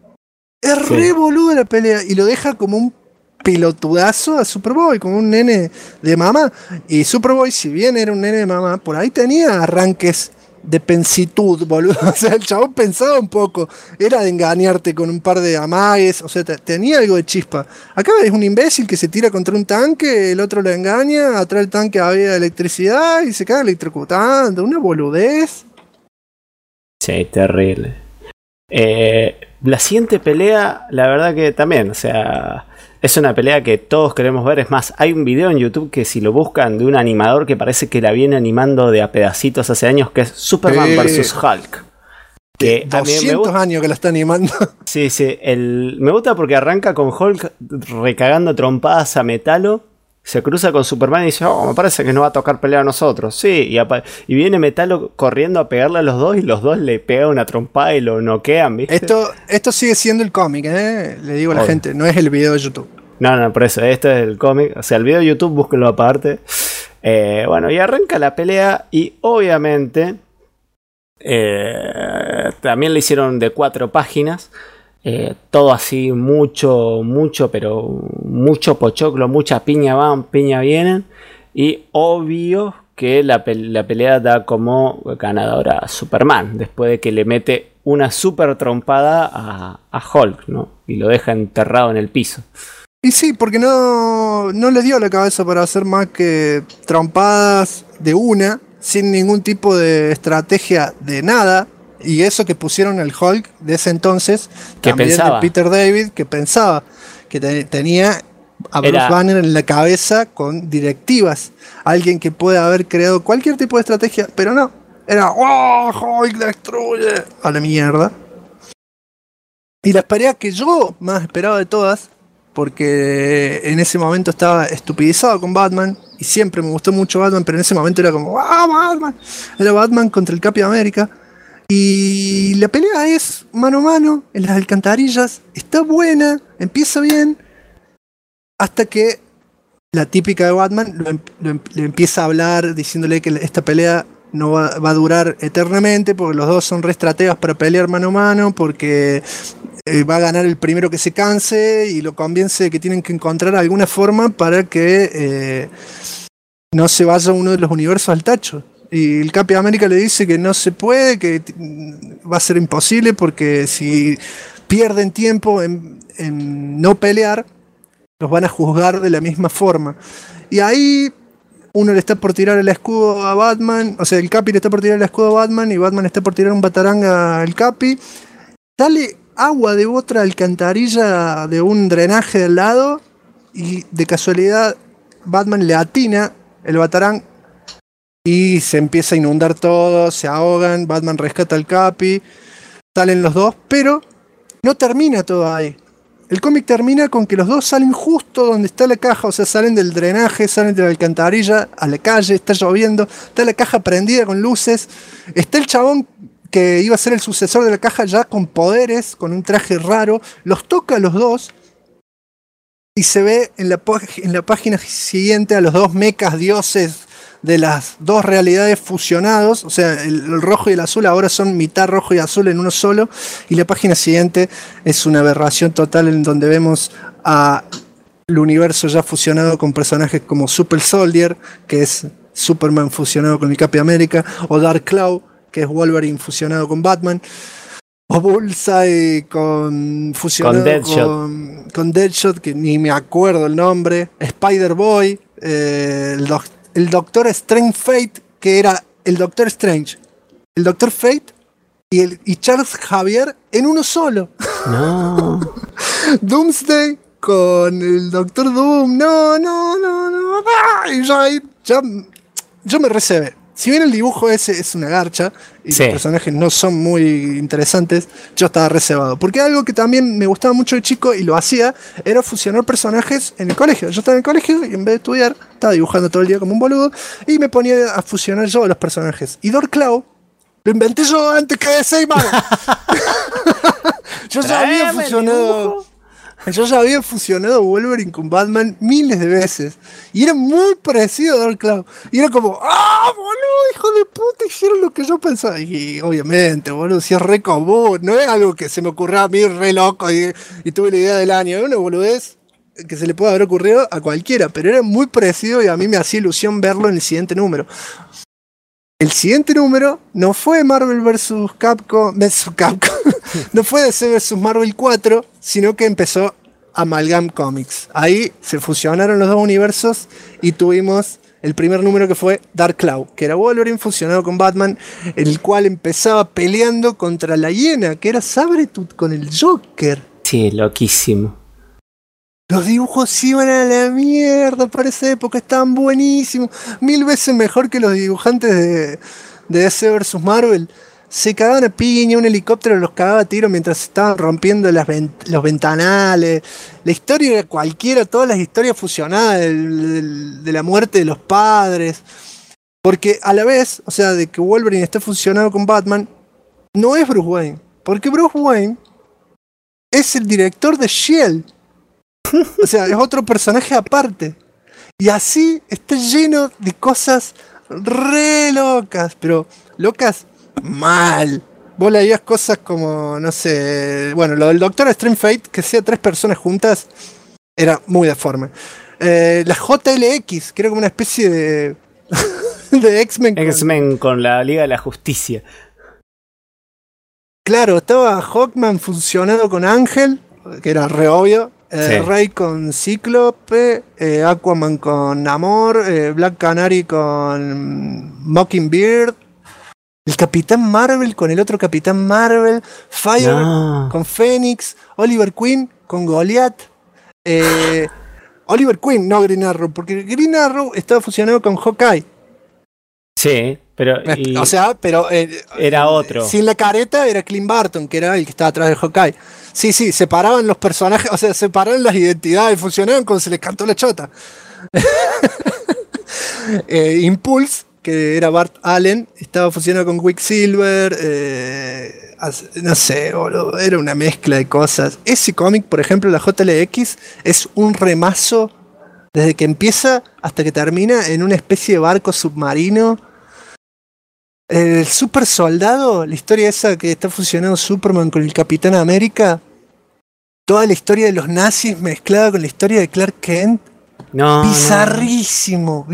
Speaker 2: Es
Speaker 3: Sí.
Speaker 2: re boluda la pelea. Y lo deja como un pelotudazo a Superboy, como un nene de mamá. Y Superboy, si bien era un nene de mamá, por ahí tenía arranques de pensitud, boludo. O sea, el chabón pensaba un poco. Era de engañarte con un par de amagues. O sea, tenía algo de chispa. Acá es un imbécil que se tira contra un tanque, el otro lo engaña, atrás del tanque había electricidad y se cae electrocutando. Una boludez.
Speaker 3: Sí, terrible. La siguiente pelea, la verdad que también, o sea, es una pelea que todos queremos ver. Es más, hay un video en YouTube que si lo buscan de un animador que parece que la viene animando de a pedacitos hace años, que es Superman vs. Hulk. Que a mí me
Speaker 2: 200
Speaker 3: gusta.
Speaker 2: años que la está animando.
Speaker 3: Sí, sí. Me gusta porque arranca con Hulk recagando trompadas a Metalo. Se cruza con Superman y dice, oh, me parece que no va a tocar pelear a nosotros. Sí, y viene Metalo corriendo a pegarle a los dos y los dos le pegan una trompada y lo noquean, ¿viste?
Speaker 2: Esto sigue siendo el cómic, ¿eh? Le digo a la
Speaker 3: Obvio.
Speaker 2: gente, no es el video de YouTube.
Speaker 3: No, por eso, este es el cómic. O sea, el video de YouTube, búsquenlo aparte. Bueno, y arranca la pelea y obviamente también le hicieron de 4 páginas. Todo así, pero mucho pochoclo, mucha piña van, piña vienen. Y obvio que la pelea da como ganadora a Superman, después de que le mete una super trompada a Hulk, ¿no? Y lo deja enterrado en el piso.
Speaker 2: Y sí, porque no le dio la cabeza para hacer más que trompadas de una, sin ningún tipo de estrategia de nada. Y eso que pusieron el Hulk de ese entonces,
Speaker 3: que
Speaker 2: también
Speaker 3: pensaba.
Speaker 2: de Peter David, que pensaba que tenía a Bruce Banner en la cabeza con directivas. Alguien que puede haber creado cualquier tipo de estrategia, pero no. Era, ¡oh, Hulk destruye! A la mierda. Y la pelea que yo más esperaba de todas, porque en ese momento estaba estupidizado con Batman, y siempre me gustó mucho Batman, pero en ese momento era como, ¡ah, Batman! Era Batman contra el Capi América. Y la pelea es mano a mano, en las alcantarillas, está buena, empieza bien, hasta que la típica de Batman le empieza a hablar diciéndole que esta pelea no va a durar eternamente, porque los dos son re estrategas para pelear mano a mano, porque va a ganar el primero que se canse, y lo convence de que tienen que encontrar alguna forma para que no se vaya uno de los universos al tacho. Y el Capi América le dice que no se puede, que va a ser imposible, porque si pierden tiempo en no pelear, los van a juzgar de la misma forma. Y ahí uno le está por tirar el escudo a Batman, o sea, el Capi le está por tirar el escudo a Batman, y Batman está por tirar un batarang al Capi. Sale agua de otra alcantarilla de un drenaje del lado, y de casualidad Batman le atina el batarang y se empieza a inundar todo, se ahogan, Batman rescata al Capi, salen los dos, pero no termina todo ahí. El cómic termina con que los dos salen justo donde está la caja, o sea, salen del drenaje, salen de la alcantarilla a la calle, está lloviendo, está la caja prendida con luces, está el chabón que iba a ser el sucesor de la caja ya con poderes, con un traje raro, los toca a los dos, y se ve en la página siguiente a los dos mecas dioses de las dos realidades fusionados, o sea, el rojo y el azul ahora son mitad rojo y azul en uno solo, y la página siguiente es una aberración total en donde vemos a el universo ya fusionado con personajes como Super Soldier, que es Superman fusionado con el Capi América, o Dark Claw, que es Wolverine fusionado con Batman, o Bullseye fusionado con Deadshot, que ni me acuerdo el nombre, Spider-Boy, el Doctor Strange Fate, que era el Doctor Strange, el Doctor Fate y Charles Xavier en uno solo.
Speaker 3: No.
Speaker 2: Doomsday con el Doctor Doom. No. Y yo me recebé. Si bien el dibujo ese es una garcha y
Speaker 3: sí,
Speaker 2: los personajes no son muy interesantes, yo estaba reservado. Porque algo que también me gustaba mucho de chico y lo hacía era fusionar personajes en el colegio. Yo estaba en el colegio y en vez de estudiar estaba dibujando todo el día como un boludo y me ponía a fusionar yo los personajes. Y Dark Claw lo inventé yo antes que DC, mano. Yo ya había fusionado Wolverine con Batman miles de veces. Y era muy parecido a Dark Claw. Y era como, ¡ah, boludo, hijo de puta! Hicieron lo que yo pensaba. Y obviamente, boludo, si es re común. No es algo que se me ocurrió a mí re loco y tuve la idea del año. Es una boludez que se le puede haber ocurrido a cualquiera. Pero era muy parecido y a mí me hacía ilusión verlo en el siguiente número. El siguiente número no fue Marvel vs. Capcom, no fue DC vs. Marvel 4, sino que empezó Amalgam Comics. Ahí se fusionaron los dos universos y tuvimos el primer número, que fue Dark Claw, que era Wolverine fusionado con Batman, el cual empezaba peleando contra la hiena, que era Sabretooth con el Joker.
Speaker 3: Sí, loquísimo.
Speaker 2: Los dibujos iban a la mierda para esa época, estaban buenísimos, 1000 veces mejor que los dibujantes de DC vs. Marvel. Se cagaban a piña, un helicóptero los cagaba a tiro mientras estaban rompiendo los ventanales. La historia era cualquiera, todas las historias fusionadas de la muerte de los padres. Porque a la vez, o sea, de que Wolverine esté fusionado con Batman, no es Bruce Wayne. Porque Bruce Wayne es el director de S.H.I.E.L.D. O sea, es otro personaje aparte. Y así está lleno de cosas re locas, pero locas mal. Vos leías cosas como, no sé, bueno, lo del Doctor Strange Fate, que sea 3 personas juntas, era muy deforme. La JLX, que era como una especie de, de X-Men.
Speaker 3: X-Men con la Liga de la Justicia.
Speaker 2: Claro, estaba Hawkman fusionado con Ángel, que era re obvio.
Speaker 3: Sí.
Speaker 2: Rey con Cíclope, Aquaman con Namor, Black Canary con Mockingbird, el Capitán Marvel con el otro Capitán Marvel, Fire con Phoenix, Oliver Queen con Goliath. Oliver Queen, no Green Arrow, porque Green Arrow estaba fusionado con Hawkeye.
Speaker 3: Sí, pero...
Speaker 2: O sea, pero...
Speaker 3: era otro.
Speaker 2: Sin la careta era Clint Barton, que era el que estaba atrás de Hawkeye. Sí, separaban los personajes, o sea, separaron las identidades, funcionaban cuando se les cantó la chota. Impulse, que era Bart Allen, estaba fusionado con Quicksilver, no sé, boludo, era una mezcla de cosas. Ese cómic, por ejemplo, la JLX, es un remazo desde que empieza hasta que termina en una especie de barco submarino. El super soldado, la historia esa que está fusionando Superman con el Capitán América, toda la historia de los nazis mezclada con la historia de Clark Kent, bizarrísimo,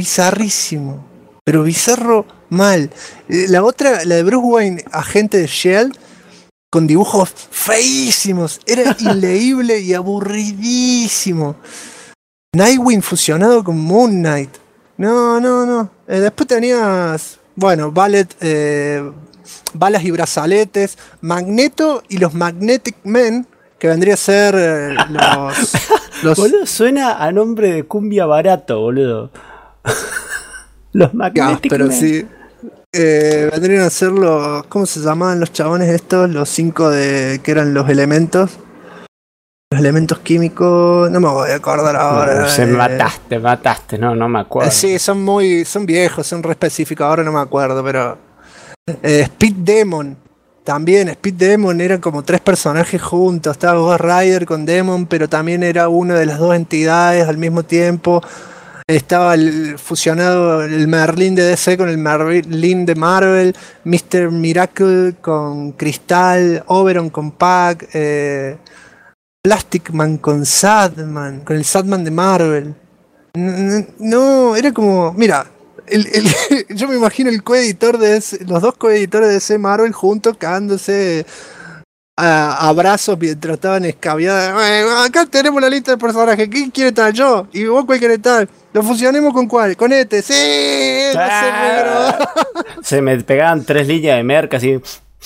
Speaker 2: pero bizarro mal. La otra, la de Bruce Wayne, agente de S.H.I.E.L.D., con dibujos feísimos, era inleíble y aburridísimo. Nightwing fusionado con Moon Knight. No. Después tenías... Bueno, balas y brazaletes, Magneto y los Magnetic Men, que vendría a ser los...
Speaker 3: Boludo, suena a nombre de cumbia barato, boludo. Los Magnetic
Speaker 2: pero
Speaker 3: Men.
Speaker 2: sí. Vendrían a ser los... ¿Cómo se llamaban los chabones estos? Los 5 que eran los elementos. Los elementos químicos, no me voy a acordar ahora.
Speaker 3: Mataste, no me acuerdo.
Speaker 2: Sí, son viejos, son re específicos, ahora no me acuerdo, pero... Speed Demon, también, Speed Demon eran como 3 personajes juntos, estaba Ghost Rider con Demon, pero también era una de las 2 entidades al mismo tiempo. Estaba fusionado el Merlin de DC con el Merlin de Marvel, Mr. Miracle con Cristal, Oberon con Pac, Plastic Man con Sadman, con el Sadman de Marvel. No, era como... Mira, yo me imagino el coeditor los 2 coeditores de DC Marvel juntos cagándose a abrazos mientras estaban escabeados. Acá tenemos la lista de personajes. ¿Quién quiere estar? Yo. ¿Y vos cuál quiere estar? ¿Lo fusionemos con cuál? Con este. ¡Sí!
Speaker 3: Se me pegaban 3 líneas de merca así...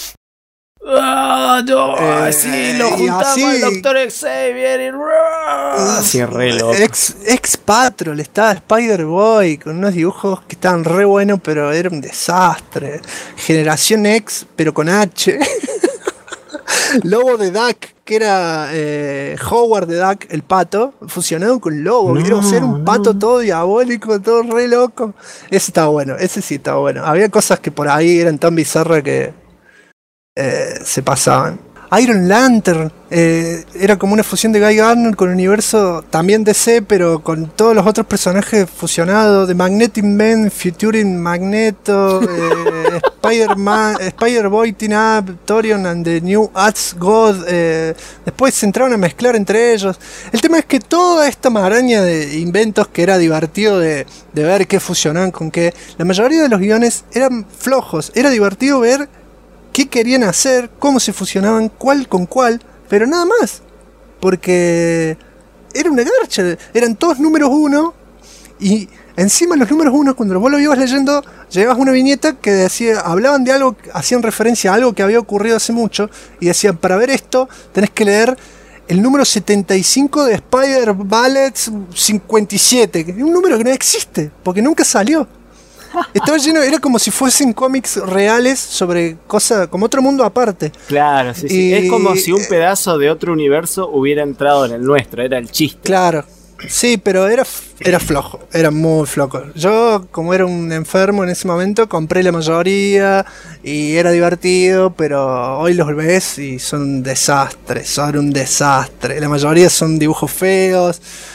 Speaker 3: sí, lo juntamos al Doctor Xavier y así re loco.
Speaker 2: Ex Patrol, estaba Spider-Boy con unos dibujos que estaban re buenos, pero era un desastre. Generación X, pero con H. Lobo de Duck, que era Howard de Duck, el pato, fusionado con Lobo. Quiero ser un pato todo diabólico, todo re loco. Ese estaba bueno, ese sí estaba bueno. Había cosas que por ahí eran tan bizarras que se pasaban. Iron Lantern era como una fusión de Guy Gardner con el universo también DC, pero con todos los otros personajes fusionados, de Magnetic Man, Featuring Magneto, Spider-Man, Spider-Boy, Teen Up, Thorium and the New Arts God. Después se entraron a mezclar entre ellos. El tema es que toda esta maraña de inventos que era divertido de ver qué fusionaban con qué, la mayoría de los guiones eran flojos. Era divertido ver qué querían hacer, cómo se fusionaban, cuál con cuál, pero nada más. Porque era una garcha, eran todos números 1 y encima los números 1, cuando vos lo ibas leyendo, llevabas una viñeta que decía, hablaban de algo, hacían referencia a algo que había ocurrido hace mucho y decían, para ver esto tenés que leer el número 75 de Spider Ballets 57, que es un número que no existe, porque nunca salió. Estaba lleno, era como si fuesen cómics reales sobre cosas, como otro mundo aparte.
Speaker 3: Claro, sí, sí. Es como si un pedazo de otro universo hubiera entrado en el nuestro, era el chiste.
Speaker 2: Claro, sí, pero era flojo, era muy flojo. Yo, como era un enfermo en ese momento, compré la mayoría y era divertido, pero hoy los ves y son un desastre, son un desastre. La mayoría son dibujos feos.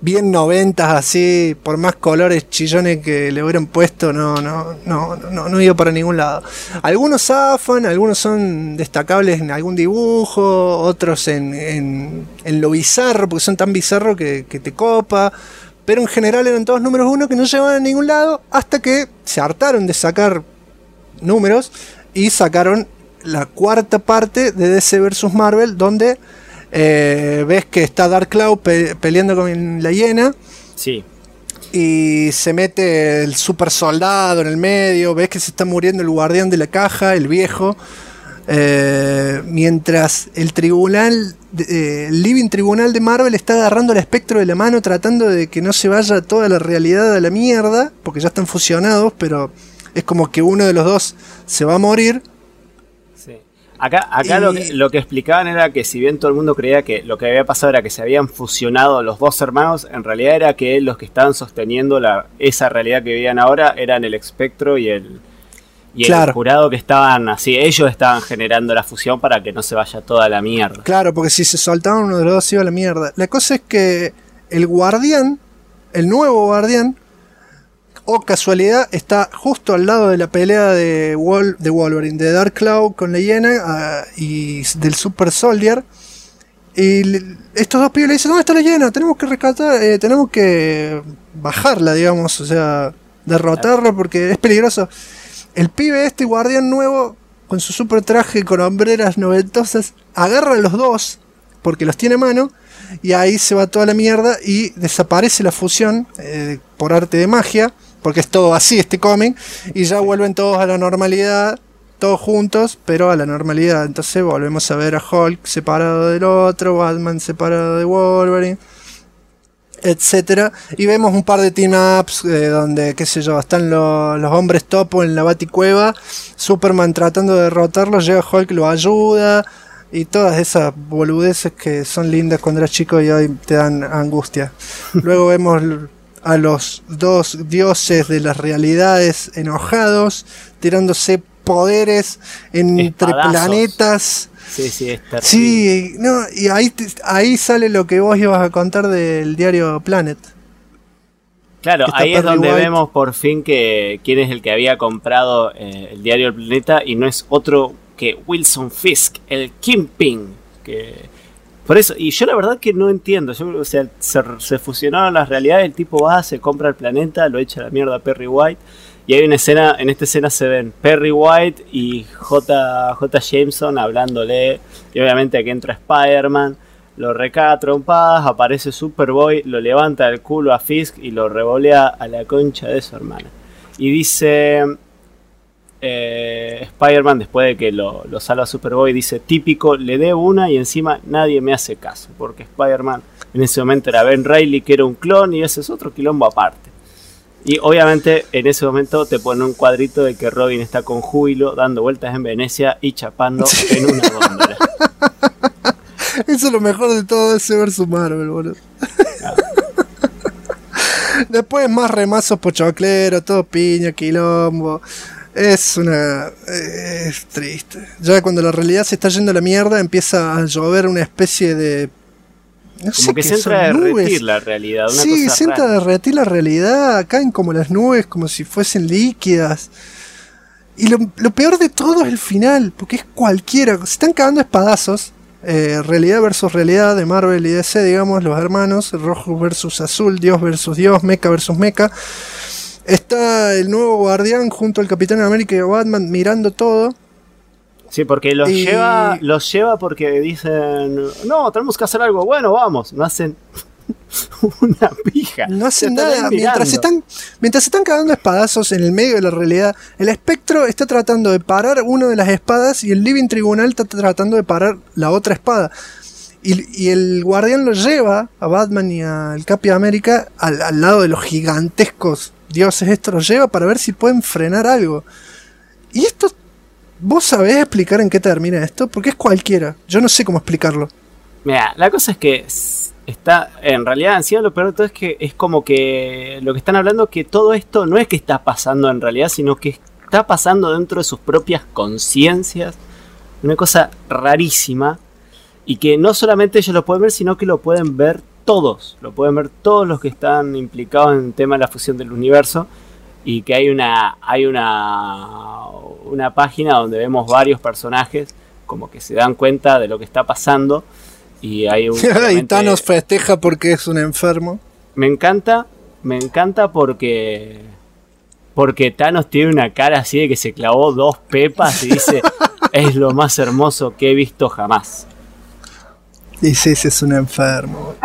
Speaker 2: bien noventas así, por más colores chillones que le hubieran puesto, no iba para ningún lado. Algunos zafan, algunos son destacables en algún dibujo, otros en lo bizarro, porque son tan bizarros que te copa. Pero en general eran todos números 1 que no llevaban a ningún lado, hasta que se hartaron de sacar números y sacaron la cuarta parte de DC vs Marvel, donde ves que está Dark Cloud peleando con la hiena.
Speaker 3: Sí.
Speaker 2: Y se mete el super soldado en el medio. Ves que se está muriendo el guardián de la caja, el viejo. Mientras el tribunal, el Living Tribunal de Marvel está agarrando al espectro de la mano, tratando de que no se vaya toda la realidad a la mierda, porque ya están fusionados, pero es como que uno de los dos se va a morir.
Speaker 3: Acá lo que explicaban era que si bien todo el mundo creía que lo que había pasado era que se habían fusionado los dos hermanos, en realidad era que los que estaban sosteniendo esa realidad que vivían ahora eran el espectro y el jurado, que estaban así, ellos estaban generando la fusión para que no se vaya toda la mierda.
Speaker 2: Claro, porque si se soltaban uno de los dos se iba a la mierda. La cosa es que el guardián, el nuevo guardián, casualidad, está justo al lado de la pelea de Wolverine, de Dark Cloud con la hiena y del Super Soldier. Y estos dos pibes le dicen: ¿dónde está la hiena? Tenemos que rescatar, tenemos que bajarla, digamos, o sea, derrotarla porque es peligroso. El pibe guardián nuevo, con su super traje con hombreras noventosas, agarra a los dos porque los tiene a mano. Y ahí se va toda la mierda y desaparece la fusión por arte de magia, porque es todo así este cómic, y ya vuelven todos a la normalidad, todos juntos, pero a la normalidad. Entonces volvemos a ver a Hulk separado del otro, Batman separado de Wolverine, etcétera. Y vemos un par de team-ups donde, qué sé yo, están los hombres topo en la Baticueva, Superman tratando de derrotarlos, llega Hulk, lo ayuda, y todas esas boludeces que son lindas cuando eras chico y hoy te dan angustia. Luego vemos a los dos dioses de las realidades enojados, tirándose poderes entre planetas.
Speaker 3: Sí, es terrible.
Speaker 2: Sí, no, y ahí sale lo que vos ibas a contar del diario Planet.
Speaker 3: Claro, ahí es donde
Speaker 2: White.
Speaker 3: vemos por fin que quién es el que había comprado el diario El Planeta, y no es otro que Wilson Fisk, el Kingpin, que por eso, y yo la verdad que no entiendo, o sea, se fusionaron las realidades, el tipo va, se compra el planeta, lo echa a la mierda a Perry White, y hay una escena, en esta escena se ven Perry White y J. Jameson hablándole, y obviamente aquí entra Spider-Man, lo recaga a trompadas, aparece Superboy, lo levanta del culo a Fisk y lo revolea a la concha de su hermana. Y dice Spider-Man, después de que lo salva Superboy, dice: típico, le debo una y encima nadie me hace caso, porque Spider-Man en ese momento era Ben Reilly, que era un clon, y ese es otro quilombo aparte. Y obviamente en ese momento te ponen un cuadrito de que Robin está con júbilo dando vueltas en Venecia y chapando en una góndola.
Speaker 2: Eso es lo mejor de todo ese versus Marvel, boludo. Después más remazos pochocleros, todo piña, quilombo. Es triste. Ya cuando la realidad se está yendo a la mierda, empieza a llover una especie de... No
Speaker 3: como
Speaker 2: sé
Speaker 3: que
Speaker 2: qué
Speaker 3: se entra a
Speaker 2: son,
Speaker 3: derretir
Speaker 2: nubes.
Speaker 3: la realidad. Una
Speaker 2: Sí,
Speaker 3: cosa
Speaker 2: se entra a
Speaker 3: rara.
Speaker 2: derretir la realidad. Caen como las nubes, como si fuesen líquidas. Y lo peor de todo es el final, porque es cualquiera. Se están cagando a espadazos. Realidad versus realidad de Marvel y DC, digamos, los hermanos. Rojo versus azul, Dios versus Dios, Mecha versus Mecha. Está el nuevo guardián junto al Capitán América y a Batman mirando todo.
Speaker 3: Sí, porque los lleva porque dicen: no, tenemos que hacer algo, bueno, vamos. No hacen una pija.
Speaker 2: No hacen
Speaker 3: Se están
Speaker 2: nada.
Speaker 3: ahí mirando.
Speaker 2: Mientras se están cagando a espadazos en el medio de la realidad, el espectro está tratando de parar una de las espadas y el Living Tribunal está tratando de parar la otra espada. Y el guardián lo lleva a Batman y al Capi América al lado de los gigantescos dioses. Esto los lleva para ver si pueden frenar algo. Y esto, ¿vos sabés explicar en qué termina esto? Porque es cualquiera. Yo no sé cómo explicarlo.
Speaker 3: Mira, la cosa es que está, en realidad, encima lo peor de todo es que es como que lo que están hablando, que todo esto no es que está pasando en realidad, sino que está pasando dentro de sus propias conciencias. Una cosa rarísima. Y que no solamente ellos lo pueden ver, sino que lo pueden ver todos, lo pueden ver todos los que están implicados en el tema de la fusión del universo, y que hay una página donde vemos varios personajes como que se dan cuenta de lo que está pasando, y hay
Speaker 2: y Thanos festeja porque es un enfermo.
Speaker 3: Me encanta porque Thanos tiene una cara así de que se clavó 2 pepas y dice es lo más hermoso que he visto jamás.
Speaker 2: Y sí, es un enfermo.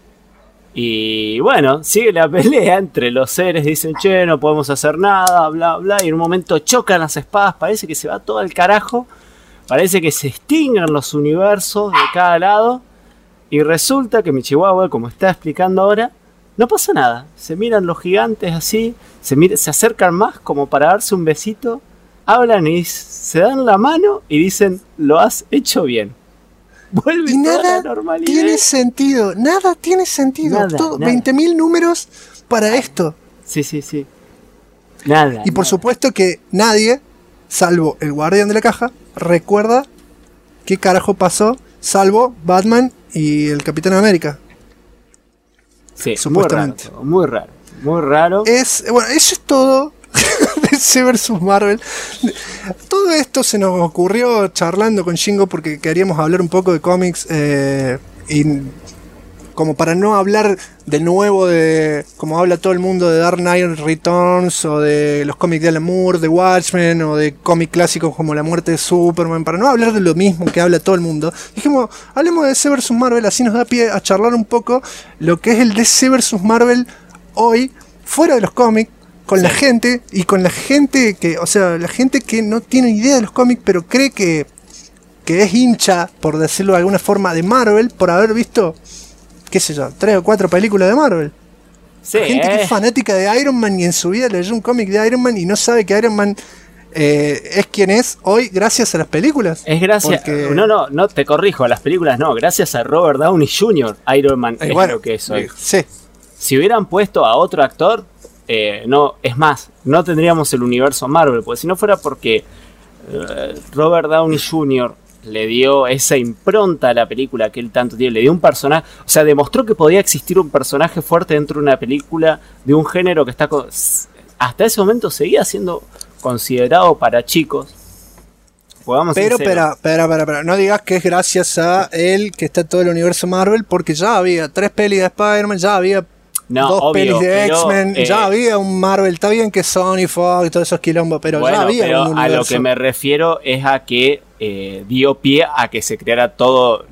Speaker 3: Y bueno, sigue la pelea entre los seres, dicen che, no podemos hacer nada, bla bla, y en un momento chocan las espadas, parece que se va todo al carajo, parece que se extinguen los universos de cada lado, y resulta que mi chihuahua, como está explicando ahora, no pasa nada. Se miran los gigantes así, se acercan más como para darse un besito, hablan y se dan la mano y dicen, lo has hecho bien. Vuelve
Speaker 2: y
Speaker 3: toda
Speaker 2: nada
Speaker 3: la normalidad.
Speaker 2: tiene sentido, nada tiene sentido.
Speaker 3: Nada.
Speaker 2: 20.000 números para esto.
Speaker 3: Sí. Nada.
Speaker 2: Y por supuesto que nadie, salvo el guardián de la caja, recuerda qué carajo pasó, salvo Batman y el Capitán América.
Speaker 3: Sí,
Speaker 2: supuestamente.
Speaker 3: Muy raro.
Speaker 2: Bueno, eso es todo. DC vs Marvel. Todo esto se nos ocurrió charlando con Shingo porque queríamos hablar un poco de cómics, y como para no hablar de nuevo de como habla todo el mundo de Dark Knight Returns o de los cómics de Alan Moore, de Watchmen o de cómics clásicos como La muerte de Superman, para no hablar de lo mismo que habla todo el mundo, dijimos, hablemos de DC vs Marvel, así nos da pie a charlar un poco lo que es el DC vs Marvel hoy, fuera de los cómics, con la gente, y con la gente que, o sea, la gente que no tiene idea de los cómics, pero cree que es hincha, por decirlo de alguna forma, de Marvel, por haber visto, qué sé yo, 3 o 4 películas de Marvel.
Speaker 3: Sí,
Speaker 2: Gente que es fanática de Iron Man y en su vida leyó un cómic de Iron Man y no sabe que Iron Man es quien es hoy gracias a las películas.
Speaker 3: Es gracias,
Speaker 2: porque...
Speaker 3: no, te corrijo, a las películas no, gracias a Robert Downey Jr. Iron Man es
Speaker 2: bueno,
Speaker 3: lo que es hoy.
Speaker 2: Sí.
Speaker 3: Si hubieran puesto a otro actor, no, es más, no tendríamos el universo Marvel, porque si no fuera porque Robert Downey Jr. le dio esa impronta a la película que él tanto tiene, le dio un personaje, o sea, demostró que podía existir un personaje fuerte dentro de una película de un género que está hasta ese momento seguía siendo considerado para chicos.
Speaker 2: Pero no digas que es gracias a él que está todo el universo Marvel, porque ya había 3 pelis de Spider-Man, ya había 2 pelis de X-Men, ya había un Marvel. Está bien que Sony, Fox y todos esos quilombos, pero bueno, ya había un universo.
Speaker 3: A lo que me refiero es a que dio pie a que se creara todo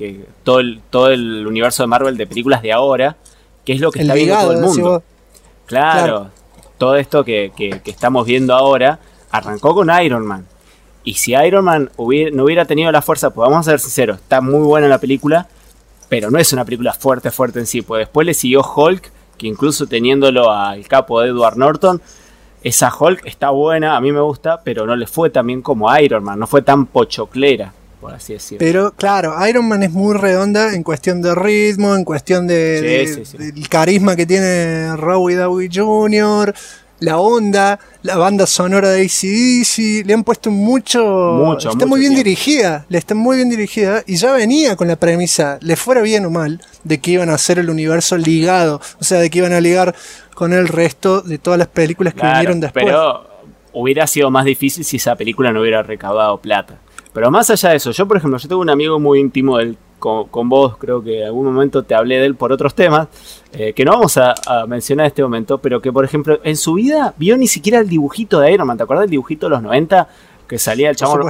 Speaker 3: el universo de Marvel de películas de ahora, que es lo que está viendo todo el mundo. Claro, todo esto que estamos viendo ahora arrancó con Iron Man. Y si Iron Man no hubiera tenido la fuerza, pues vamos a ser sinceros, está muy buena la película, pero no es una película fuerte en sí. Pues después le siguió Hulk, que incluso teniendo al capo de Edward Norton, esa Hulk está buena, a mí me gusta, pero no le fue tan bien como Iron Man, no fue tan pochoclera, por así decirlo.
Speaker 2: Pero claro, Iron Man es muy redonda en cuestión de ritmo, en cuestión del carisma que tiene Robert Downey Jr., la onda, la banda sonora de AC/DC, le han puesto mucho está muy bien dirigida, le está muy bien dirigida, y ya venía con la premisa, le fuera bien o mal, de que iban a hacer el universo ligado, o sea, de que iban a ligar con el resto de todas las películas que vinieron después.
Speaker 3: Pero hubiera sido más difícil si esa película no hubiera recaudado plata. Pero más allá de eso, yo por ejemplo, yo tengo un amigo muy íntimo con vos, creo que en algún momento te hablé de él por otros temas, que no vamos a mencionar en este momento, pero que por ejemplo en su vida vio ni siquiera el dibujito de Iron Man. ¿Te acuerdas del dibujito de los 90? Que salía el chabón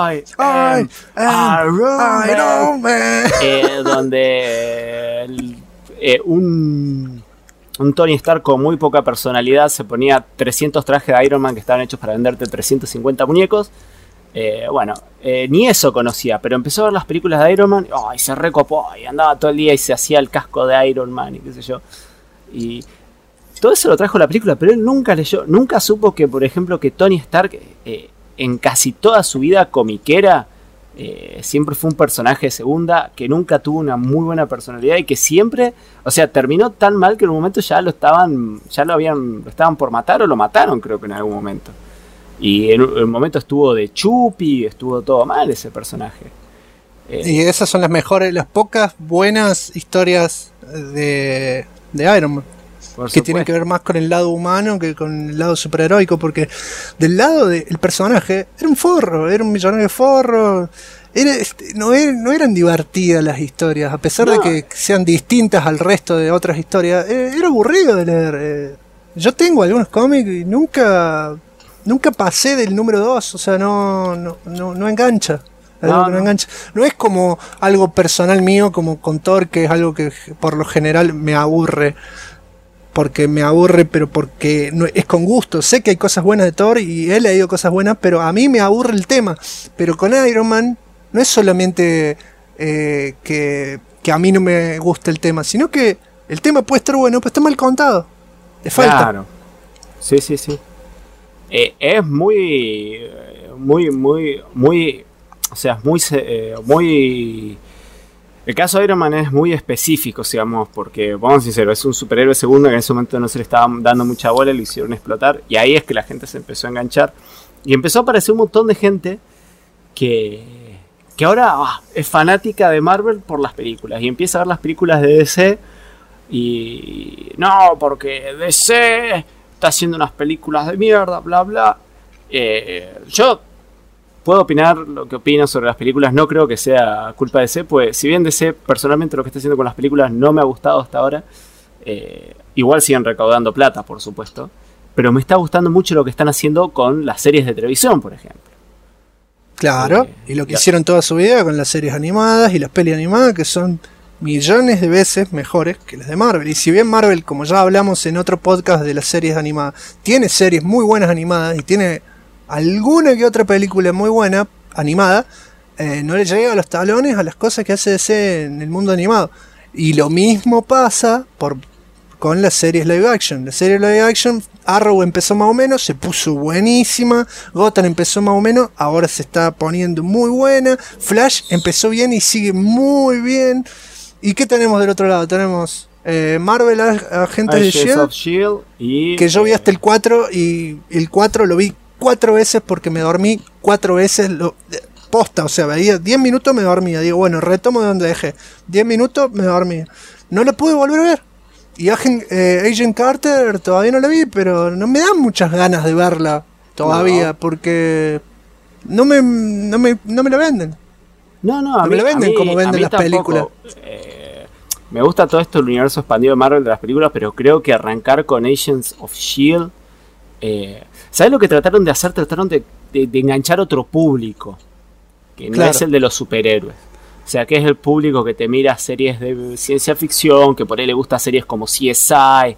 Speaker 2: Iron Man,
Speaker 3: donde un Tony Stark con muy poca personalidad se ponía 300 trajes de Iron Man que estaban hechos para venderte 350 muñecos. Ni eso conocía, pero empezó a ver las películas de Iron Man y se recopó y andaba todo el día y se hacía el casco de Iron Man y qué sé yo, y todo eso lo trajo la película, pero él nunca supo que, por ejemplo, que Tony Stark en casi toda su vida comiquera siempre fue un personaje de segunda, que nunca tuvo una muy buena personalidad y que siempre, o sea, terminó tan mal que en un momento lo estaban por matar o lo mataron, creo que en algún momento. Y en un momento estuvo de chupi, estuvo todo mal ese personaje.
Speaker 2: Y esas son las pocas buenas historias de Iron Man. Que tienen que ver más con el lado humano que con el lado superheroico, porque del lado del personaje era un forro, era un millonario forro. No eran divertidas las historias, a pesar de que sean distintas al resto de otras historias. Era aburrido de leer. Yo tengo algunos cómics y nunca pasé del número 2, o sea, no engancha. No engancha. No es como algo personal mío, como con Thor, que es algo que por lo general me aburre. Pero porque no, es con gusto. Sé que hay cosas buenas de Thor y he leído cosas buenas, pero a mí me aburre el tema. Pero con Iron Man no es solamente que a mí no me gusta el tema, sino que el tema puede estar bueno, pero está mal contado. Le falta.
Speaker 3: Claro. Sí. Es muy, o sea, muy. El caso de Iron Man es muy específico, digamos, porque, vamos a ser sinceros, es un superhéroe segundo que en ese momento no se le estaba dando mucha bola, lo hicieron explotar, y ahí es que la gente se empezó a enganchar, y empezó a aparecer un montón de gente que ahora es fanática de Marvel por las películas, y empieza a ver las películas de DC, y no, porque DC está haciendo unas películas de mierda, bla, bla. Yo puedo opinar lo que opino sobre las películas, no creo que sea culpa de DC, pues si bien DC personalmente lo que está haciendo con las películas no me ha gustado hasta ahora, igual siguen recaudando plata, por supuesto, pero me está gustando mucho lo que están haciendo con las series de televisión, por ejemplo.
Speaker 2: Claro, y lo que hicieron toda su vida con las series animadas y las pelis animadas, que son millones de veces mejores que las de Marvel. Y si bien Marvel, como ya hablamos en otro podcast de las series animadas, tiene series muy buenas animadas y tiene alguna que otra película muy buena animada, no le llega a los talones a las cosas que hace DC en el mundo animado. Y lo mismo pasa con las series live action. La serie live action, Arrow empezó más o menos, se puso buenísima. Gotham empezó más o menos, ahora se está poniendo muy buena. Flash empezó bien y sigue muy bien. ¿Y qué tenemos del otro lado? Tenemos Marvel Agentes de S.H.I.E.L.D.
Speaker 3: y
Speaker 2: que yo vi hasta el 4 y el 4 lo vi 4 veces porque me dormí 4 veces. Posta, o sea, veía 10 minutos me dormía. Digo, bueno, retomo de donde dejé. 10 minutos me dormía. No la pude volver a ver. Y Agent Carter todavía no la vi, pero no me dan muchas ganas de verla todavía, porque no me la venden.
Speaker 3: No
Speaker 2: me la venden como venden las películas.
Speaker 3: Me gusta todo esto, el universo expandido de Marvel de las películas, pero creo que arrancar con Agents of S.H.I.E.L.D. ¿Sabes lo que trataron de hacer? Trataron de enganchar otro público, que no es el de los superhéroes. O sea, que es el público que te mira series de ciencia ficción, que por ahí le gusta series como CSI.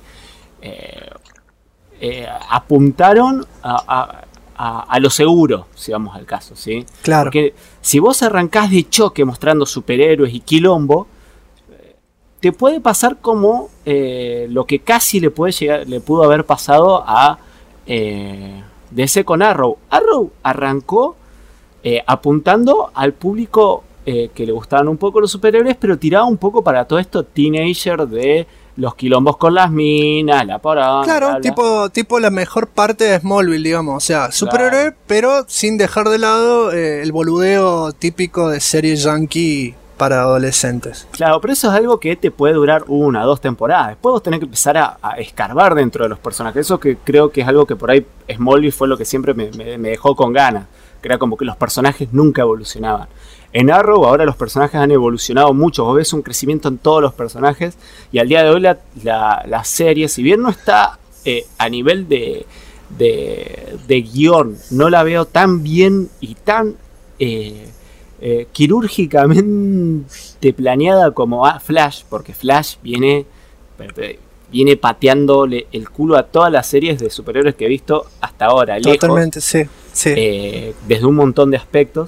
Speaker 3: Apuntaron a lo seguro, si vamos al caso, ¿sí?
Speaker 2: Claro.
Speaker 3: Porque si vos arrancás de choque mostrando superhéroes y quilombo, te puede pasar como lo que casi le pudo haber pasado a DC con Arrow. Arrow arrancó apuntando al público que le gustaban un poco los superhéroes, pero tiraba un poco para todo esto teenager de los quilombos con las minas, la parada.
Speaker 2: Claro, tipo la mejor parte de Smallville, digamos. O sea, superhéroe, claro, pero sin dejar de lado el boludeo típico de serie yankee para adolescentes.
Speaker 3: Claro, pero eso es algo que te puede durar 1 o 2 temporadas. Después vos tenés que empezar a escarbar dentro de los personajes. Eso que creo que es algo que por ahí Smallville fue lo que siempre me dejó con ganas. Que era como que los personajes nunca evolucionaban. En Arrow ahora los personajes han evolucionado mucho. Vos ves un crecimiento en todos los personajes. Y al día de hoy la serie, si bien no está a nivel de guión, no la veo tan bien y tan quirúrgicamente planeada como Flash. Porque Flash viene pateándole el culo a todas las series de superhéroes que he visto hasta ahora.
Speaker 2: Totalmente,
Speaker 3: lejos,
Speaker 2: sí.
Speaker 3: Desde un montón de aspectos.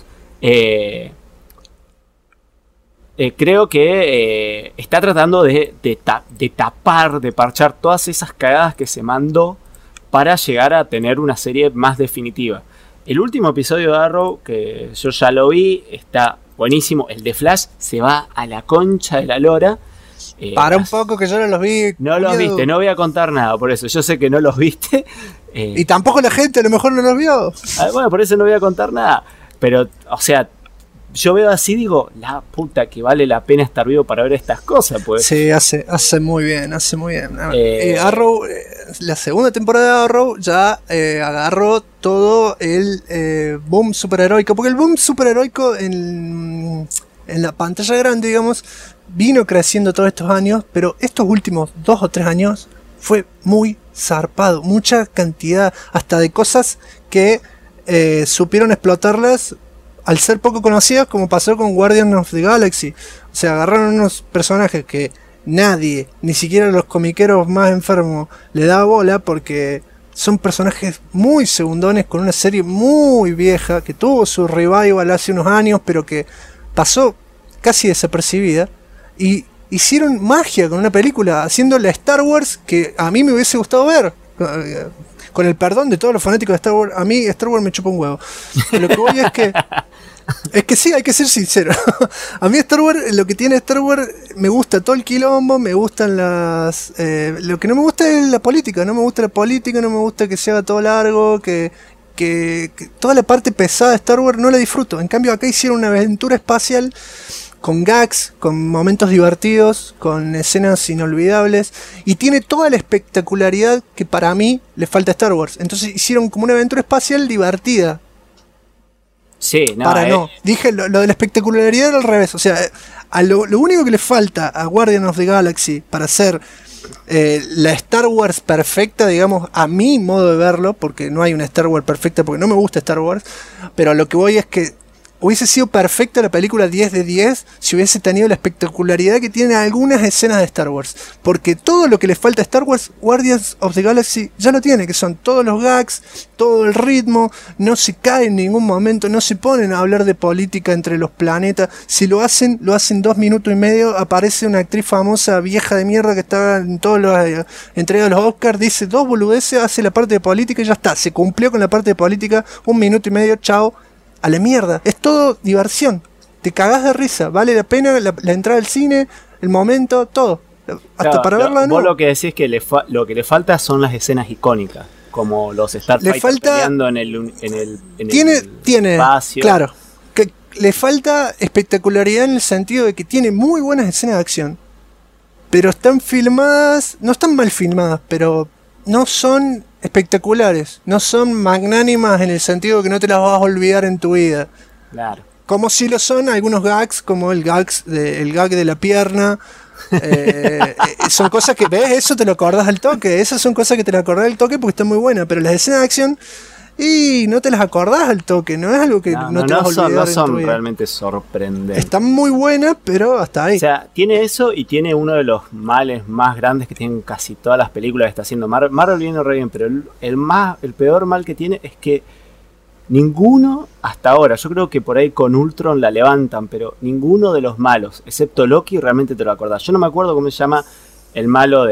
Speaker 3: Creo que está tratando de tapar, de parchar todas esas cagadas que se mandó para llegar a tener una serie más definitiva. El último episodio de Arrow, que yo ya lo vi, está buenísimo. El de Flash se va a la concha de la lora.
Speaker 2: Para un poco, que yo no los vi.
Speaker 3: No los viste, no voy a contar nada por eso. Yo sé que no los viste.
Speaker 2: Y tampoco la gente a lo mejor no los vio.
Speaker 3: Bueno, por eso no voy a contar nada. Pero, o sea, yo veo así, digo, la puta que vale la pena estar vivo para ver estas cosas, pues.
Speaker 2: Sí, hace muy bien, hace muy bien. Arrow, la segunda temporada de Arrow ya agarró todo el boom superheroico, porque el boom superheroico en la pantalla grande, digamos, vino creciendo todos estos años, pero estos últimos 2 o 3 años fue muy zarpado, mucha cantidad, hasta de cosas que supieron explotarlas al ser poco conocidas, como pasó con Guardians of the Galaxy. O sea, agarraron unos personajes que nadie, ni siquiera los comiqueros más enfermos, le da bola, porque son personajes muy segundones con una serie muy vieja que tuvo su revival hace unos años, pero que pasó casi desapercibida, y hicieron magia con una película, haciendo la Star Wars que a mí me hubiese gustado ver. Con el perdón de todos los fanáticos de Star Wars, a mí Star Wars me chupa un huevo. Lo que voy es que sí, hay que ser sincero. A mí Star Wars, lo que tiene Star Wars, me gusta todo el quilombo, me gustan lo que no me gusta es la política, no me gusta la política, no me gusta que se haga todo largo, que toda la parte pesada de Star Wars no la disfruto. En cambio acá hicieron una aventura espacial con gags, con momentos divertidos, con escenas inolvidables, y tiene toda la espectacularidad que para mí le falta a Star Wars. Entonces hicieron como una aventura espacial divertida.
Speaker 3: Sí, no.
Speaker 2: Dije lo de la espectacularidad era al revés. O sea, lo único que le falta a Guardians of the Galaxy para hacer la Star Wars perfecta, digamos, a mi modo de verlo, porque no hay una Star Wars perfecta, porque no me gusta Star Wars, pero a lo que voy es que hubiese sido perfecta la película 10 de 10 si hubiese tenido la espectacularidad que tienen algunas escenas de Star Wars. Porque todo lo que le falta a Star Wars, Guardians of the Galaxy ya lo tiene, que son todos los gags, todo el ritmo, no se cae en ningún momento, no se ponen a hablar de política entre los planetas. Si lo hacen 2 minutos y medio, aparece una actriz famosa vieja de mierda que está en todos los entregas de los Oscars, dice 2 boludeces, hace la parte de política y ya está, se cumplió con la parte de política, 1 minuto y medio, chao. A la mierda, es todo diversión. Te cagás de risa, vale la pena la entrada al cine, el momento, todo. Hasta claro, para verla, ¿no?
Speaker 3: Vos lo que decís que lo que le falta son las escenas icónicas, como los Starfighters peleando en el espacio.
Speaker 2: Claro, que le falta espectacularidad en el sentido de que tiene muy buenas escenas de acción, pero están filmadas, no están mal filmadas, pero no son espectaculares, no son magnánimas en el sentido de que no te las vas a olvidar en tu vida.
Speaker 3: Claro.
Speaker 2: Como si lo son algunos gags, como el gag de la pierna. Son cosas que ves, eso te lo acordás al toque. Esas son cosas que te las acordás al toque porque están muy buenas. Pero las escenas de acción, y no te las acordás al toque. No es algo que no te vas a olvidar.
Speaker 3: No son realmente sorprendentes.
Speaker 2: Están muy buenas, pero hasta ahí.
Speaker 3: O sea, tiene eso y tiene uno de los males más grandes que tienen casi todas las películas que está haciendo Marvel. Marvel viene re bien, pero el peor mal que tiene es que ninguno, hasta ahora, yo creo que por ahí con Ultron la levantan, pero ninguno de los malos, excepto Loki, realmente te lo acordás. Yo no me acuerdo cómo se llama el malo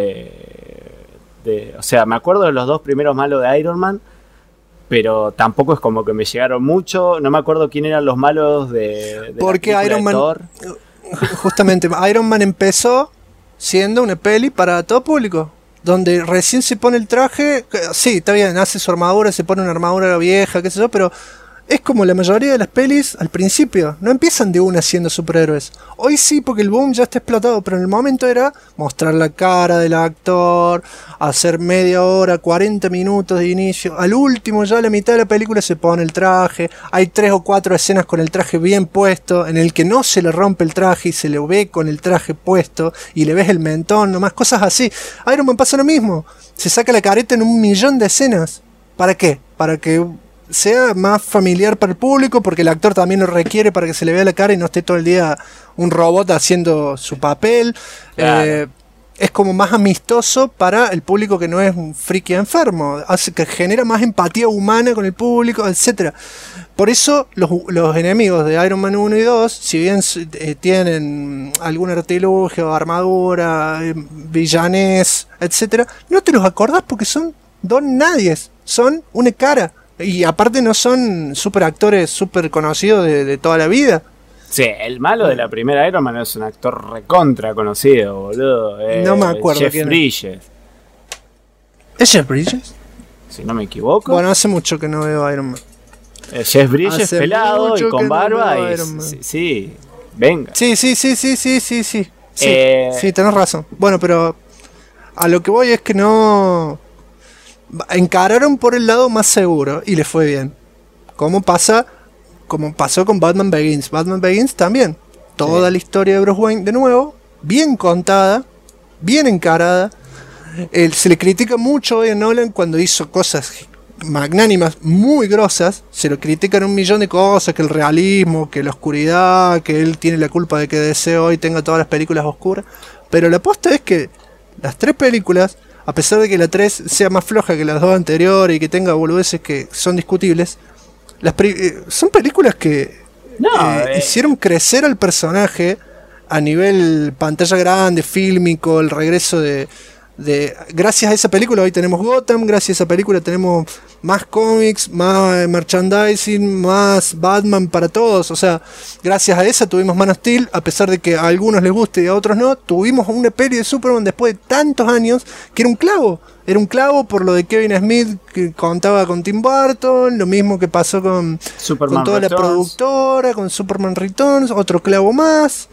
Speaker 3: o sea, me acuerdo de los 2 primeros malos de Iron Man, pero tampoco es como que me llegaron mucho. No me acuerdo quién eran los malos de
Speaker 2: porque Iron Man, Thor. Justamente, Iron Man empezó siendo una peli para todo público, donde recién se pone el traje. Sí, está bien, hace su armadura, se pone una armadura vieja, qué sé yo, pero es como la mayoría de las pelis al principio, no empiezan de una siendo superhéroes. Hoy sí, porque el boom ya está explotado, pero en el momento era mostrar la cara del actor, hacer media hora, 40 minutos de inicio. Al último, ya a la mitad de la película se pone el traje, hay 3 o 4 escenas con el traje bien puesto, en el que no se le rompe el traje y se le ve con el traje puesto, y le ves el mentón, nomás cosas así. Iron Man pasa lo mismo, se saca la careta en 1.000.000 de escenas. ¿Para qué? Para que sea más familiar para el público, porque el actor también lo requiere para que se le vea la cara y no esté todo el día un robot haciendo su papel. Claro. Es como más amistoso para el público que no es un friki enfermo, hace que genera más empatía humana con el público, etcétera. Por eso los enemigos de Iron Man 1 y 2, si bien tienen algún artilugio, armadura, villanes, etcétera, no te los acordás porque son don nadies, son una cara. Y aparte no son super actores super conocidos de toda la vida.
Speaker 3: Sí, el malo de la primera Iron Man es un actor recontra conocido, boludo.
Speaker 2: No me acuerdo
Speaker 3: Jeff
Speaker 2: quién
Speaker 3: Bridges.
Speaker 2: ¿Es Jeff Bridges?
Speaker 3: Si no me equivoco.
Speaker 2: Bueno, hace mucho que no veo Iron Man.
Speaker 3: Jeff Bridges
Speaker 2: Hace
Speaker 3: pelado
Speaker 2: mucho
Speaker 3: y con
Speaker 2: que no
Speaker 3: barba.
Speaker 2: veo
Speaker 3: Y,
Speaker 2: Iron Man.
Speaker 3: sí, venga.
Speaker 2: Sí. Sí, tenés razón. Bueno, pero a lo que voy es que no... Encararon por el lado más seguro y les fue bien. Como pasó con Batman Begins. Batman Begins también. Toda la historia de Bruce Wayne, de nuevo, bien contada, bien encarada. Se le critica mucho hoy a Nolan cuando hizo cosas magnánimas, muy grosas. Se lo critican un millón de cosas, que el realismo, que la oscuridad, que él tiene la culpa de que DC hoy tenga todas las películas oscuras. Pero la posta es que las 3 películas, a pesar de que la 3 sea más floja que las 2 anteriores y que tenga boludeces que son discutibles, son películas que hicieron crecer al personaje a nivel pantalla grande, fílmico, el regreso de... Gracias a esa película hoy tenemos Gotham, gracias a esa película tenemos más cómics, más merchandising, más Batman para todos. O sea, gracias a esa tuvimos Man of Steel, a pesar de que a algunos les guste y a otros no. Tuvimos una peli de Superman después de tantos años que era un clavo. Era un clavo por lo de Kevin Smith que contaba con Tim Burton, lo mismo que pasó con toda la productora, con Superman Returns, otro clavo más.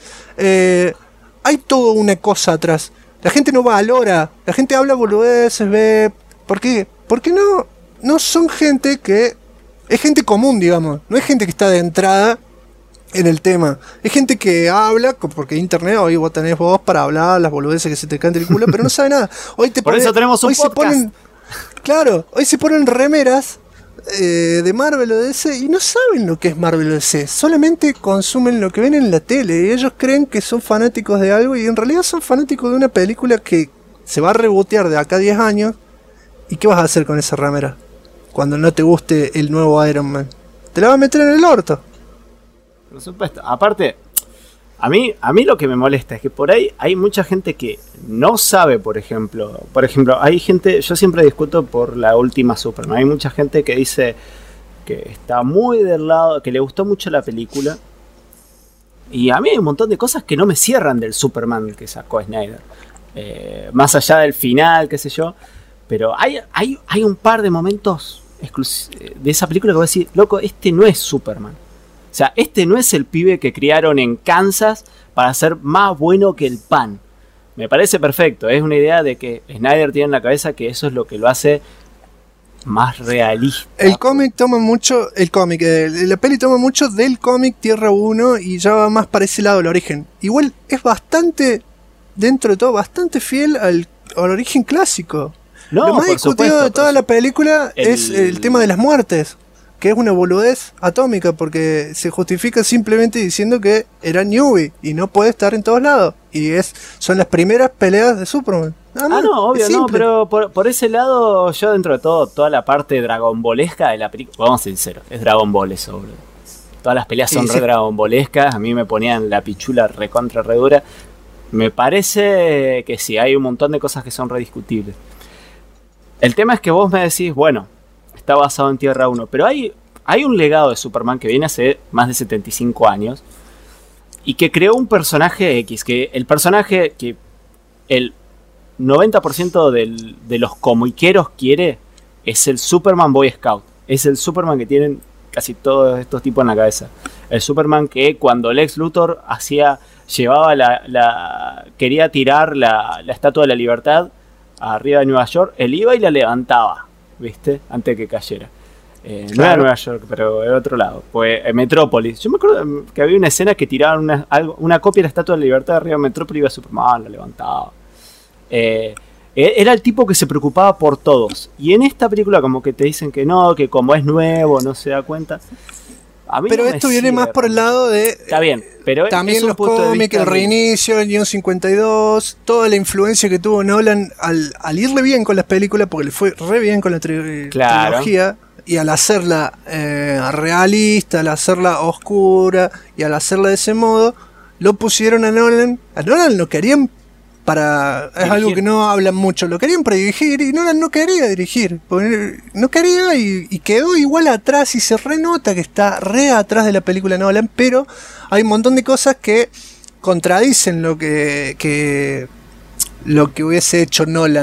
Speaker 2: Hay toda una cosa atrás. La gente no valora, la gente habla boludeces, ve... ¿Por qué? Porque no son gente que... Es gente común, digamos. No es gente que está de entrada en el tema. Es gente que habla, porque internet, hoy vos tenés voz para hablar las boludeces que se te canta el culo, pero no sabe nada.
Speaker 3: Por eso tenemos un podcast.
Speaker 2: Hoy se ponen remeras de Marvel o de DC y no saben lo que es Marvel o DC, solamente consumen lo que ven en la tele y ellos creen que son fanáticos de algo y en realidad son fanáticos de una película que se va a rebotear de acá a 10 años. ¿Y qué vas a hacer con esa remera cuando no te guste el nuevo Iron Man? Te la va a meter en el orto.
Speaker 3: Por supuesto, aparte a mí lo que me molesta es que por ahí hay mucha gente que no sabe, por ejemplo, hay gente, yo siempre discuto por la última Superman, hay mucha gente que dice que está muy del lado, que le gustó mucho la película, y a mí hay un montón de cosas que no me cierran del Superman que sacó Snyder, más allá del final, qué sé yo, pero hay un par de momentos de esa película que voy a decir, loco, este no es Superman. O sea, este no es el pibe que criaron en Kansas para ser más bueno que el pan. Me parece perfecto. Es una idea de que Snyder tiene en la cabeza que eso es lo que lo hace más realista.
Speaker 2: El cómic toma mucho... la peli toma mucho del cómic Tierra 1 y ya va más para ese lado el origen. Igual es bastante, dentro de todo, bastante fiel al origen clásico. Lo más discutido de toda la película es el tema de las muertes, que es una boludez atómica, porque se justifica simplemente diciendo que era newbie y no puede estar en todos lados. Y son las primeras peleas de Superman.
Speaker 3: No, obvio, no, pero por ese lado, yo dentro de todo, toda la parte dragonbolesca de la película, vamos a ser sinceros, es Dragon Ball eso, boludo. Todas las peleas son re dragonbolescas, a mí me ponían la pichula recontra redura. Me parece que sí, hay un montón de cosas que son rediscutibles. El tema es que vos me decís, bueno, está basado en Tierra 1, pero hay un legado de Superman que viene hace más de 75 años y que creó un personaje X, que el personaje que el 90% de los comiqueros quiere es el Superman Boy Scout, es el Superman que tienen casi todos estos tipos en la cabeza, el Superman que cuando Lex Luthor quería tirar la Estatua de la Libertad arriba de Nueva York, él iba y la levantaba, ¿viste? Antes de que cayera. No era Nueva York, pero era otro lado. Pues Metrópolis. Yo me acuerdo que había una escena que tiraban una copia de la Estatua de la Libertad arriba de Metrópolis y iba Superman, la levantaba. Era el tipo que se preocupaba por todos. Y en esta película como que te dicen que no, que como es nuevo no se da cuenta.
Speaker 2: Pero no esto viene más por el lado de...
Speaker 3: Está bien, pero
Speaker 2: también los cómics, el reinicio, el guión 52, toda la influencia que tuvo Nolan al irle bien con las películas, porque le fue re bien con la trilogía, y al hacerla realista, al hacerla oscura, y al hacerla de ese modo, lo pusieron a Nolan. A Nolan lo querían para... Es algo que no hablan mucho. Lo querían para dirigir y Nolan no quería dirigir. No quería y quedó igual atrás y se renota que está re atrás de la película Nolan, pero hay un montón de cosas que contradicen lo que hubiese hecho Nolan.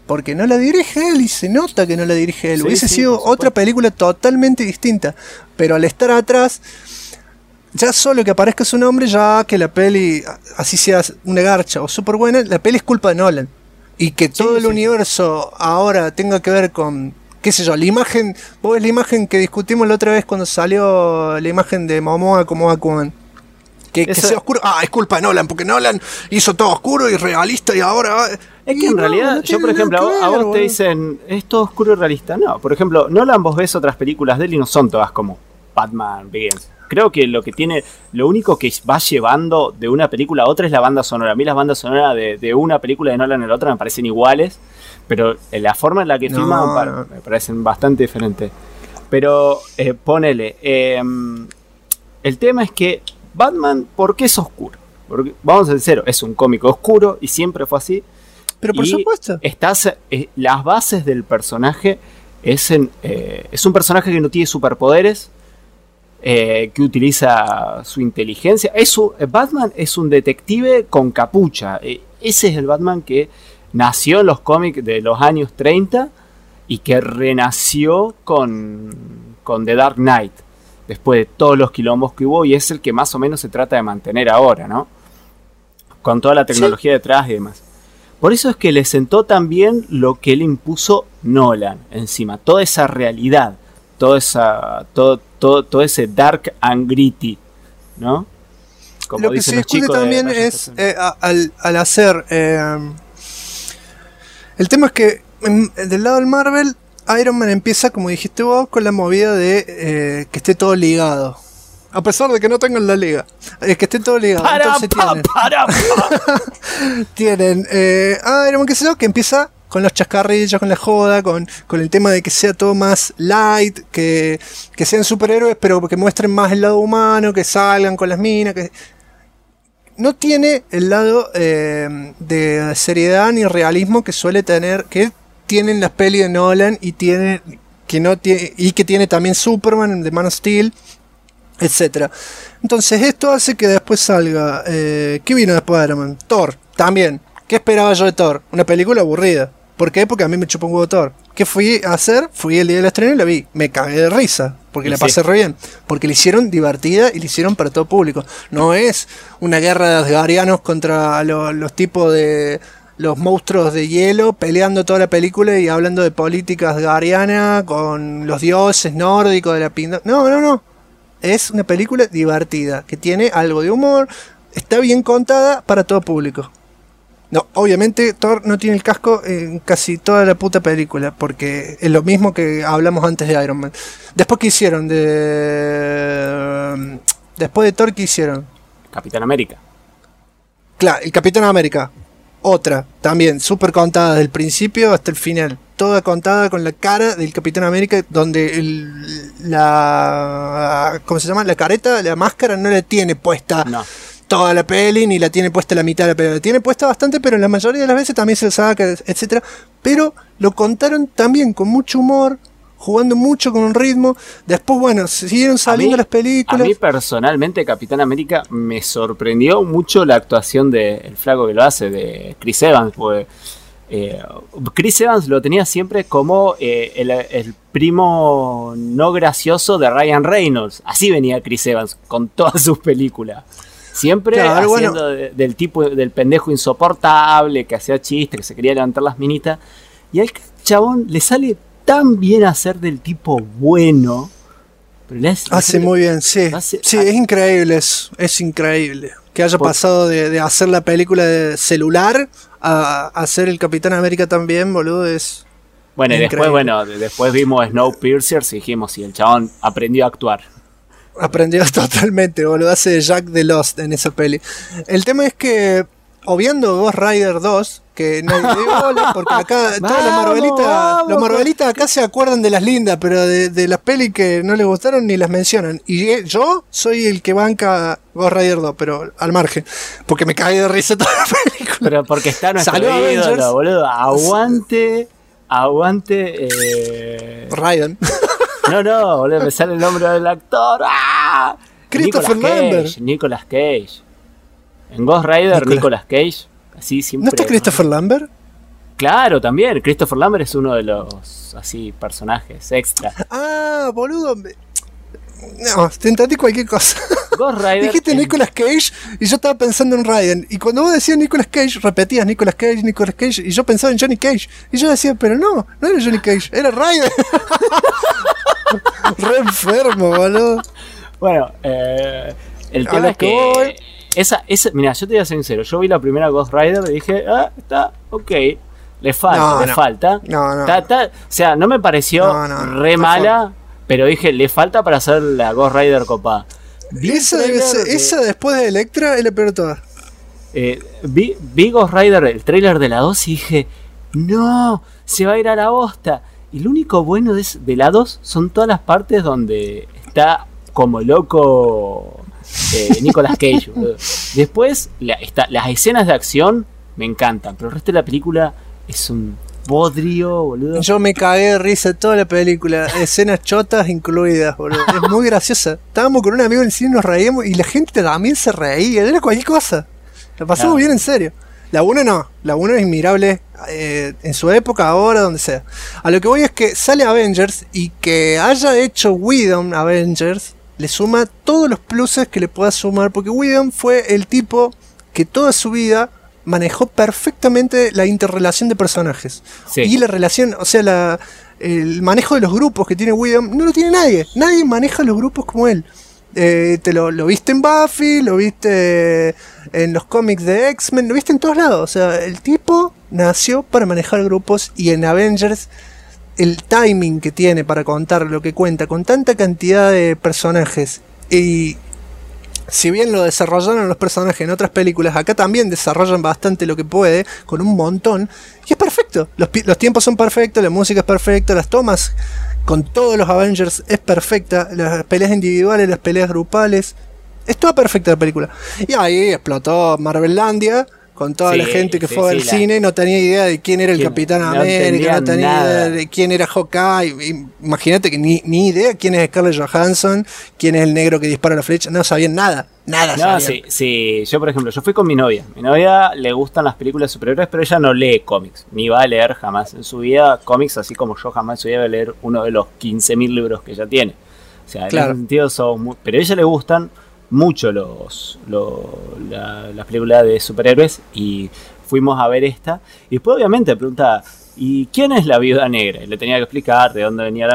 Speaker 2: porque no la dirige él y se nota que no la dirige él.
Speaker 3: Sí,
Speaker 2: Hubiese
Speaker 3: sí,
Speaker 2: sido otra película totalmente distinta, pero al estar atrás, ya solo que aparezca su nombre, ya que la peli, así sea una garcha o súper buena, la peli es culpa de Nolan. Y que todo el universo ahora tenga que ver con, qué sé yo, la imagen, vos ves la imagen que discutimos la otra vez cuando salió la imagen de Momoa como Aquaman. Que sea oscuro, es culpa de Nolan, porque Nolan hizo todo oscuro y realista y ahora...
Speaker 3: Es que en realidad, yo por ejemplo, a vos te dicen, es todo oscuro y realista. No, por ejemplo, Nolan, vos ves otras películas de él y no son todas como Batman Begins. Creo que lo único que va llevando de una película a otra es la banda sonora. A mí las bandas sonoras de una película de Nolan a la otra me parecen iguales, pero la forma en la que filman me parecen bastante diferentes. Pero ponele, el tema es que Batman, ¿por qué es oscuro? Porque, vamos a ser sinceros, es un cómic oscuro y siempre fue así.
Speaker 2: Pero por supuesto.
Speaker 3: Las bases del personaje es un personaje que no tiene superpoderes, que utiliza su inteligencia. Batman es un detective con capucha. Ese es el Batman que nació en los cómics de los años 30 y que renació con The Dark Knight, después de todos los quilombos que hubo, y es el que más o menos se trata de mantener ahora, ¿no? Con toda la tecnología detrás y demás. Por eso es que le sentó también lo que le impuso Nolan encima, toda esa realidad, todo ese dark and gritty, ¿no? Como
Speaker 2: lo que se discute también es al hacer... el tema es que del lado del Marvel, Iron Man empieza, como dijiste vos, con la movida de que esté todo ligado. A pesar de que no tengan la liga. Es que esté todo ligado. Entonces tienen Iron Man, qué sé yo, que empieza con los chascarrillos, con la joda, con el tema de que sea todo más light, que sean superhéroes, pero que muestren más el lado humano, que salgan con las minas, que... No tiene el lado de seriedad ni realismo que suele tener, que tienen las pelis de Nolan y que tiene también Superman, de Man of Steel, etcétera. Entonces esto hace que después salga ¿qué vino después de Iron Man? Thor, también. ¿Qué esperaba yo de Thor? Una película aburrida. ¿Por qué? Porque a mí me chupó un huevo Thor. ¿Qué fui a hacer? Fui el día del estreno y la vi. Me cagué de risa, porque la pasé re bien. Porque la hicieron divertida y la hicieron para todo público. No es una guerra de asgardianos contra los tipos de... los monstruos de hielo peleando toda la película y hablando de política asgardiana con los dioses nórdicos de la pinta. No. Es una película divertida, que tiene algo de humor, está bien contada para todo público. No, obviamente Thor no tiene el casco en casi toda la puta película, porque es lo mismo que hablamos antes de Iron Man. Después, ¿qué hicieron? Después de Thor, ¿qué hicieron?
Speaker 3: Capitán América.
Speaker 2: Claro, el Capitán América. Otra, también, súper contada desde el principio hasta el final. Toda contada con la cara del Capitán América, donde ¿cómo se llama? La careta, la máscara no la tiene puesta toda la peli, ni la tiene puesta la mitad de la peli. La tiene puesta bastante, pero la mayoría de las veces también se la saca, etcétera. Pero lo contaron también con mucho humor, jugando mucho con un ritmo. Después, bueno, siguieron saliendo las películas.
Speaker 3: A mí personalmente Capitán América me sorprendió mucho la actuación del flaco que lo hace, de Chris Evans, porque Chris Evans lo tenía siempre como el primo no gracioso de Ryan Reynolds. Así venía Chris Evans con todas sus películas. Siempre haciendo del tipo del pendejo insoportable, que hacía chistes, que se quería levantar las minitas. Y al chabón le sale tan bien hacer del tipo bueno. Pero
Speaker 2: hace muy bien, sí. Sí, es increíble eso. Es increíble. Que haya pasado de hacer la película de celular a hacer el Capitán América también, boludo, es...
Speaker 3: Bueno, y después vimos Snowpiercer y dijimos, si el chabón aprendió a actuar.
Speaker 2: Aprendió totalmente, boludo, hace de Jack the Lost en esa peli. El tema es que, obviando Ghost Rider 2, que no le dio bola, porque acá todos los Marvelitas acá se acuerdan de las lindas, pero de las pelis que no les gustaron ni las mencionan. Y yo soy el que banca Ghost Rider 2, pero al margen, porque me caí de risa toda la película.
Speaker 3: Pero porque está nuestro ídolo, boludo. Aguante
Speaker 2: Ryan.
Speaker 3: No, boludo, me sale el nombre del actor. ¡Ah!
Speaker 2: Christopher Lambert.
Speaker 3: Nicolas Cage. En Ghost Rider, Nicolas Cage. Así siempre.
Speaker 2: ¿No está Christopher Lambert?
Speaker 3: Claro, también. Christopher Lambert es uno de los así personajes extra.
Speaker 2: Ah, boludo. No, te entendí cualquier cosa.
Speaker 3: Ghost Rider.
Speaker 2: Dijiste Nicolas Cage y yo estaba pensando en Raiden. Y cuando vos decías Nicolas Cage, repetías Nicolas Cage, y yo pensaba en Johnny Cage. Y yo decía, pero no era Johnny Cage, era Raiden. Re enfermo, boludo.
Speaker 3: Bueno, el tema es que mira, yo te voy a ser sincero, yo vi la primera Ghost Rider y dije, está ok, le falta.
Speaker 2: No.
Speaker 3: O sea, no me pareció re mala, pero dije, le falta para hacer la Ghost Rider copada.
Speaker 2: Esa después de Electra es la peor de todas.
Speaker 3: Vi Ghost Rider, el trailer de la 2 y dije, no, se va a ir a la bosta. Y lo único bueno de la 2 son todas las partes donde está como loco Nicolas Cage. Después, las escenas de acción me encantan, pero el resto de la película es un bodrio, boludo.
Speaker 2: Yo me cagué de risa toda la película, escenas chotas incluidas, boludo. Es muy graciosa. Estábamos con un amigo en el cine, nos reíamos y la gente también se reía, era cualquier cosa. La pasamos bien en serio. La 1 no, la 1 es inmirable en su época, ahora, donde sea. A lo que voy es que sale Avengers y que haya hecho Whedon Avengers le suma todos los pluses que le pueda sumar, porque Whedon fue el tipo que toda su vida manejó perfectamente la interrelación de personajes. Sí. Y la relación, o sea, el manejo de los grupos que tiene Whedon no lo tiene nadie. Nadie maneja los grupos como él. Te lo viste en Buffy, lo viste en los cómics de X-Men, lo viste en todos lados. O sea, el tipo nació para manejar grupos, y en Avengers el timing que tiene para contar lo que cuenta con tanta cantidad de personajes, y si bien lo desarrollaron los personajes en otras películas, acá también desarrollan bastante lo que puede, con un montón, y es perfecto. Los tiempos son perfectos, la música es perfecta, las tomas con todos los Avengers es perfecta, las peleas individuales, las peleas grupales, es toda perfecta la película. Y ahí explotó Marvelandia, con toda la gente que fue al cine, no tenía idea de quién era el Capitán América, no tenía idea de quién era Hawkeye. Imagínate que ni idea quién es Scarlett Johansson, quién es el negro que dispara la flecha, no sabían nada. Sabían.
Speaker 3: Sí, yo por ejemplo, yo fui con mi novia. Mi novia le gustan las películas de superhéroes, pero ella no lee cómics, ni va a leer jamás en su vida cómics, así como yo jamás voy a leer uno de los 15.000 libros que ella tiene. O sea, en ese sentido son muy, pero a ella le gustan mucho las películas de superhéroes, y fuimos a ver esta, y después obviamente preguntaba, ¿y quién es la Viuda Negra? Y le tenía que explicar de dónde venía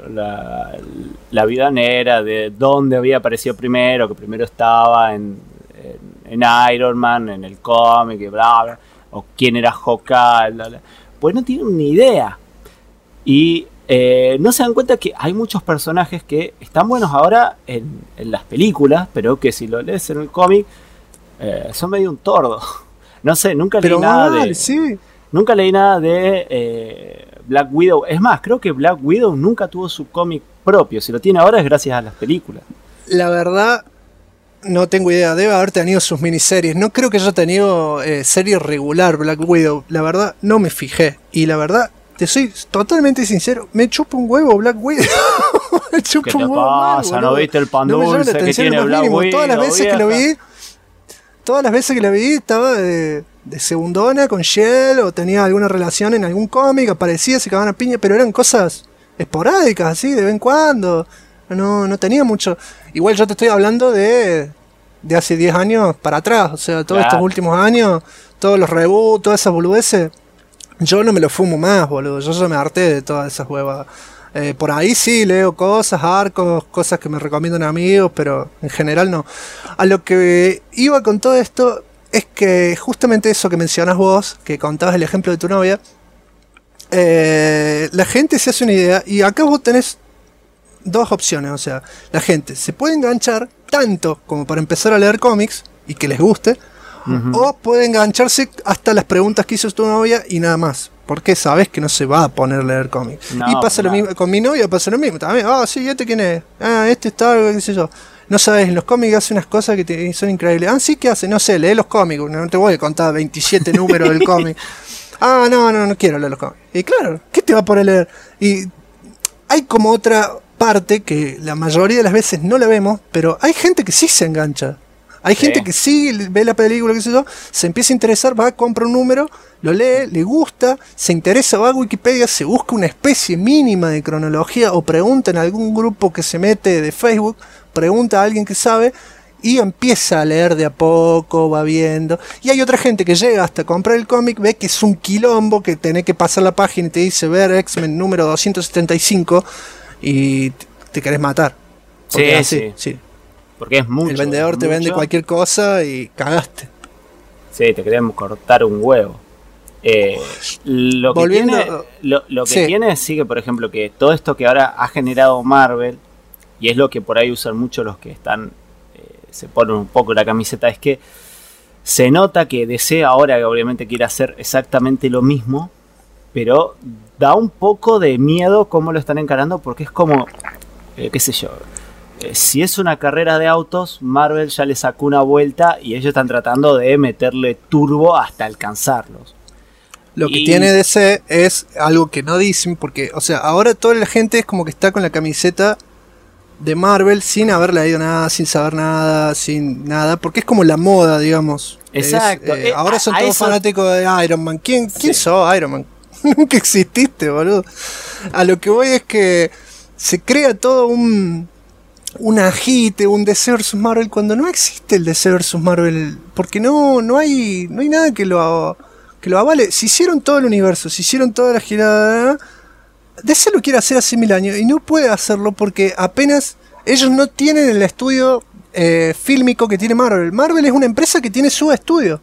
Speaker 3: la Viuda Negra, de dónde había aparecido primero, que primero estaba en Iron Man, en el cómic, y bla, bla, o quién era Hawkeye, bla, bla. Pues no tienen ni idea. Y no se dan cuenta que hay muchos personajes que están buenos ahora en las películas, pero que si lo lees en el cómic son medio un tordo. No sé, nunca leí nada de Black Widow. Es más, creo que Black Widow nunca tuvo su cómic propio. Si lo tiene ahora es gracias a las películas.
Speaker 2: La verdad, no tengo idea. Debe haber tenido sus miniseries. No creo que haya tenido serie regular Black Widow. La verdad, no me fijé. Y la verdad, te soy totalmente sincero, me chupa un huevo Black Widow. Me chupa
Speaker 3: ¿Qué te pasa? ¿No viste el pan dulce que tiene Black Widow?
Speaker 2: Todas las veces que la vi estaba de segundona con Shell, o tenía alguna relación en algún cómic, aparecía, se cagaban a piña, pero eran cosas esporádicas, así, de vez en cuando. No tenía mucho. Igual yo te estoy hablando de hace 10 años para atrás, o sea, todos estos últimos años, todos los reboots, todas esas boludeces. Yo no me lo fumo más, boludo. Yo ya me harté de todas esas huevas. Por ahí sí leo cosas, arcos, cosas que me recomiendan amigos, pero en general no. A lo que iba con todo esto es que justamente eso que mencionas vos, que contabas el ejemplo de tu novia, la gente se hace una idea, y acá vos tenés dos opciones. O sea, la gente se puede enganchar tanto como para empezar a leer cómics y que les guste, o puede engancharse hasta las preguntas que hizo tu novia y nada más, porque sabes que no se va a poner a leer cómics. Y pasa lo mismo con mi novia, pasa lo mismo también. Sí, ¿este quién es? Este está, qué sé yo. No sabes, en los cómics hace unas cosas que son increíbles. Sí, ¿qué hace? No sé, lee los cómics. No te voy a contar 27 números del cómic. No quiero leer los cómics. Y claro, ¿qué te va a poner a leer? Y hay como otra parte que la mayoría de las veces no la vemos, pero hay gente que sí se engancha. Hay gente que sí ve la película, qué sé yo, se empieza a interesar, va, compra un número, lo lee, le gusta, se interesa, va a Wikipedia, se busca una especie mínima de cronología o pregunta en algún grupo que se mete de Facebook, pregunta a alguien que sabe y empieza a leer de a poco, va viendo. Y hay otra gente que llega hasta comprar el cómic, ve que es un quilombo, que tenés que pasar la página y te dice ver X-Men número 275 y te querés matar.
Speaker 3: Sí. Porque es mucho.
Speaker 2: El vendedor te vende cualquier cosa y cagaste.
Speaker 3: Sí, te queremos cortar un huevo. Lo que tiene sí que, por ejemplo, que todo esto que ahora ha generado Marvel, y es lo que por ahí usan mucho los que están, se ponen un poco la camiseta, es que se nota que DC ahora obviamente quiere hacer exactamente lo mismo, pero da un poco de miedo cómo lo están encarando, porque es como, qué sé yo, si es una carrera de autos, Marvel ya le sacó una vuelta y ellos están tratando de meterle turbo hasta alcanzarlos.
Speaker 2: Lo que tiene DC es algo que no dicen, porque, o sea, ahora toda la gente es como que está con la camiseta de Marvel sin haber leído nada, sin saber nada, sin nada, porque es como la moda, digamos.
Speaker 3: Exacto.
Speaker 2: Ahora son todos fanáticos de Iron Man. ¿Quién sos, Iron Man? Nunca exististe, boludo. A lo que voy es que se crea todo un agite, un DC vs Marvel, cuando no existe el DC vs Marvel, porque no hay nada que lo avale. Si hicieron todo el universo, si hicieron toda la girada, DC lo quiere hacer hace 1000 años y no puede hacerlo porque apenas ellos no tienen el estudio fílmico que tiene Marvel. Marvel es una empresa que tiene su estudio.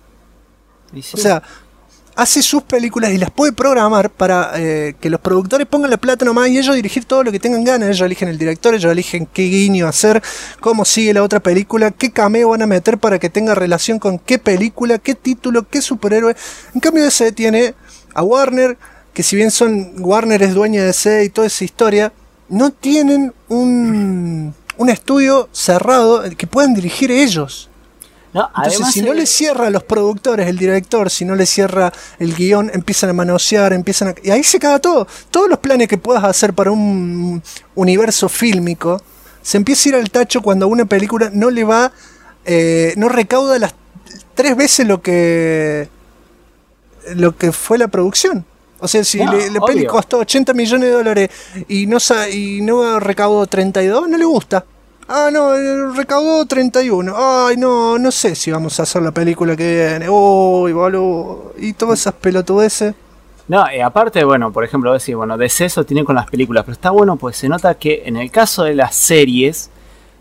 Speaker 2: O sea, hace sus películas y las puede programar para que los productores pongan la plata nomás y ellos dirigir todo lo que tengan ganas. Ellos eligen el director, ellos eligen qué guiño hacer, cómo sigue la otra película, qué cameo van a meter para que tenga relación con qué película, qué título, qué superhéroe. En cambio DC tiene a Warner, que si bien Warner es dueña de DC y toda esa historia, no tienen un estudio cerrado que puedan dirigir ellos.
Speaker 3: No,
Speaker 2: entonces,
Speaker 3: además,
Speaker 2: si no le cierra a los productores, el director, si no le cierra el guión, empiezan a manosear, y ahí se caga todo. Todos los planes que puedas hacer para un universo fílmico se empieza a ir al tacho cuando una película no le va, no recauda las 3 veces lo que fue la producción. O sea, si la peli costó $80 millones y no recaudó 32, no le gusta. Ah, no, recaudó 31. Ay, no sé si vamos a hacer la película que viene. Uy, boludo. Y todas esas pelotudeces.
Speaker 3: No, aparte, bueno, por ejemplo, decir, bueno, DC eso tiene con las películas, pero está bueno pues se nota que en el caso de las series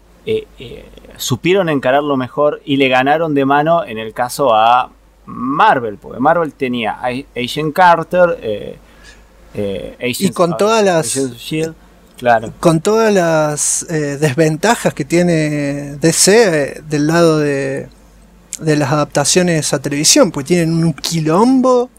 Speaker 3: supieron encararlo mejor y le ganaron de mano en el caso a Marvel, porque Marvel tenía Agent Carter,
Speaker 2: y con todas las
Speaker 3: Shield, claro,
Speaker 2: con todas las desventajas que tiene DC del lado de las adaptaciones a televisión, pues tienen un quilombo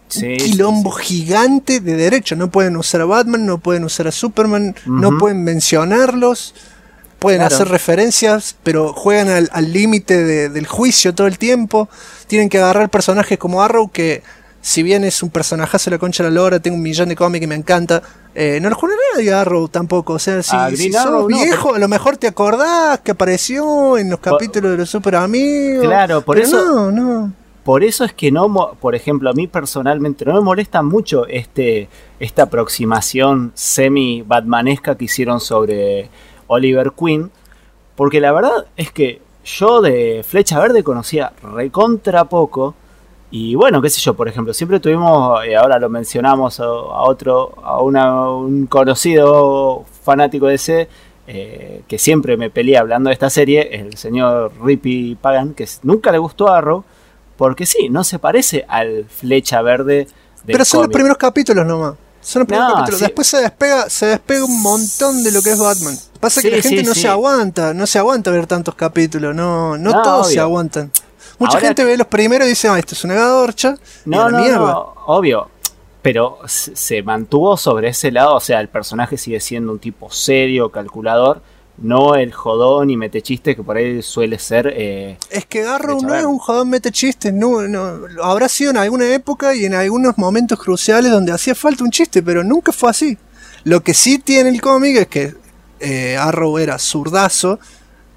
Speaker 2: gigante de derecho. No pueden usar a Batman, no pueden usar a Superman, no pueden mencionarlos, pueden hacer referencias, pero juegan al límite del juicio todo el tiempo. Tienen que agarrar personajes como Arrow, que si bien es un personajazo de la concha de la lora, tengo 1 millón de cómics y me encanta, no lo juega nadie a Arrow tampoco. O sea, si sos viejo, a lo mejor te acordás que apareció en los capítulos de los Super Amigos.
Speaker 3: Claro, por eso
Speaker 2: no.
Speaker 3: Por eso es que no, por ejemplo, a mí personalmente no me molesta mucho esta aproximación semi-batmanesca que hicieron sobre Oliver Queen, porque la verdad es que yo de Flecha Verde conocía recontra poco. Y bueno, qué sé yo, por ejemplo, siempre tuvimos, ahora lo mencionamos a un conocido fanático de ese, que siempre me pelea hablando de esta serie, el señor Rippy Pagan, que nunca le gustó a Arrow, porque sí, no se parece al Flecha Verde del
Speaker 2: Pero son
Speaker 3: cómic.
Speaker 2: Los primeros capítulos nomás. Son los primeros capítulos.
Speaker 3: Sí.
Speaker 2: Después se despega un montón de lo que es Batman. Pasa que la gente no se aguanta ver tantos capítulos, no todos
Speaker 3: obvio.
Speaker 2: Se aguantan. Mucha
Speaker 3: Ahora
Speaker 2: gente ve los primeros y dice, esto es una gadorcha.
Speaker 3: No,
Speaker 2: mierda.
Speaker 3: obvio. Pero se mantuvo sobre ese lado, o sea, el personaje sigue siendo un tipo serio, calculador, no el jodón y mete chistes que por ahí suele ser.
Speaker 2: Es que Arrow no es un jodón mete chistes, no, habrá sido en alguna época y en algunos momentos cruciales donde hacía falta un chiste, pero nunca fue así. Lo que sí tiene el cómic es que Arrow era zurdazo,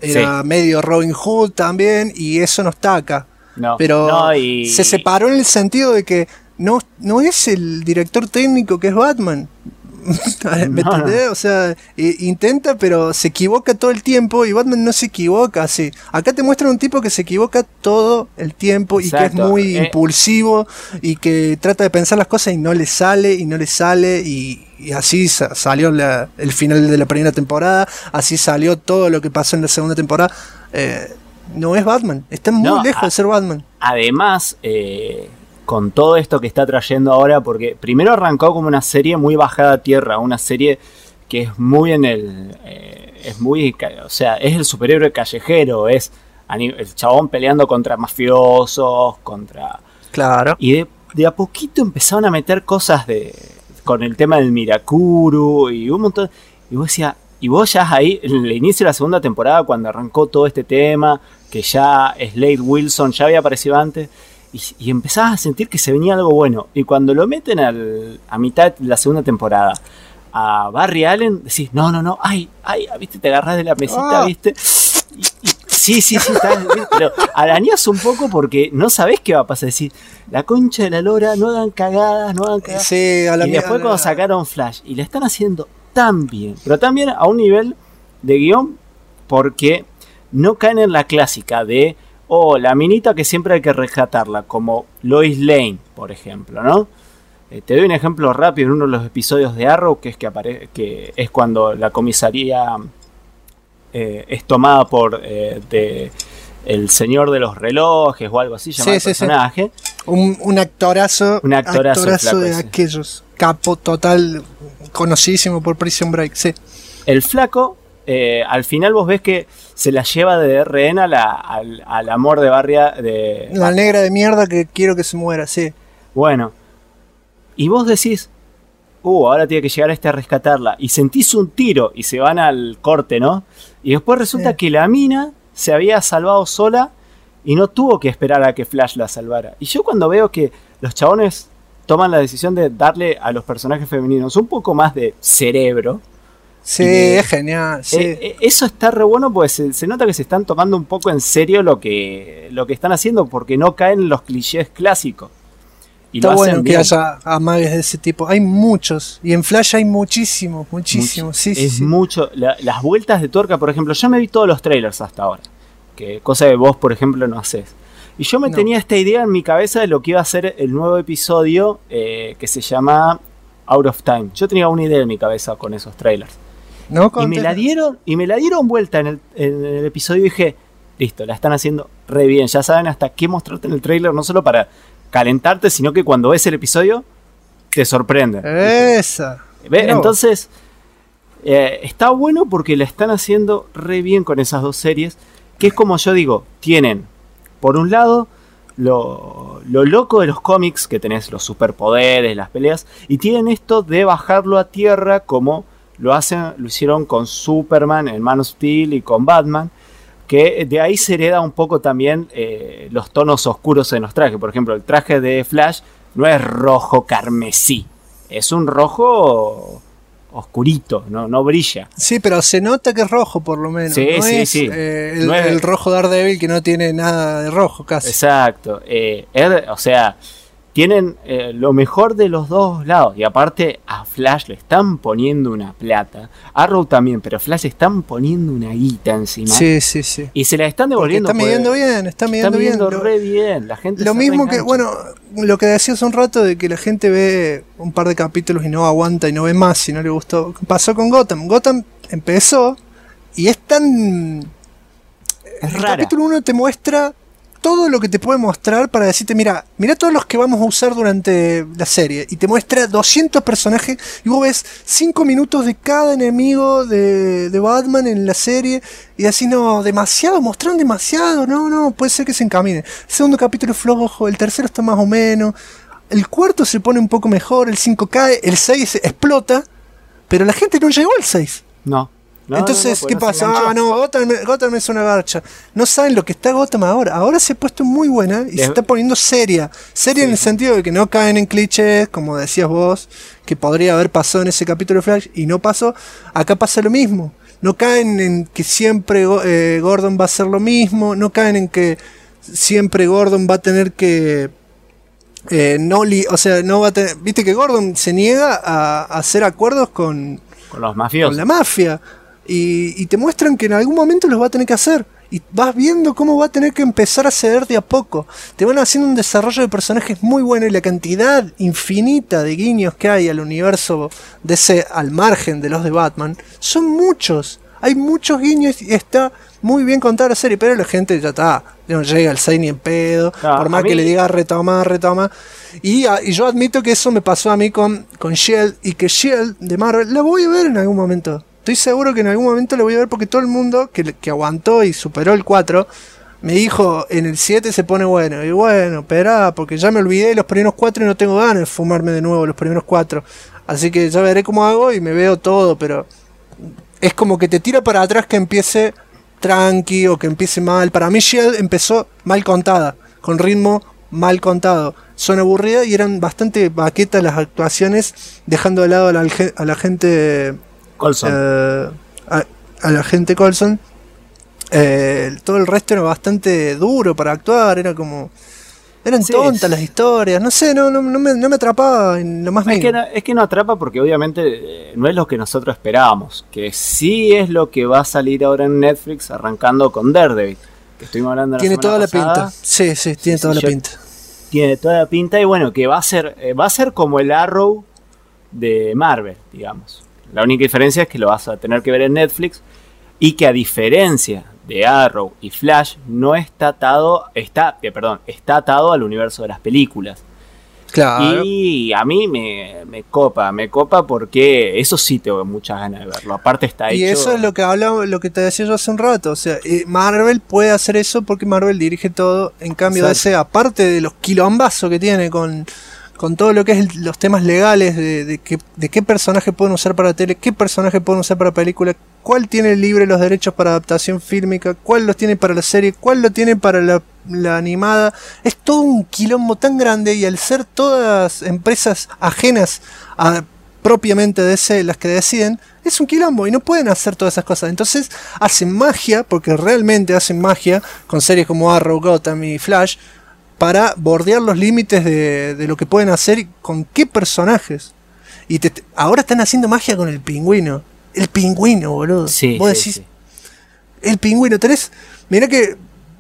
Speaker 2: era medio Robin Hood también, y eso no está acá.
Speaker 3: No,
Speaker 2: pero
Speaker 3: no, y
Speaker 2: se separó en el sentido de que no es el director técnico que es Batman. ¿Me entendés? O sea, intenta, pero se equivoca todo el tiempo, y Batman no se equivoca así. Acá te muestran un tipo que se equivoca todo el tiempo. Exacto. Y que es muy impulsivo y que trata de pensar las cosas y no le sale, y así salió el final de la primera temporada, así salió todo lo que pasó en la segunda temporada. No es Batman, está muy lejos de ser Batman.
Speaker 3: Además, con todo esto que está trayendo ahora, porque primero arrancó como una serie muy bajada a tierra, una serie que es muy o sea, es el superhéroe callejero, es el chabón peleando contra mafiosos,
Speaker 2: Claro.
Speaker 3: Y de a poquito empezaron a meter cosas con el tema del Mirakuru y un montón, y vos ya ahí, en el inicio de la segunda temporada, cuando arrancó todo este tema, que ya Slade Wilson ya había aparecido antes, y empezabas a sentir que se venía algo bueno. Y cuando lo meten a mitad de la segunda temporada a Barry Allen, decís, no, ay, viste, te agarrás de la mesita, viste. Sí, pero arañás un poco porque no sabés qué va a pasar. Decís, la concha de la lora, no hagan cagadas.
Speaker 2: Sí,
Speaker 3: y después cuando sacaron Flash, y la están haciendo tan bien, pero también a un nivel de guión, porque no caen en la clásica de la minita que siempre hay que rescatarla, como Lois Lane, por ejemplo, ¿no? Te doy un ejemplo rápido en uno de los episodios de Arrow, que es que es cuando la comisaría es tomada por el señor de los relojes o algo así, llama el personaje.
Speaker 2: Un actorazo. Un actorazo de aquellos. Capo total, conocidísimo por Prison Break, sí.
Speaker 3: El flaco, al final vos ves que se la lleva de rehén al amor de Barry.
Speaker 2: La negra de mierda que quiero que se muera, sí.
Speaker 3: Bueno, y vos decís, ahora tiene que llegar a rescatarla, y sentís un tiro y se van al corte, ¿no? Y después resulta que la mina se había salvado sola y no tuvo que esperar a que Flash la salvara. Y yo cuando veo que los chabones toman la decisión de darle a los personajes femeninos un poco más de cerebro.
Speaker 2: Sí, es genial. Sí.
Speaker 3: Eso está re bueno, porque se nota que se están tomando un poco en serio lo que están haciendo, porque no caen en los clichés clásicos. Y
Speaker 2: está bueno que haya amagues de ese tipo. Hay muchos. Y en Flash hay muchísimos. Sí.
Speaker 3: Mucho. Las vueltas de tuerca, por ejemplo, yo me vi todos los trailers hasta ahora. Cosa que vos, por ejemplo, no haces. Y yo tenía esta idea en mi cabeza de lo que iba a ser el nuevo episodio que se llama Out of Time. Yo tenía una idea en mi cabeza con esos trailers. Y me la dieron vuelta en el episodio y dije, listo, la están haciendo re bien. Ya saben hasta qué mostrarte en el trailer, no solo para calentarte, sino que cuando ves el episodio te sorprende.
Speaker 2: Esa.
Speaker 3: Entonces, está bueno porque la están haciendo re bien con esas dos series, que es como yo digo, tienen, por un lado, lo loco de los cómics, que tenés los superpoderes, las peleas, y tienen esto de bajarlo a tierra como lo hicieron con Superman en Man of Steel y con Batman, que de ahí se hereda un poco también los tonos oscuros en los trajes. Por ejemplo, el traje de Flash no es rojo carmesí, es un rojo oscurito, no brilla.
Speaker 2: Sí, pero se nota que es rojo por lo menos.
Speaker 3: Sí,
Speaker 2: no
Speaker 3: sí,
Speaker 2: es,
Speaker 3: sí.
Speaker 2: El rojo Daredevil, que no tiene nada de rojo casi.
Speaker 3: Exacto. O sea, tienen lo mejor de los dos lados. Y aparte a Flash le están poniendo una plata. Arrow también, pero Flash le están poniendo una guita encima.
Speaker 2: Sí.
Speaker 3: Y se la están devolviendo.
Speaker 2: Está midiendo bien.
Speaker 3: Re bien. La gente
Speaker 2: lo mismo que, lo que decía hace un rato de que la gente ve un par de capítulos y no aguanta y no ve más si no le gustó. Pasó con Gotham. Gotham empezó y es tan...
Speaker 3: Es
Speaker 2: el
Speaker 3: rara.
Speaker 2: capítulo 1 te muestra todo lo que te puede mostrar para decirte, mira todos los que vamos a usar durante la serie, y te muestra 200 personajes y vos ves 5 minutos de cada enemigo de Batman en la serie y así, mostraron demasiado, no, puede ser que se encamine. El segundo capítulo es flojo, el tercero está más o menos, el cuarto se pone un poco mejor, el 5 cae, el 6 explota, pero la gente no llegó al 6.
Speaker 3: No.
Speaker 2: Entonces, ¿qué pasa? Gotham es una garcha. No saben lo que está Gotham ahora. Ahora se ha puesto muy buena y se está poniendo seria. Seria en el sentido de que no caen en clichés, como decías vos, que podría haber pasado en ese capítulo de Flash y no pasó. Acá pasa lo mismo. No caen en que siempre Gordon va a hacer lo mismo, no caen en que siempre Gordon va a tener que o sea, no va a tener, viste que Gordon se niega a hacer acuerdos con
Speaker 3: los mafiosos,
Speaker 2: con la mafia, y te muestran que en algún momento los va a tener que hacer, y vas viendo cómo va a tener que empezar a ceder de a poco. Te van haciendo un desarrollo de personajes muy bueno, y la cantidad infinita de guiños que hay al universo DC al margen de los de Batman son muchos. Hay muchos guiños y está muy bien contada la serie, pero la gente ya está, no llega al 6 ni en pedo, por más que le diga retoma. Y yo admito que eso me pasó a mí con S.H.I.E.L.D. y que S.H.I.E.L.D. de Marvel la voy a ver en algún momento. Estoy seguro que en algún momento la voy a ver, porque todo el mundo que aguantó y superó el 4 me dijo en el 7 se pone bueno. Y bueno, espera, porque ya me olvidé de los primeros 4 y no tengo ganas de fumarme de nuevo los primeros 4. Así que ya veré cómo hago y me veo todo, pero es como que te tira para atrás que empiece tranqui o que empiece mal. Para mí S.H.I.E.L.D. empezó mal contada, con ritmo mal contado. Son aburridas y eran bastante baquetas las actuaciones, dejando de lado a la gente
Speaker 3: Coulson.
Speaker 2: A la gente Coulson. Todo el resto era bastante duro para actuar, eran tontas las historias, no sé, no me atrapaba en lo más mínimo.
Speaker 3: Es que no atrapa porque obviamente no es lo que nosotros esperábamos, que sí es lo que va a salir ahora en Netflix, arrancando con Daredevil, que estuvimos hablando
Speaker 2: tiene toda la pinta, sí, tiene toda la pinta.
Speaker 3: Tiene toda la pinta, y bueno, que va a ser como el Arrow de Marvel, digamos. La única diferencia es que lo vas a tener que ver en Netflix, y que a diferencia de Arrow y Flash no está atado al universo de las películas.
Speaker 2: Claro.
Speaker 3: Y a mí me copa porque eso sí tengo muchas ganas de verlo. Aparte está hecho.
Speaker 2: Y eso es lo que hablaba, lo que te decía yo hace un rato. O sea, Marvel puede hacer eso porque Marvel dirige todo. En cambio, DC, aparte de los quilombazos que tiene con todo lo que es los temas legales de qué personaje pueden usar para tele, qué personaje pueden usar para película, cuál tiene libre los derechos para adaptación fílmica, cuál los tiene para la serie, cuál lo tiene para la animada. Es todo un quilombo tan grande, y al ser todas empresas ajenas a propiamente DC las que deciden, es un quilombo y no pueden hacer todas esas cosas. Entonces hacen magia, porque realmente hacen magia con series como Arrow, Gotham y Flash, para bordear los límites de lo que pueden hacer y con qué personajes. Y ahora están haciendo magia con el Pingüino. El Pingüino, boludo.
Speaker 3: Sí,
Speaker 2: vos decís, sí. El Pingüino, mirá que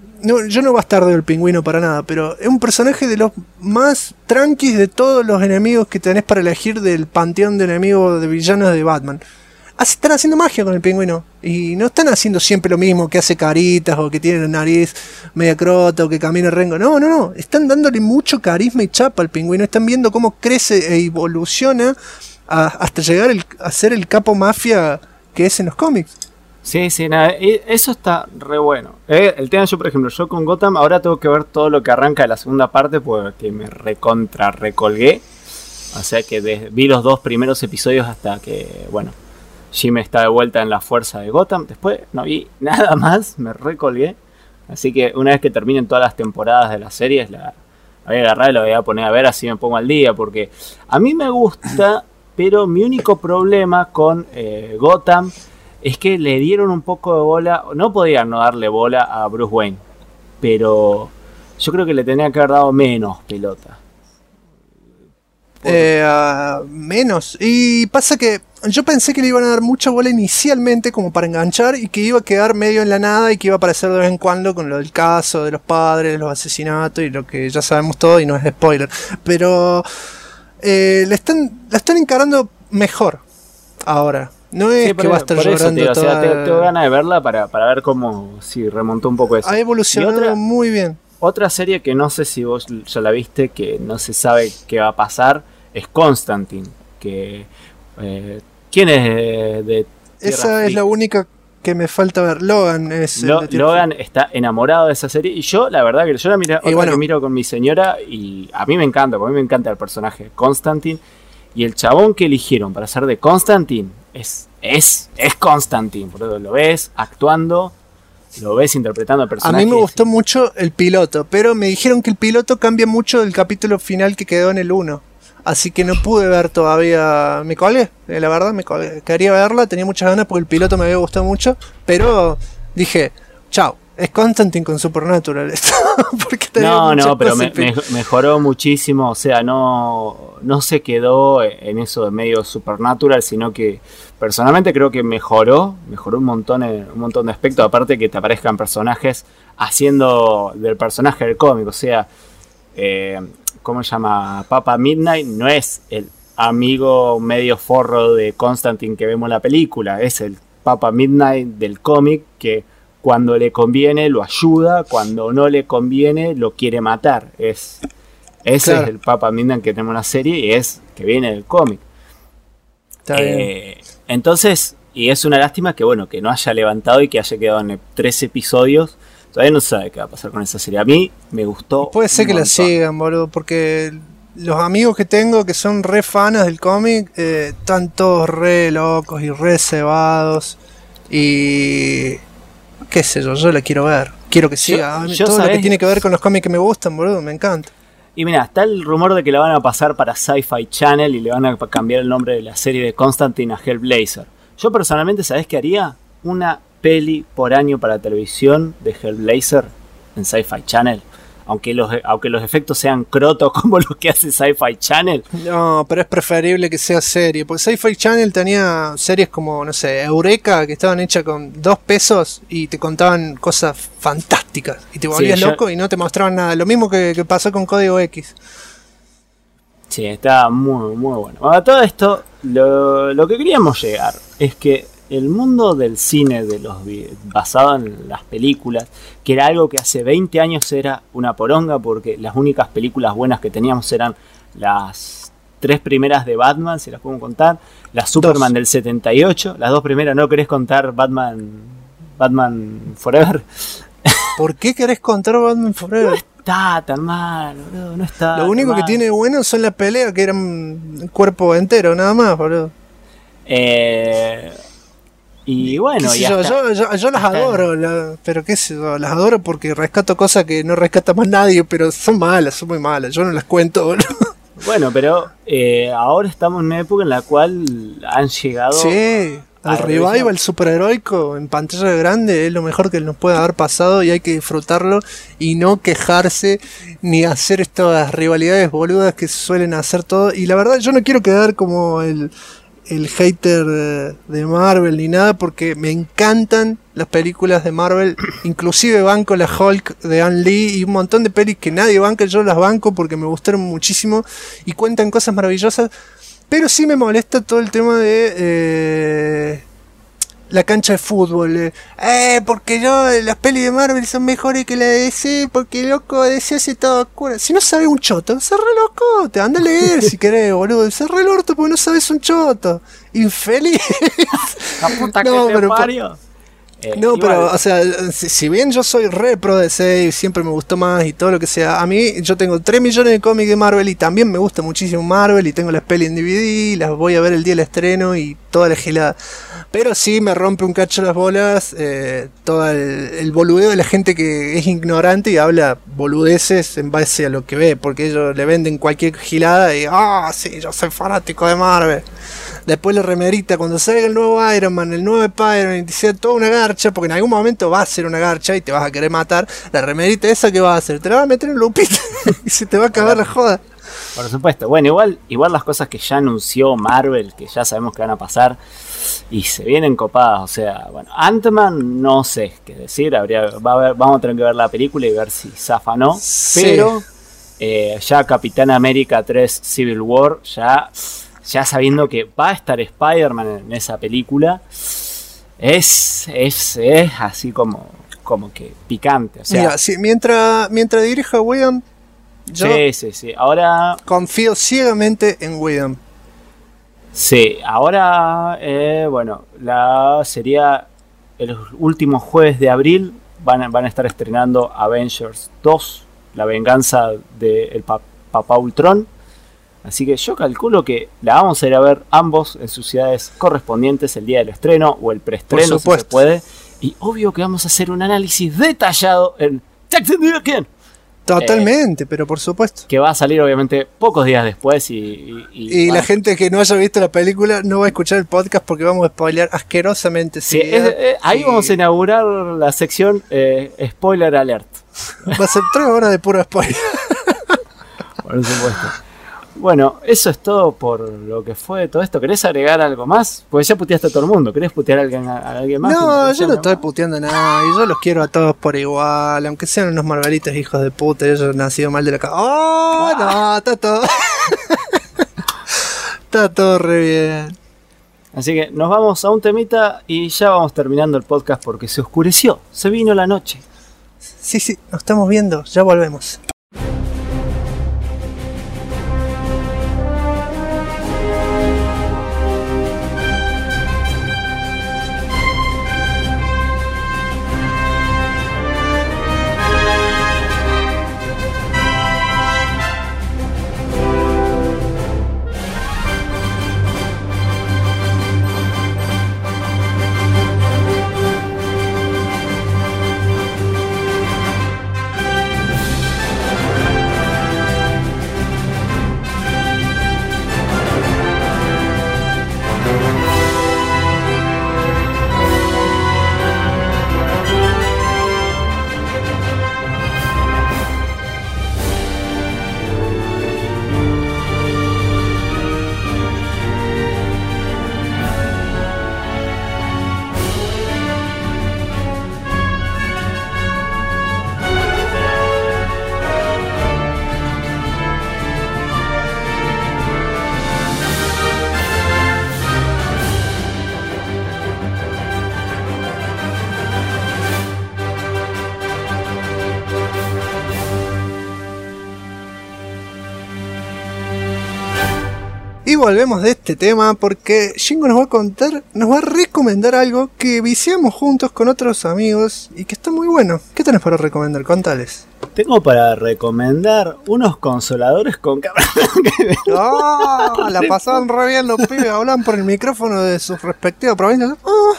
Speaker 2: yo no bastardo del Pingüino para nada, pero es un personaje de los más tranquis de todos los enemigos que tenés para elegir del panteón de enemigos de villanos de Batman. Están haciendo magia con el Pingüino, y no están haciendo siempre lo mismo, que hace caritas o que tiene la nariz media crota o que camina rengo. No, están dándole mucho carisma y chapa al Pingüino. Están viendo cómo crece e evoluciona hasta llegar a ser el capo mafia que es en los cómics.
Speaker 3: Sí, nada, eso está re bueno. El tema, yo por ejemplo, yo con Gotham ahora tengo que ver todo lo que arranca de la segunda parte, porque me recolgué. O sea que vi los 2 primeros episodios hasta que, bueno, Jim está de vuelta en la fuerza de Gotham. Después no vi nada más, me recolgué. Así que una vez que terminen todas las temporadas de las series, la voy a agarrar y la voy a poner a ver, así me pongo al día. Porque a mí me gusta, pero mi único problema con Gotham es que le dieron un poco de bola. No podían no darle bola a Bruce Wayne, pero yo creo que le tenía que haber dado menos pelota.
Speaker 2: Menos. Y pasa que yo pensé que le iban a dar mucha bola inicialmente como para enganchar, y que iba a quedar medio en la nada y que iba a aparecer de vez en cuando con lo del caso de los padres, los asesinatos y lo que ya sabemos todo y no es spoiler. Pero la están encarando mejor ahora. No es que va a estar llorando toda...
Speaker 3: tengo ganas de verla para ver cómo si remontó un poco eso.
Speaker 2: Ha evolucionado muy bien.
Speaker 3: Otra serie que no sé si vos ya la viste, que no se sabe qué va a pasar, es Constantine. Que ¿quién es de
Speaker 2: esa es la única que me falta ver. Logan es
Speaker 3: Logan está enamorado de esa serie, y yo la verdad que yo la miro con mi señora, y a mí me encanta, porque a mí me encanta el personaje de Constantine, y el chabón que eligieron para ser de Constantine es Constantine, porque lo ves actuando, lo ves interpretando el personaje.
Speaker 2: A mí me gustó mucho el piloto, pero me dijeron que el piloto cambia mucho del capítulo final que quedó en el 1. Así que no pude ver todavía. Me colgué, la verdad, me colgué. Quería verla, tenía muchas ganas porque el piloto me había gustado mucho. Pero dije, chao. Es Constantine con Supernatural esto. Porque
Speaker 3: no, pero mejoró muchísimo. O sea, no se quedó en eso de medio Supernatural, sino que personalmente creo que mejoró un montón de aspectos. Aparte que te aparezcan personajes haciendo del personaje del cómic. O sea, ¿cómo se llama? Papa Midnight no es el amigo medio forro de Constantine que vemos en la película. Es el Papa Midnight del cómic que cuando le conviene lo ayuda, cuando no le conviene lo quiere matar. Ese claro. Es el Papa Midnight que tenemos en la serie y es que viene del cómic. Entonces, y es una lástima que bueno, que no haya levantado y que haya quedado en 3 episodios. Todavía no sabe qué va a pasar con esa serie. A mí me gustó.
Speaker 2: Puede ser que la sigan, boludo, porque los amigos que tengo que son re fanas del cómic están todos re locos y re cebados. Y qué sé yo la quiero ver. Quiero que siga. Todo lo que tiene que ver con los cómics que me gustan, boludo, me encanta.
Speaker 3: Y mira, está el rumor de que la van a pasar para Sci-Fi Channel y le van a cambiar el nombre de la serie de Constantine a Hellblazer. Yo personalmente, ¿sabés qué haría? Una peli por año para televisión de Hellblazer en Sci-Fi Channel. Aunque los efectos sean crotos como los que hace Sci-Fi Channel.
Speaker 2: No, pero es preferible que sea serie. Porque Sci-Fi Channel tenía series como, no sé, Eureka, que estaban hechas con 2 pesos y te contaban cosas fantásticas. Y te volvías loco y no te mostraban nada. Lo mismo que pasó con Código X.
Speaker 3: Sí, está muy, muy bueno. A todo esto, lo que queríamos llegar es que el mundo del cine basado en las películas, que era algo que hace 20 años era una poronga, porque las únicas películas buenas que teníamos eran las 3 primeras de Batman, si las podemos contar, la Superman del 78, las 2 primeras. ¿No querés contar Batman Forever?
Speaker 2: ¿Por qué querés contar Batman Forever?
Speaker 3: No está tan mal, boludo, no está.
Speaker 2: Lo único que tiene bueno son las peleas, que eran un cuerpo entero, nada más, boludo.
Speaker 3: Y bueno,
Speaker 2: yo las adoro, pero qué sé yo, las adoro porque rescato cosas que no rescata más nadie, pero son muy malas, yo no las cuento, boludo.
Speaker 3: Bueno, pero ahora estamos en una época en la cual han llegado...
Speaker 2: Sí, el revival superheroico en pantalla grande es lo mejor que nos puede haber pasado y hay que disfrutarlo y no quejarse ni hacer estas rivalidades boludas que suelen hacer todo. Y la verdad yo no quiero quedar como el hater de Marvel ni nada, porque me encantan las películas de Marvel, inclusive banco la Hulk de Ang Lee y un montón de pelis que nadie banca, yo las banco porque me gustaron muchísimo y cuentan cosas maravillosas, pero sí me molesta todo el tema de la cancha de fútbol, porque las pelis de Marvel son mejores que la de DC, porque loco DC hace todo cura. Si no sabes un choto, se re loco, te anda a leer si querés, boludo, se re el orto porque no sabes un choto, infeliz.
Speaker 3: La puta que te parió.
Speaker 2: No, pero, o sea, si bien yo soy re pro DC y siempre me gustó más y todo lo que sea, a mí yo tengo 3 millones de cómics de Marvel y también me gusta muchísimo Marvel y tengo las pelis en DVD, las voy a ver el día del estreno y toda la gilada. Pero sí me rompe un cacho las bolas todo el boludeo de la gente que es ignorante y habla boludeces en base a lo que ve, porque ellos le venden cualquier gilada y sí, yo soy fanático de Marvel. Después la remerita, cuando salga el nuevo Iron Man, el nuevo Spider-Man, y te sea toda una garcha, porque en algún momento va a ser una garcha y te vas a querer matar, la remerita esa que va a hacer, te la va a meter en lupita y se te va a acabar la joda.
Speaker 3: Por supuesto, bueno, igual las cosas que ya anunció Marvel, que ya sabemos que van a pasar, y se vienen copadas, o sea, bueno, Ant-Man no sé qué decir, vamos a tener que ver la película y ver si zafa o no, sí. Pero ya Capitán América 3 Civil War, ya sabiendo que va a estar Spider-Man en esa película, es así como que picante. O sea,
Speaker 2: mira, sí, mientras dirija Whedon, yo
Speaker 3: sí. Ahora
Speaker 2: confío ciegamente en Whedon.
Speaker 3: Sí, ahora bueno, sería el último jueves de abril van a estar estrenando Avengers 2, la venganza del Papá Ultron. Así que yo calculo que la vamos a ir a ver ambos en sus ciudades correspondientes el día del estreno o el preestreno si se puede. Y obvio que vamos a hacer un análisis detallado en Jackson Quién.
Speaker 2: Totalmente, pero por supuesto.
Speaker 3: Que va a salir obviamente pocos días después
Speaker 2: Y
Speaker 3: bueno,
Speaker 2: la gente que no haya visto la película no va a escuchar el podcast porque vamos a spoilear asquerosamente.
Speaker 3: sí, ahí vamos a inaugurar la sección Spoiler Alert.
Speaker 2: Va a ser 3 horas de puro spoiler.
Speaker 3: Por supuesto. Bueno, eso es todo por lo que fue todo esto. ¿Querés agregar algo más? Porque ya puteaste a todo el mundo. ¿Querés putear a alguien más?
Speaker 2: No, yo no estoy puteando a nadie. Yo los quiero a todos por igual. Aunque sean unos margaritas hijos de puta. Ellos han nacido mal de la cabeza. ¡Oh! No, está todo. Está todo re bien.
Speaker 3: Así que nos vamos a un temita y ya vamos terminando el podcast porque se oscureció. Se vino la noche.
Speaker 2: Sí, nos estamos viendo. Ya volvemos. Y volvemos de este tema porque Shingo nos va a recomendar algo que viciamos juntos con otros amigos y que está muy bueno. ¿Qué tenés para recomendar? Contales.
Speaker 3: Tengo para recomendar unos consoladores con cámara.
Speaker 2: ¡Oh! La pasaban re bien los pibes, hablan por el micrófono de sus respectivas provincias.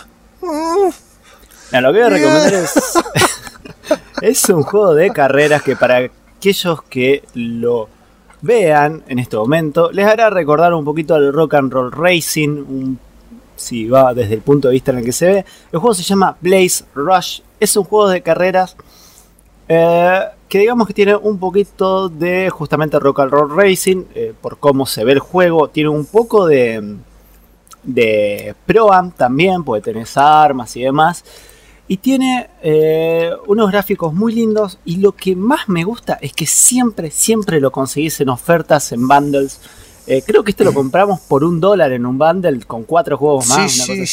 Speaker 3: No, lo que voy a recomendar es un juego de carreras que para aquellos que lo vean en este momento les hará recordar un poquito al Rock and Roll Racing, si va desde el punto de vista en el que se ve. El juego se llama Blaze Rush, es un juego de carreras que digamos que tiene un poquito de justamente Rock and Roll Racing, por cómo se ve el juego. Tiene un poco de Pro-Am también, porque tenés armas y demás. Y tiene unos gráficos muy lindos. Y lo que más me gusta es que siempre lo conseguís en ofertas, en bundles. Creo que este lo compramos por $1 en un bundle con 4 juegos más.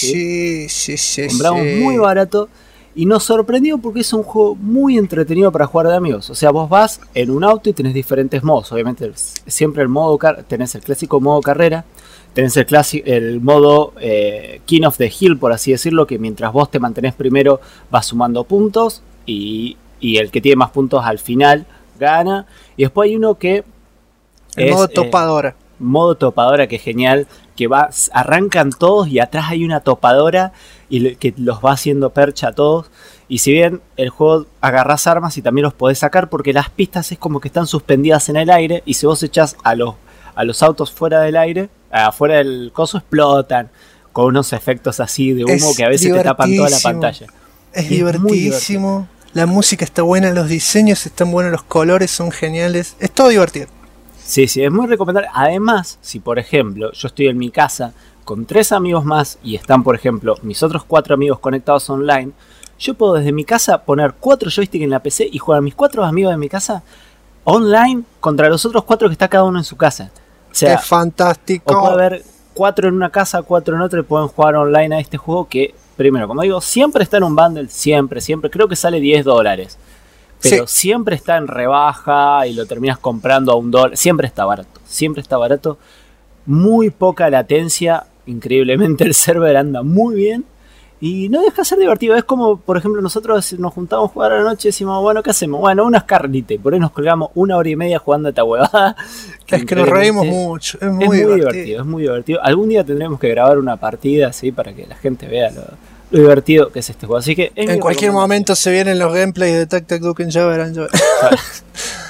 Speaker 2: Sí.
Speaker 3: Compramos muy barato. Y nos sorprendió porque es un juego muy entretenido para jugar de amigos. O sea, vos vas en un auto y tenés diferentes modos. Obviamente siempre el modo tenés el clásico modo carrera. Tenés el modo King of the Hill, por así decirlo, que mientras vos te mantenés primero vas sumando puntos y el que tiene más puntos al final gana. Y después hay uno que
Speaker 2: el modo topadora.
Speaker 3: Modo topadora, que es genial, que arrancan todos y atrás hay una topadora y que los va haciendo percha a todos. Y si bien el juego agarrás armas y también los podés sacar, porque las pistas es como que están suspendidas en el aire, y si vos echás a los autos fuera del aire, afuera del coso, explotan con unos efectos así de humo que a veces te tapan toda la pantalla.
Speaker 2: Es divertidísimo. La música está buena, los diseños están buenos, los colores son geniales. Es todo divertido.
Speaker 3: Sí, es muy recomendable. Además, si por ejemplo yo estoy en mi casa con 3 amigos más y están por ejemplo mis otros 4 amigos conectados online, yo puedo desde mi casa poner 4 joysticks en la PC y jugar a mis 4 amigos de mi casa online contra los otros 4 que está cada uno en su casa. O sea,
Speaker 2: es fantástico.
Speaker 3: O puede haber 4 en una casa, 4 en otra y pueden jugar online a este juego que, primero, como digo, siempre está en un bundle, siempre, creo que sale $10. Pero siempre está en rebaja y lo terminas comprando a $1. Siempre está barato. Muy poca latencia. Increíblemente el server anda muy bien. Y no deja de ser divertido. Es como, por ejemplo, nosotros nos juntamos a jugar a la noche y decimos, bueno, ¿qué hacemos? Bueno, unas carnitas. Por ahí nos colgamos 1 hora y media jugando a esta huevada.
Speaker 2: Es que nos reímos mucho. Es muy divertido.
Speaker 3: Es muy divertido. Algún día tendremos que grabar una partida así para que la gente vea lo divertido que es este juego. Así que
Speaker 2: en cualquier momento se vienen los gameplays de Tac Tac Duken, ya verán.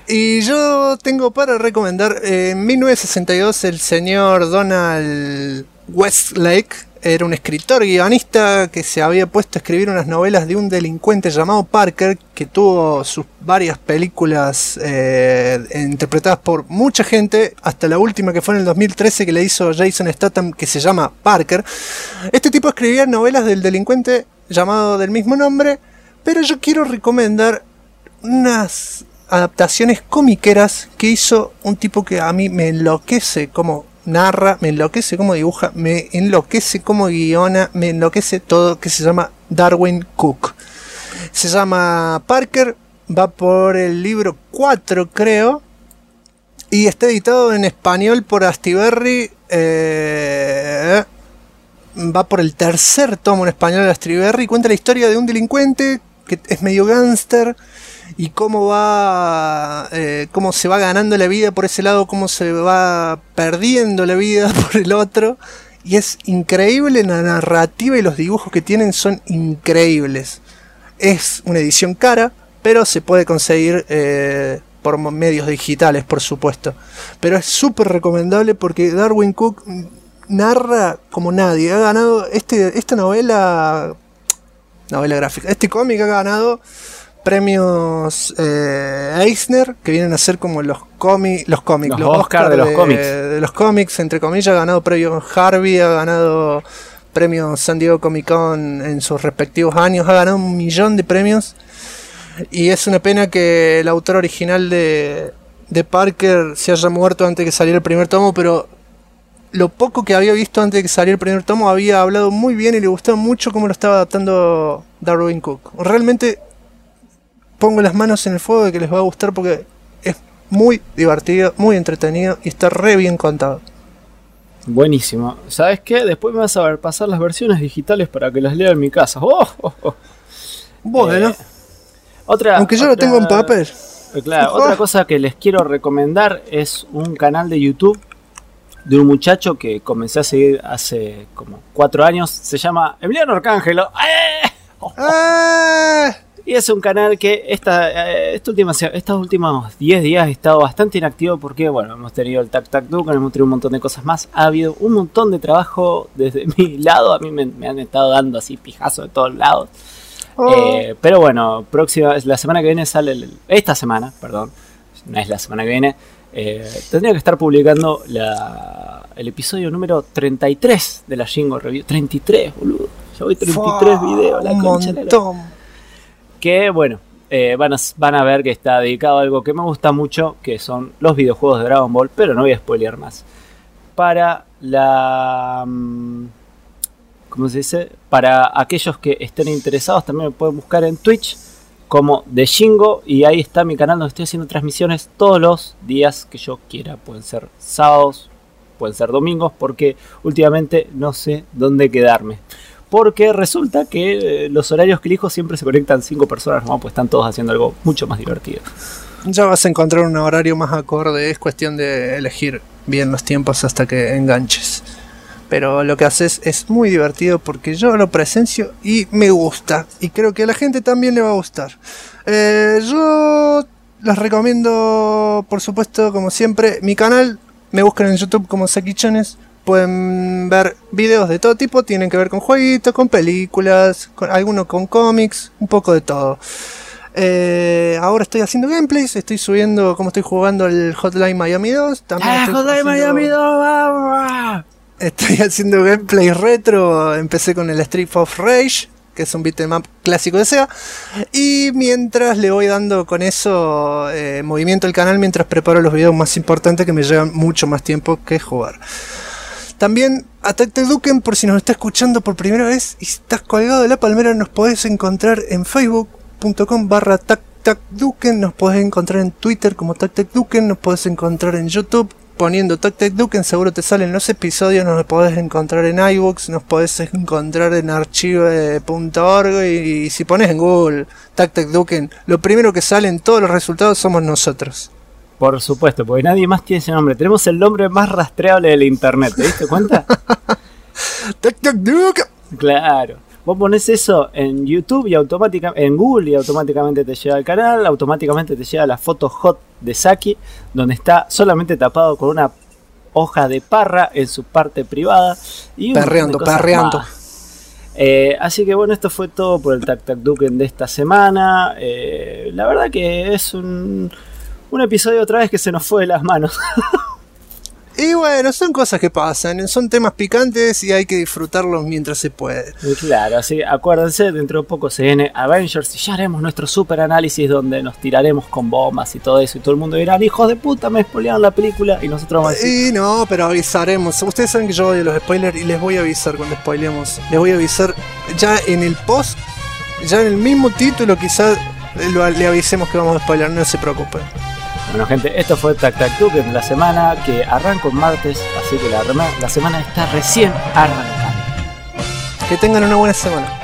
Speaker 2: Y yo tengo para recomendar, en 1962 el señor Donald Westlake era un escritor guionista que se había puesto a escribir unas novelas de un delincuente llamado Parker, que tuvo sus varias películas interpretadas por mucha gente, hasta la última que fue en el 2013 que le hizo Jason Statham, que se llama Parker. Este tipo escribía novelas del delincuente llamado del mismo nombre, pero yo quiero recomendar unas adaptaciones comiqueras que hizo un tipo que a mí me enloquece como narra, me enloquece como dibuja, me enloquece como guiona, me enloquece todo, que se llama Darwyn Cooke. Se llama Parker, va por el libro 4 creo, y está editado en español por Astiberri, va por el tercer tomo en español de Astiberri, y cuenta la historia de un delincuente que es medio gángster, y cómo se va ganando la vida por ese lado, cómo se va perdiendo la vida por el otro. Y es increíble la narrativa, y los dibujos que tienen son increíbles. Es una edición cara, pero se puede conseguir por medios digitales, por supuesto. Pero es súper recomendable porque Darwyn Cooke narra como nadie. Ha ganado esta novela gráfica. Este cómic ha ganado premios Eisner, que vienen a ser como los Oscar de los cómics, entre comillas. Ha ganado premios Harvey, ha ganado premios San Diego Comic Con en sus respectivos años, ha ganado 1 millón de premios, y es una pena que el autor original de Parker se haya muerto antes de que saliera el primer tomo, pero lo poco que había visto antes de que saliera el primer tomo había hablado muy bien y le gustaba mucho cómo lo estaba adaptando Darwyn Cooke. Realmente pongo las manos en el fuego de que les va a gustar porque es muy divertido, muy entretenido y está re bien contado.
Speaker 3: Buenísimo. ¿Sabes qué? Después me vas a ver pasar las versiones digitales para que las lea en mi casa.
Speaker 2: Bueno.
Speaker 3: Aunque
Speaker 2: yo lo tengo en papel.
Speaker 3: Claro, otra cosa que les quiero recomendar es un canal de YouTube de un muchacho que comencé a seguir hace como 4 años. Se llama Emiliano Arcángelo. Y es un canal que estos últimos 10 días he estado bastante inactivo porque, bueno, hemos tenido el Tac Tac Duken, hemos tenido un montón de cosas más. Ha habido un montón de trabajo desde mi lado. A mí me han estado dando así pijazos de todos lados. Pero bueno, la semana que viene sale... Esta semana, perdón. No es la semana que viene. Tendría que estar publicando el episodio número 33 de la Jingle Review. 33, boludo. Ya voy 33 videos. La concha de la... Que bueno, van a ver que está dedicado a algo que me gusta mucho, que son los videojuegos de Dragon Ball, pero no voy a spoilear más. Para ¿cómo se dice? Para aquellos que estén interesados, también me pueden buscar en Twitch como The Jingo, y ahí está mi canal donde estoy haciendo transmisiones todos los días que yo quiera. Pueden ser sábados, pueden ser domingos, porque últimamente no sé dónde quedarme. Porque resulta que los horarios que elijo siempre se conectan 5 personas, ¿no? Pues están todos haciendo algo mucho más divertido.
Speaker 2: Ya vas a encontrar un horario más acorde, es cuestión de elegir bien los tiempos hasta que enganches. Pero lo que haces es muy divertido porque yo lo presencio y me gusta. Y creo que a la gente también le va a gustar. Yo les recomiendo, por supuesto, como siempre, mi canal. Me buscan en YouTube como Sakichones. Pueden ver videos de todo tipo, tienen que ver con jueguitos, con películas, algunos con cómics, un poco de todo. Ahora estoy haciendo gameplays, estoy subiendo cómo estoy jugando el Hotline Miami 2.
Speaker 3: Miami 2!
Speaker 2: Estoy haciendo gameplays retro, empecé con el Street of Rage, que es un beat'em up clásico de Sega. Y mientras le voy dando con eso movimiento al canal, mientras preparo los videos más importantes que me llevan mucho más tiempo que jugar. También a Tac Tac Duken, por si nos está escuchando por primera vez y estás colgado de la palmera, nos podés encontrar en facebook.com/Tac Tac Duken, nos podés encontrar en Twitter como Tac Tac Duken, nos podés encontrar en YouTube poniendo Tac Tac Duken, seguro te salen los episodios, nos podés encontrar en iVoox, nos podés encontrar en archive.org y si pones en Google Tac Tac Duken, lo primero que sale en todos los resultados somos nosotros.
Speaker 3: Por supuesto, porque nadie más tiene ese nombre. Tenemos el nombre más rastreable del internet, ¿te diste cuenta?
Speaker 2: Tac Tac Duken.
Speaker 3: Claro. Vos ponés eso en YouTube y automáticamente, en Google, y automáticamente te lleva al canal, automáticamente te lleva la foto hot de Saki, donde está solamente tapado con una hoja de parra en su parte privada y
Speaker 2: perreando.
Speaker 3: Así que bueno, esto fue todo por el Tac Tac Duken de esta semana. La verdad que es un episodio otra vez que se nos fue de las manos.
Speaker 2: Y bueno, son cosas que pasan, son temas picantes y hay que disfrutarlos mientras se puede.
Speaker 3: Claro, así que acuérdense, dentro de poco se viene Avengers y ya haremos nuestro super análisis donde nos tiraremos con bombas y todo eso, y todo el mundo dirá, hijos de puta, me spoilearon la película, y nosotros vamos a decir...
Speaker 2: Y no, pero avisaremos. Ustedes saben que yo odio los spoilers y les voy a avisar cuando spoilemos. Les voy a avisar ya en el post, ya en el mismo título quizás le avisemos que vamos a spoiler, no se preocupen.
Speaker 3: Bueno, gente, esto fue Tac Tac Tuc en la semana que arranca un martes, así que la semana está recién arrancando.
Speaker 2: Que tengan una buena semana.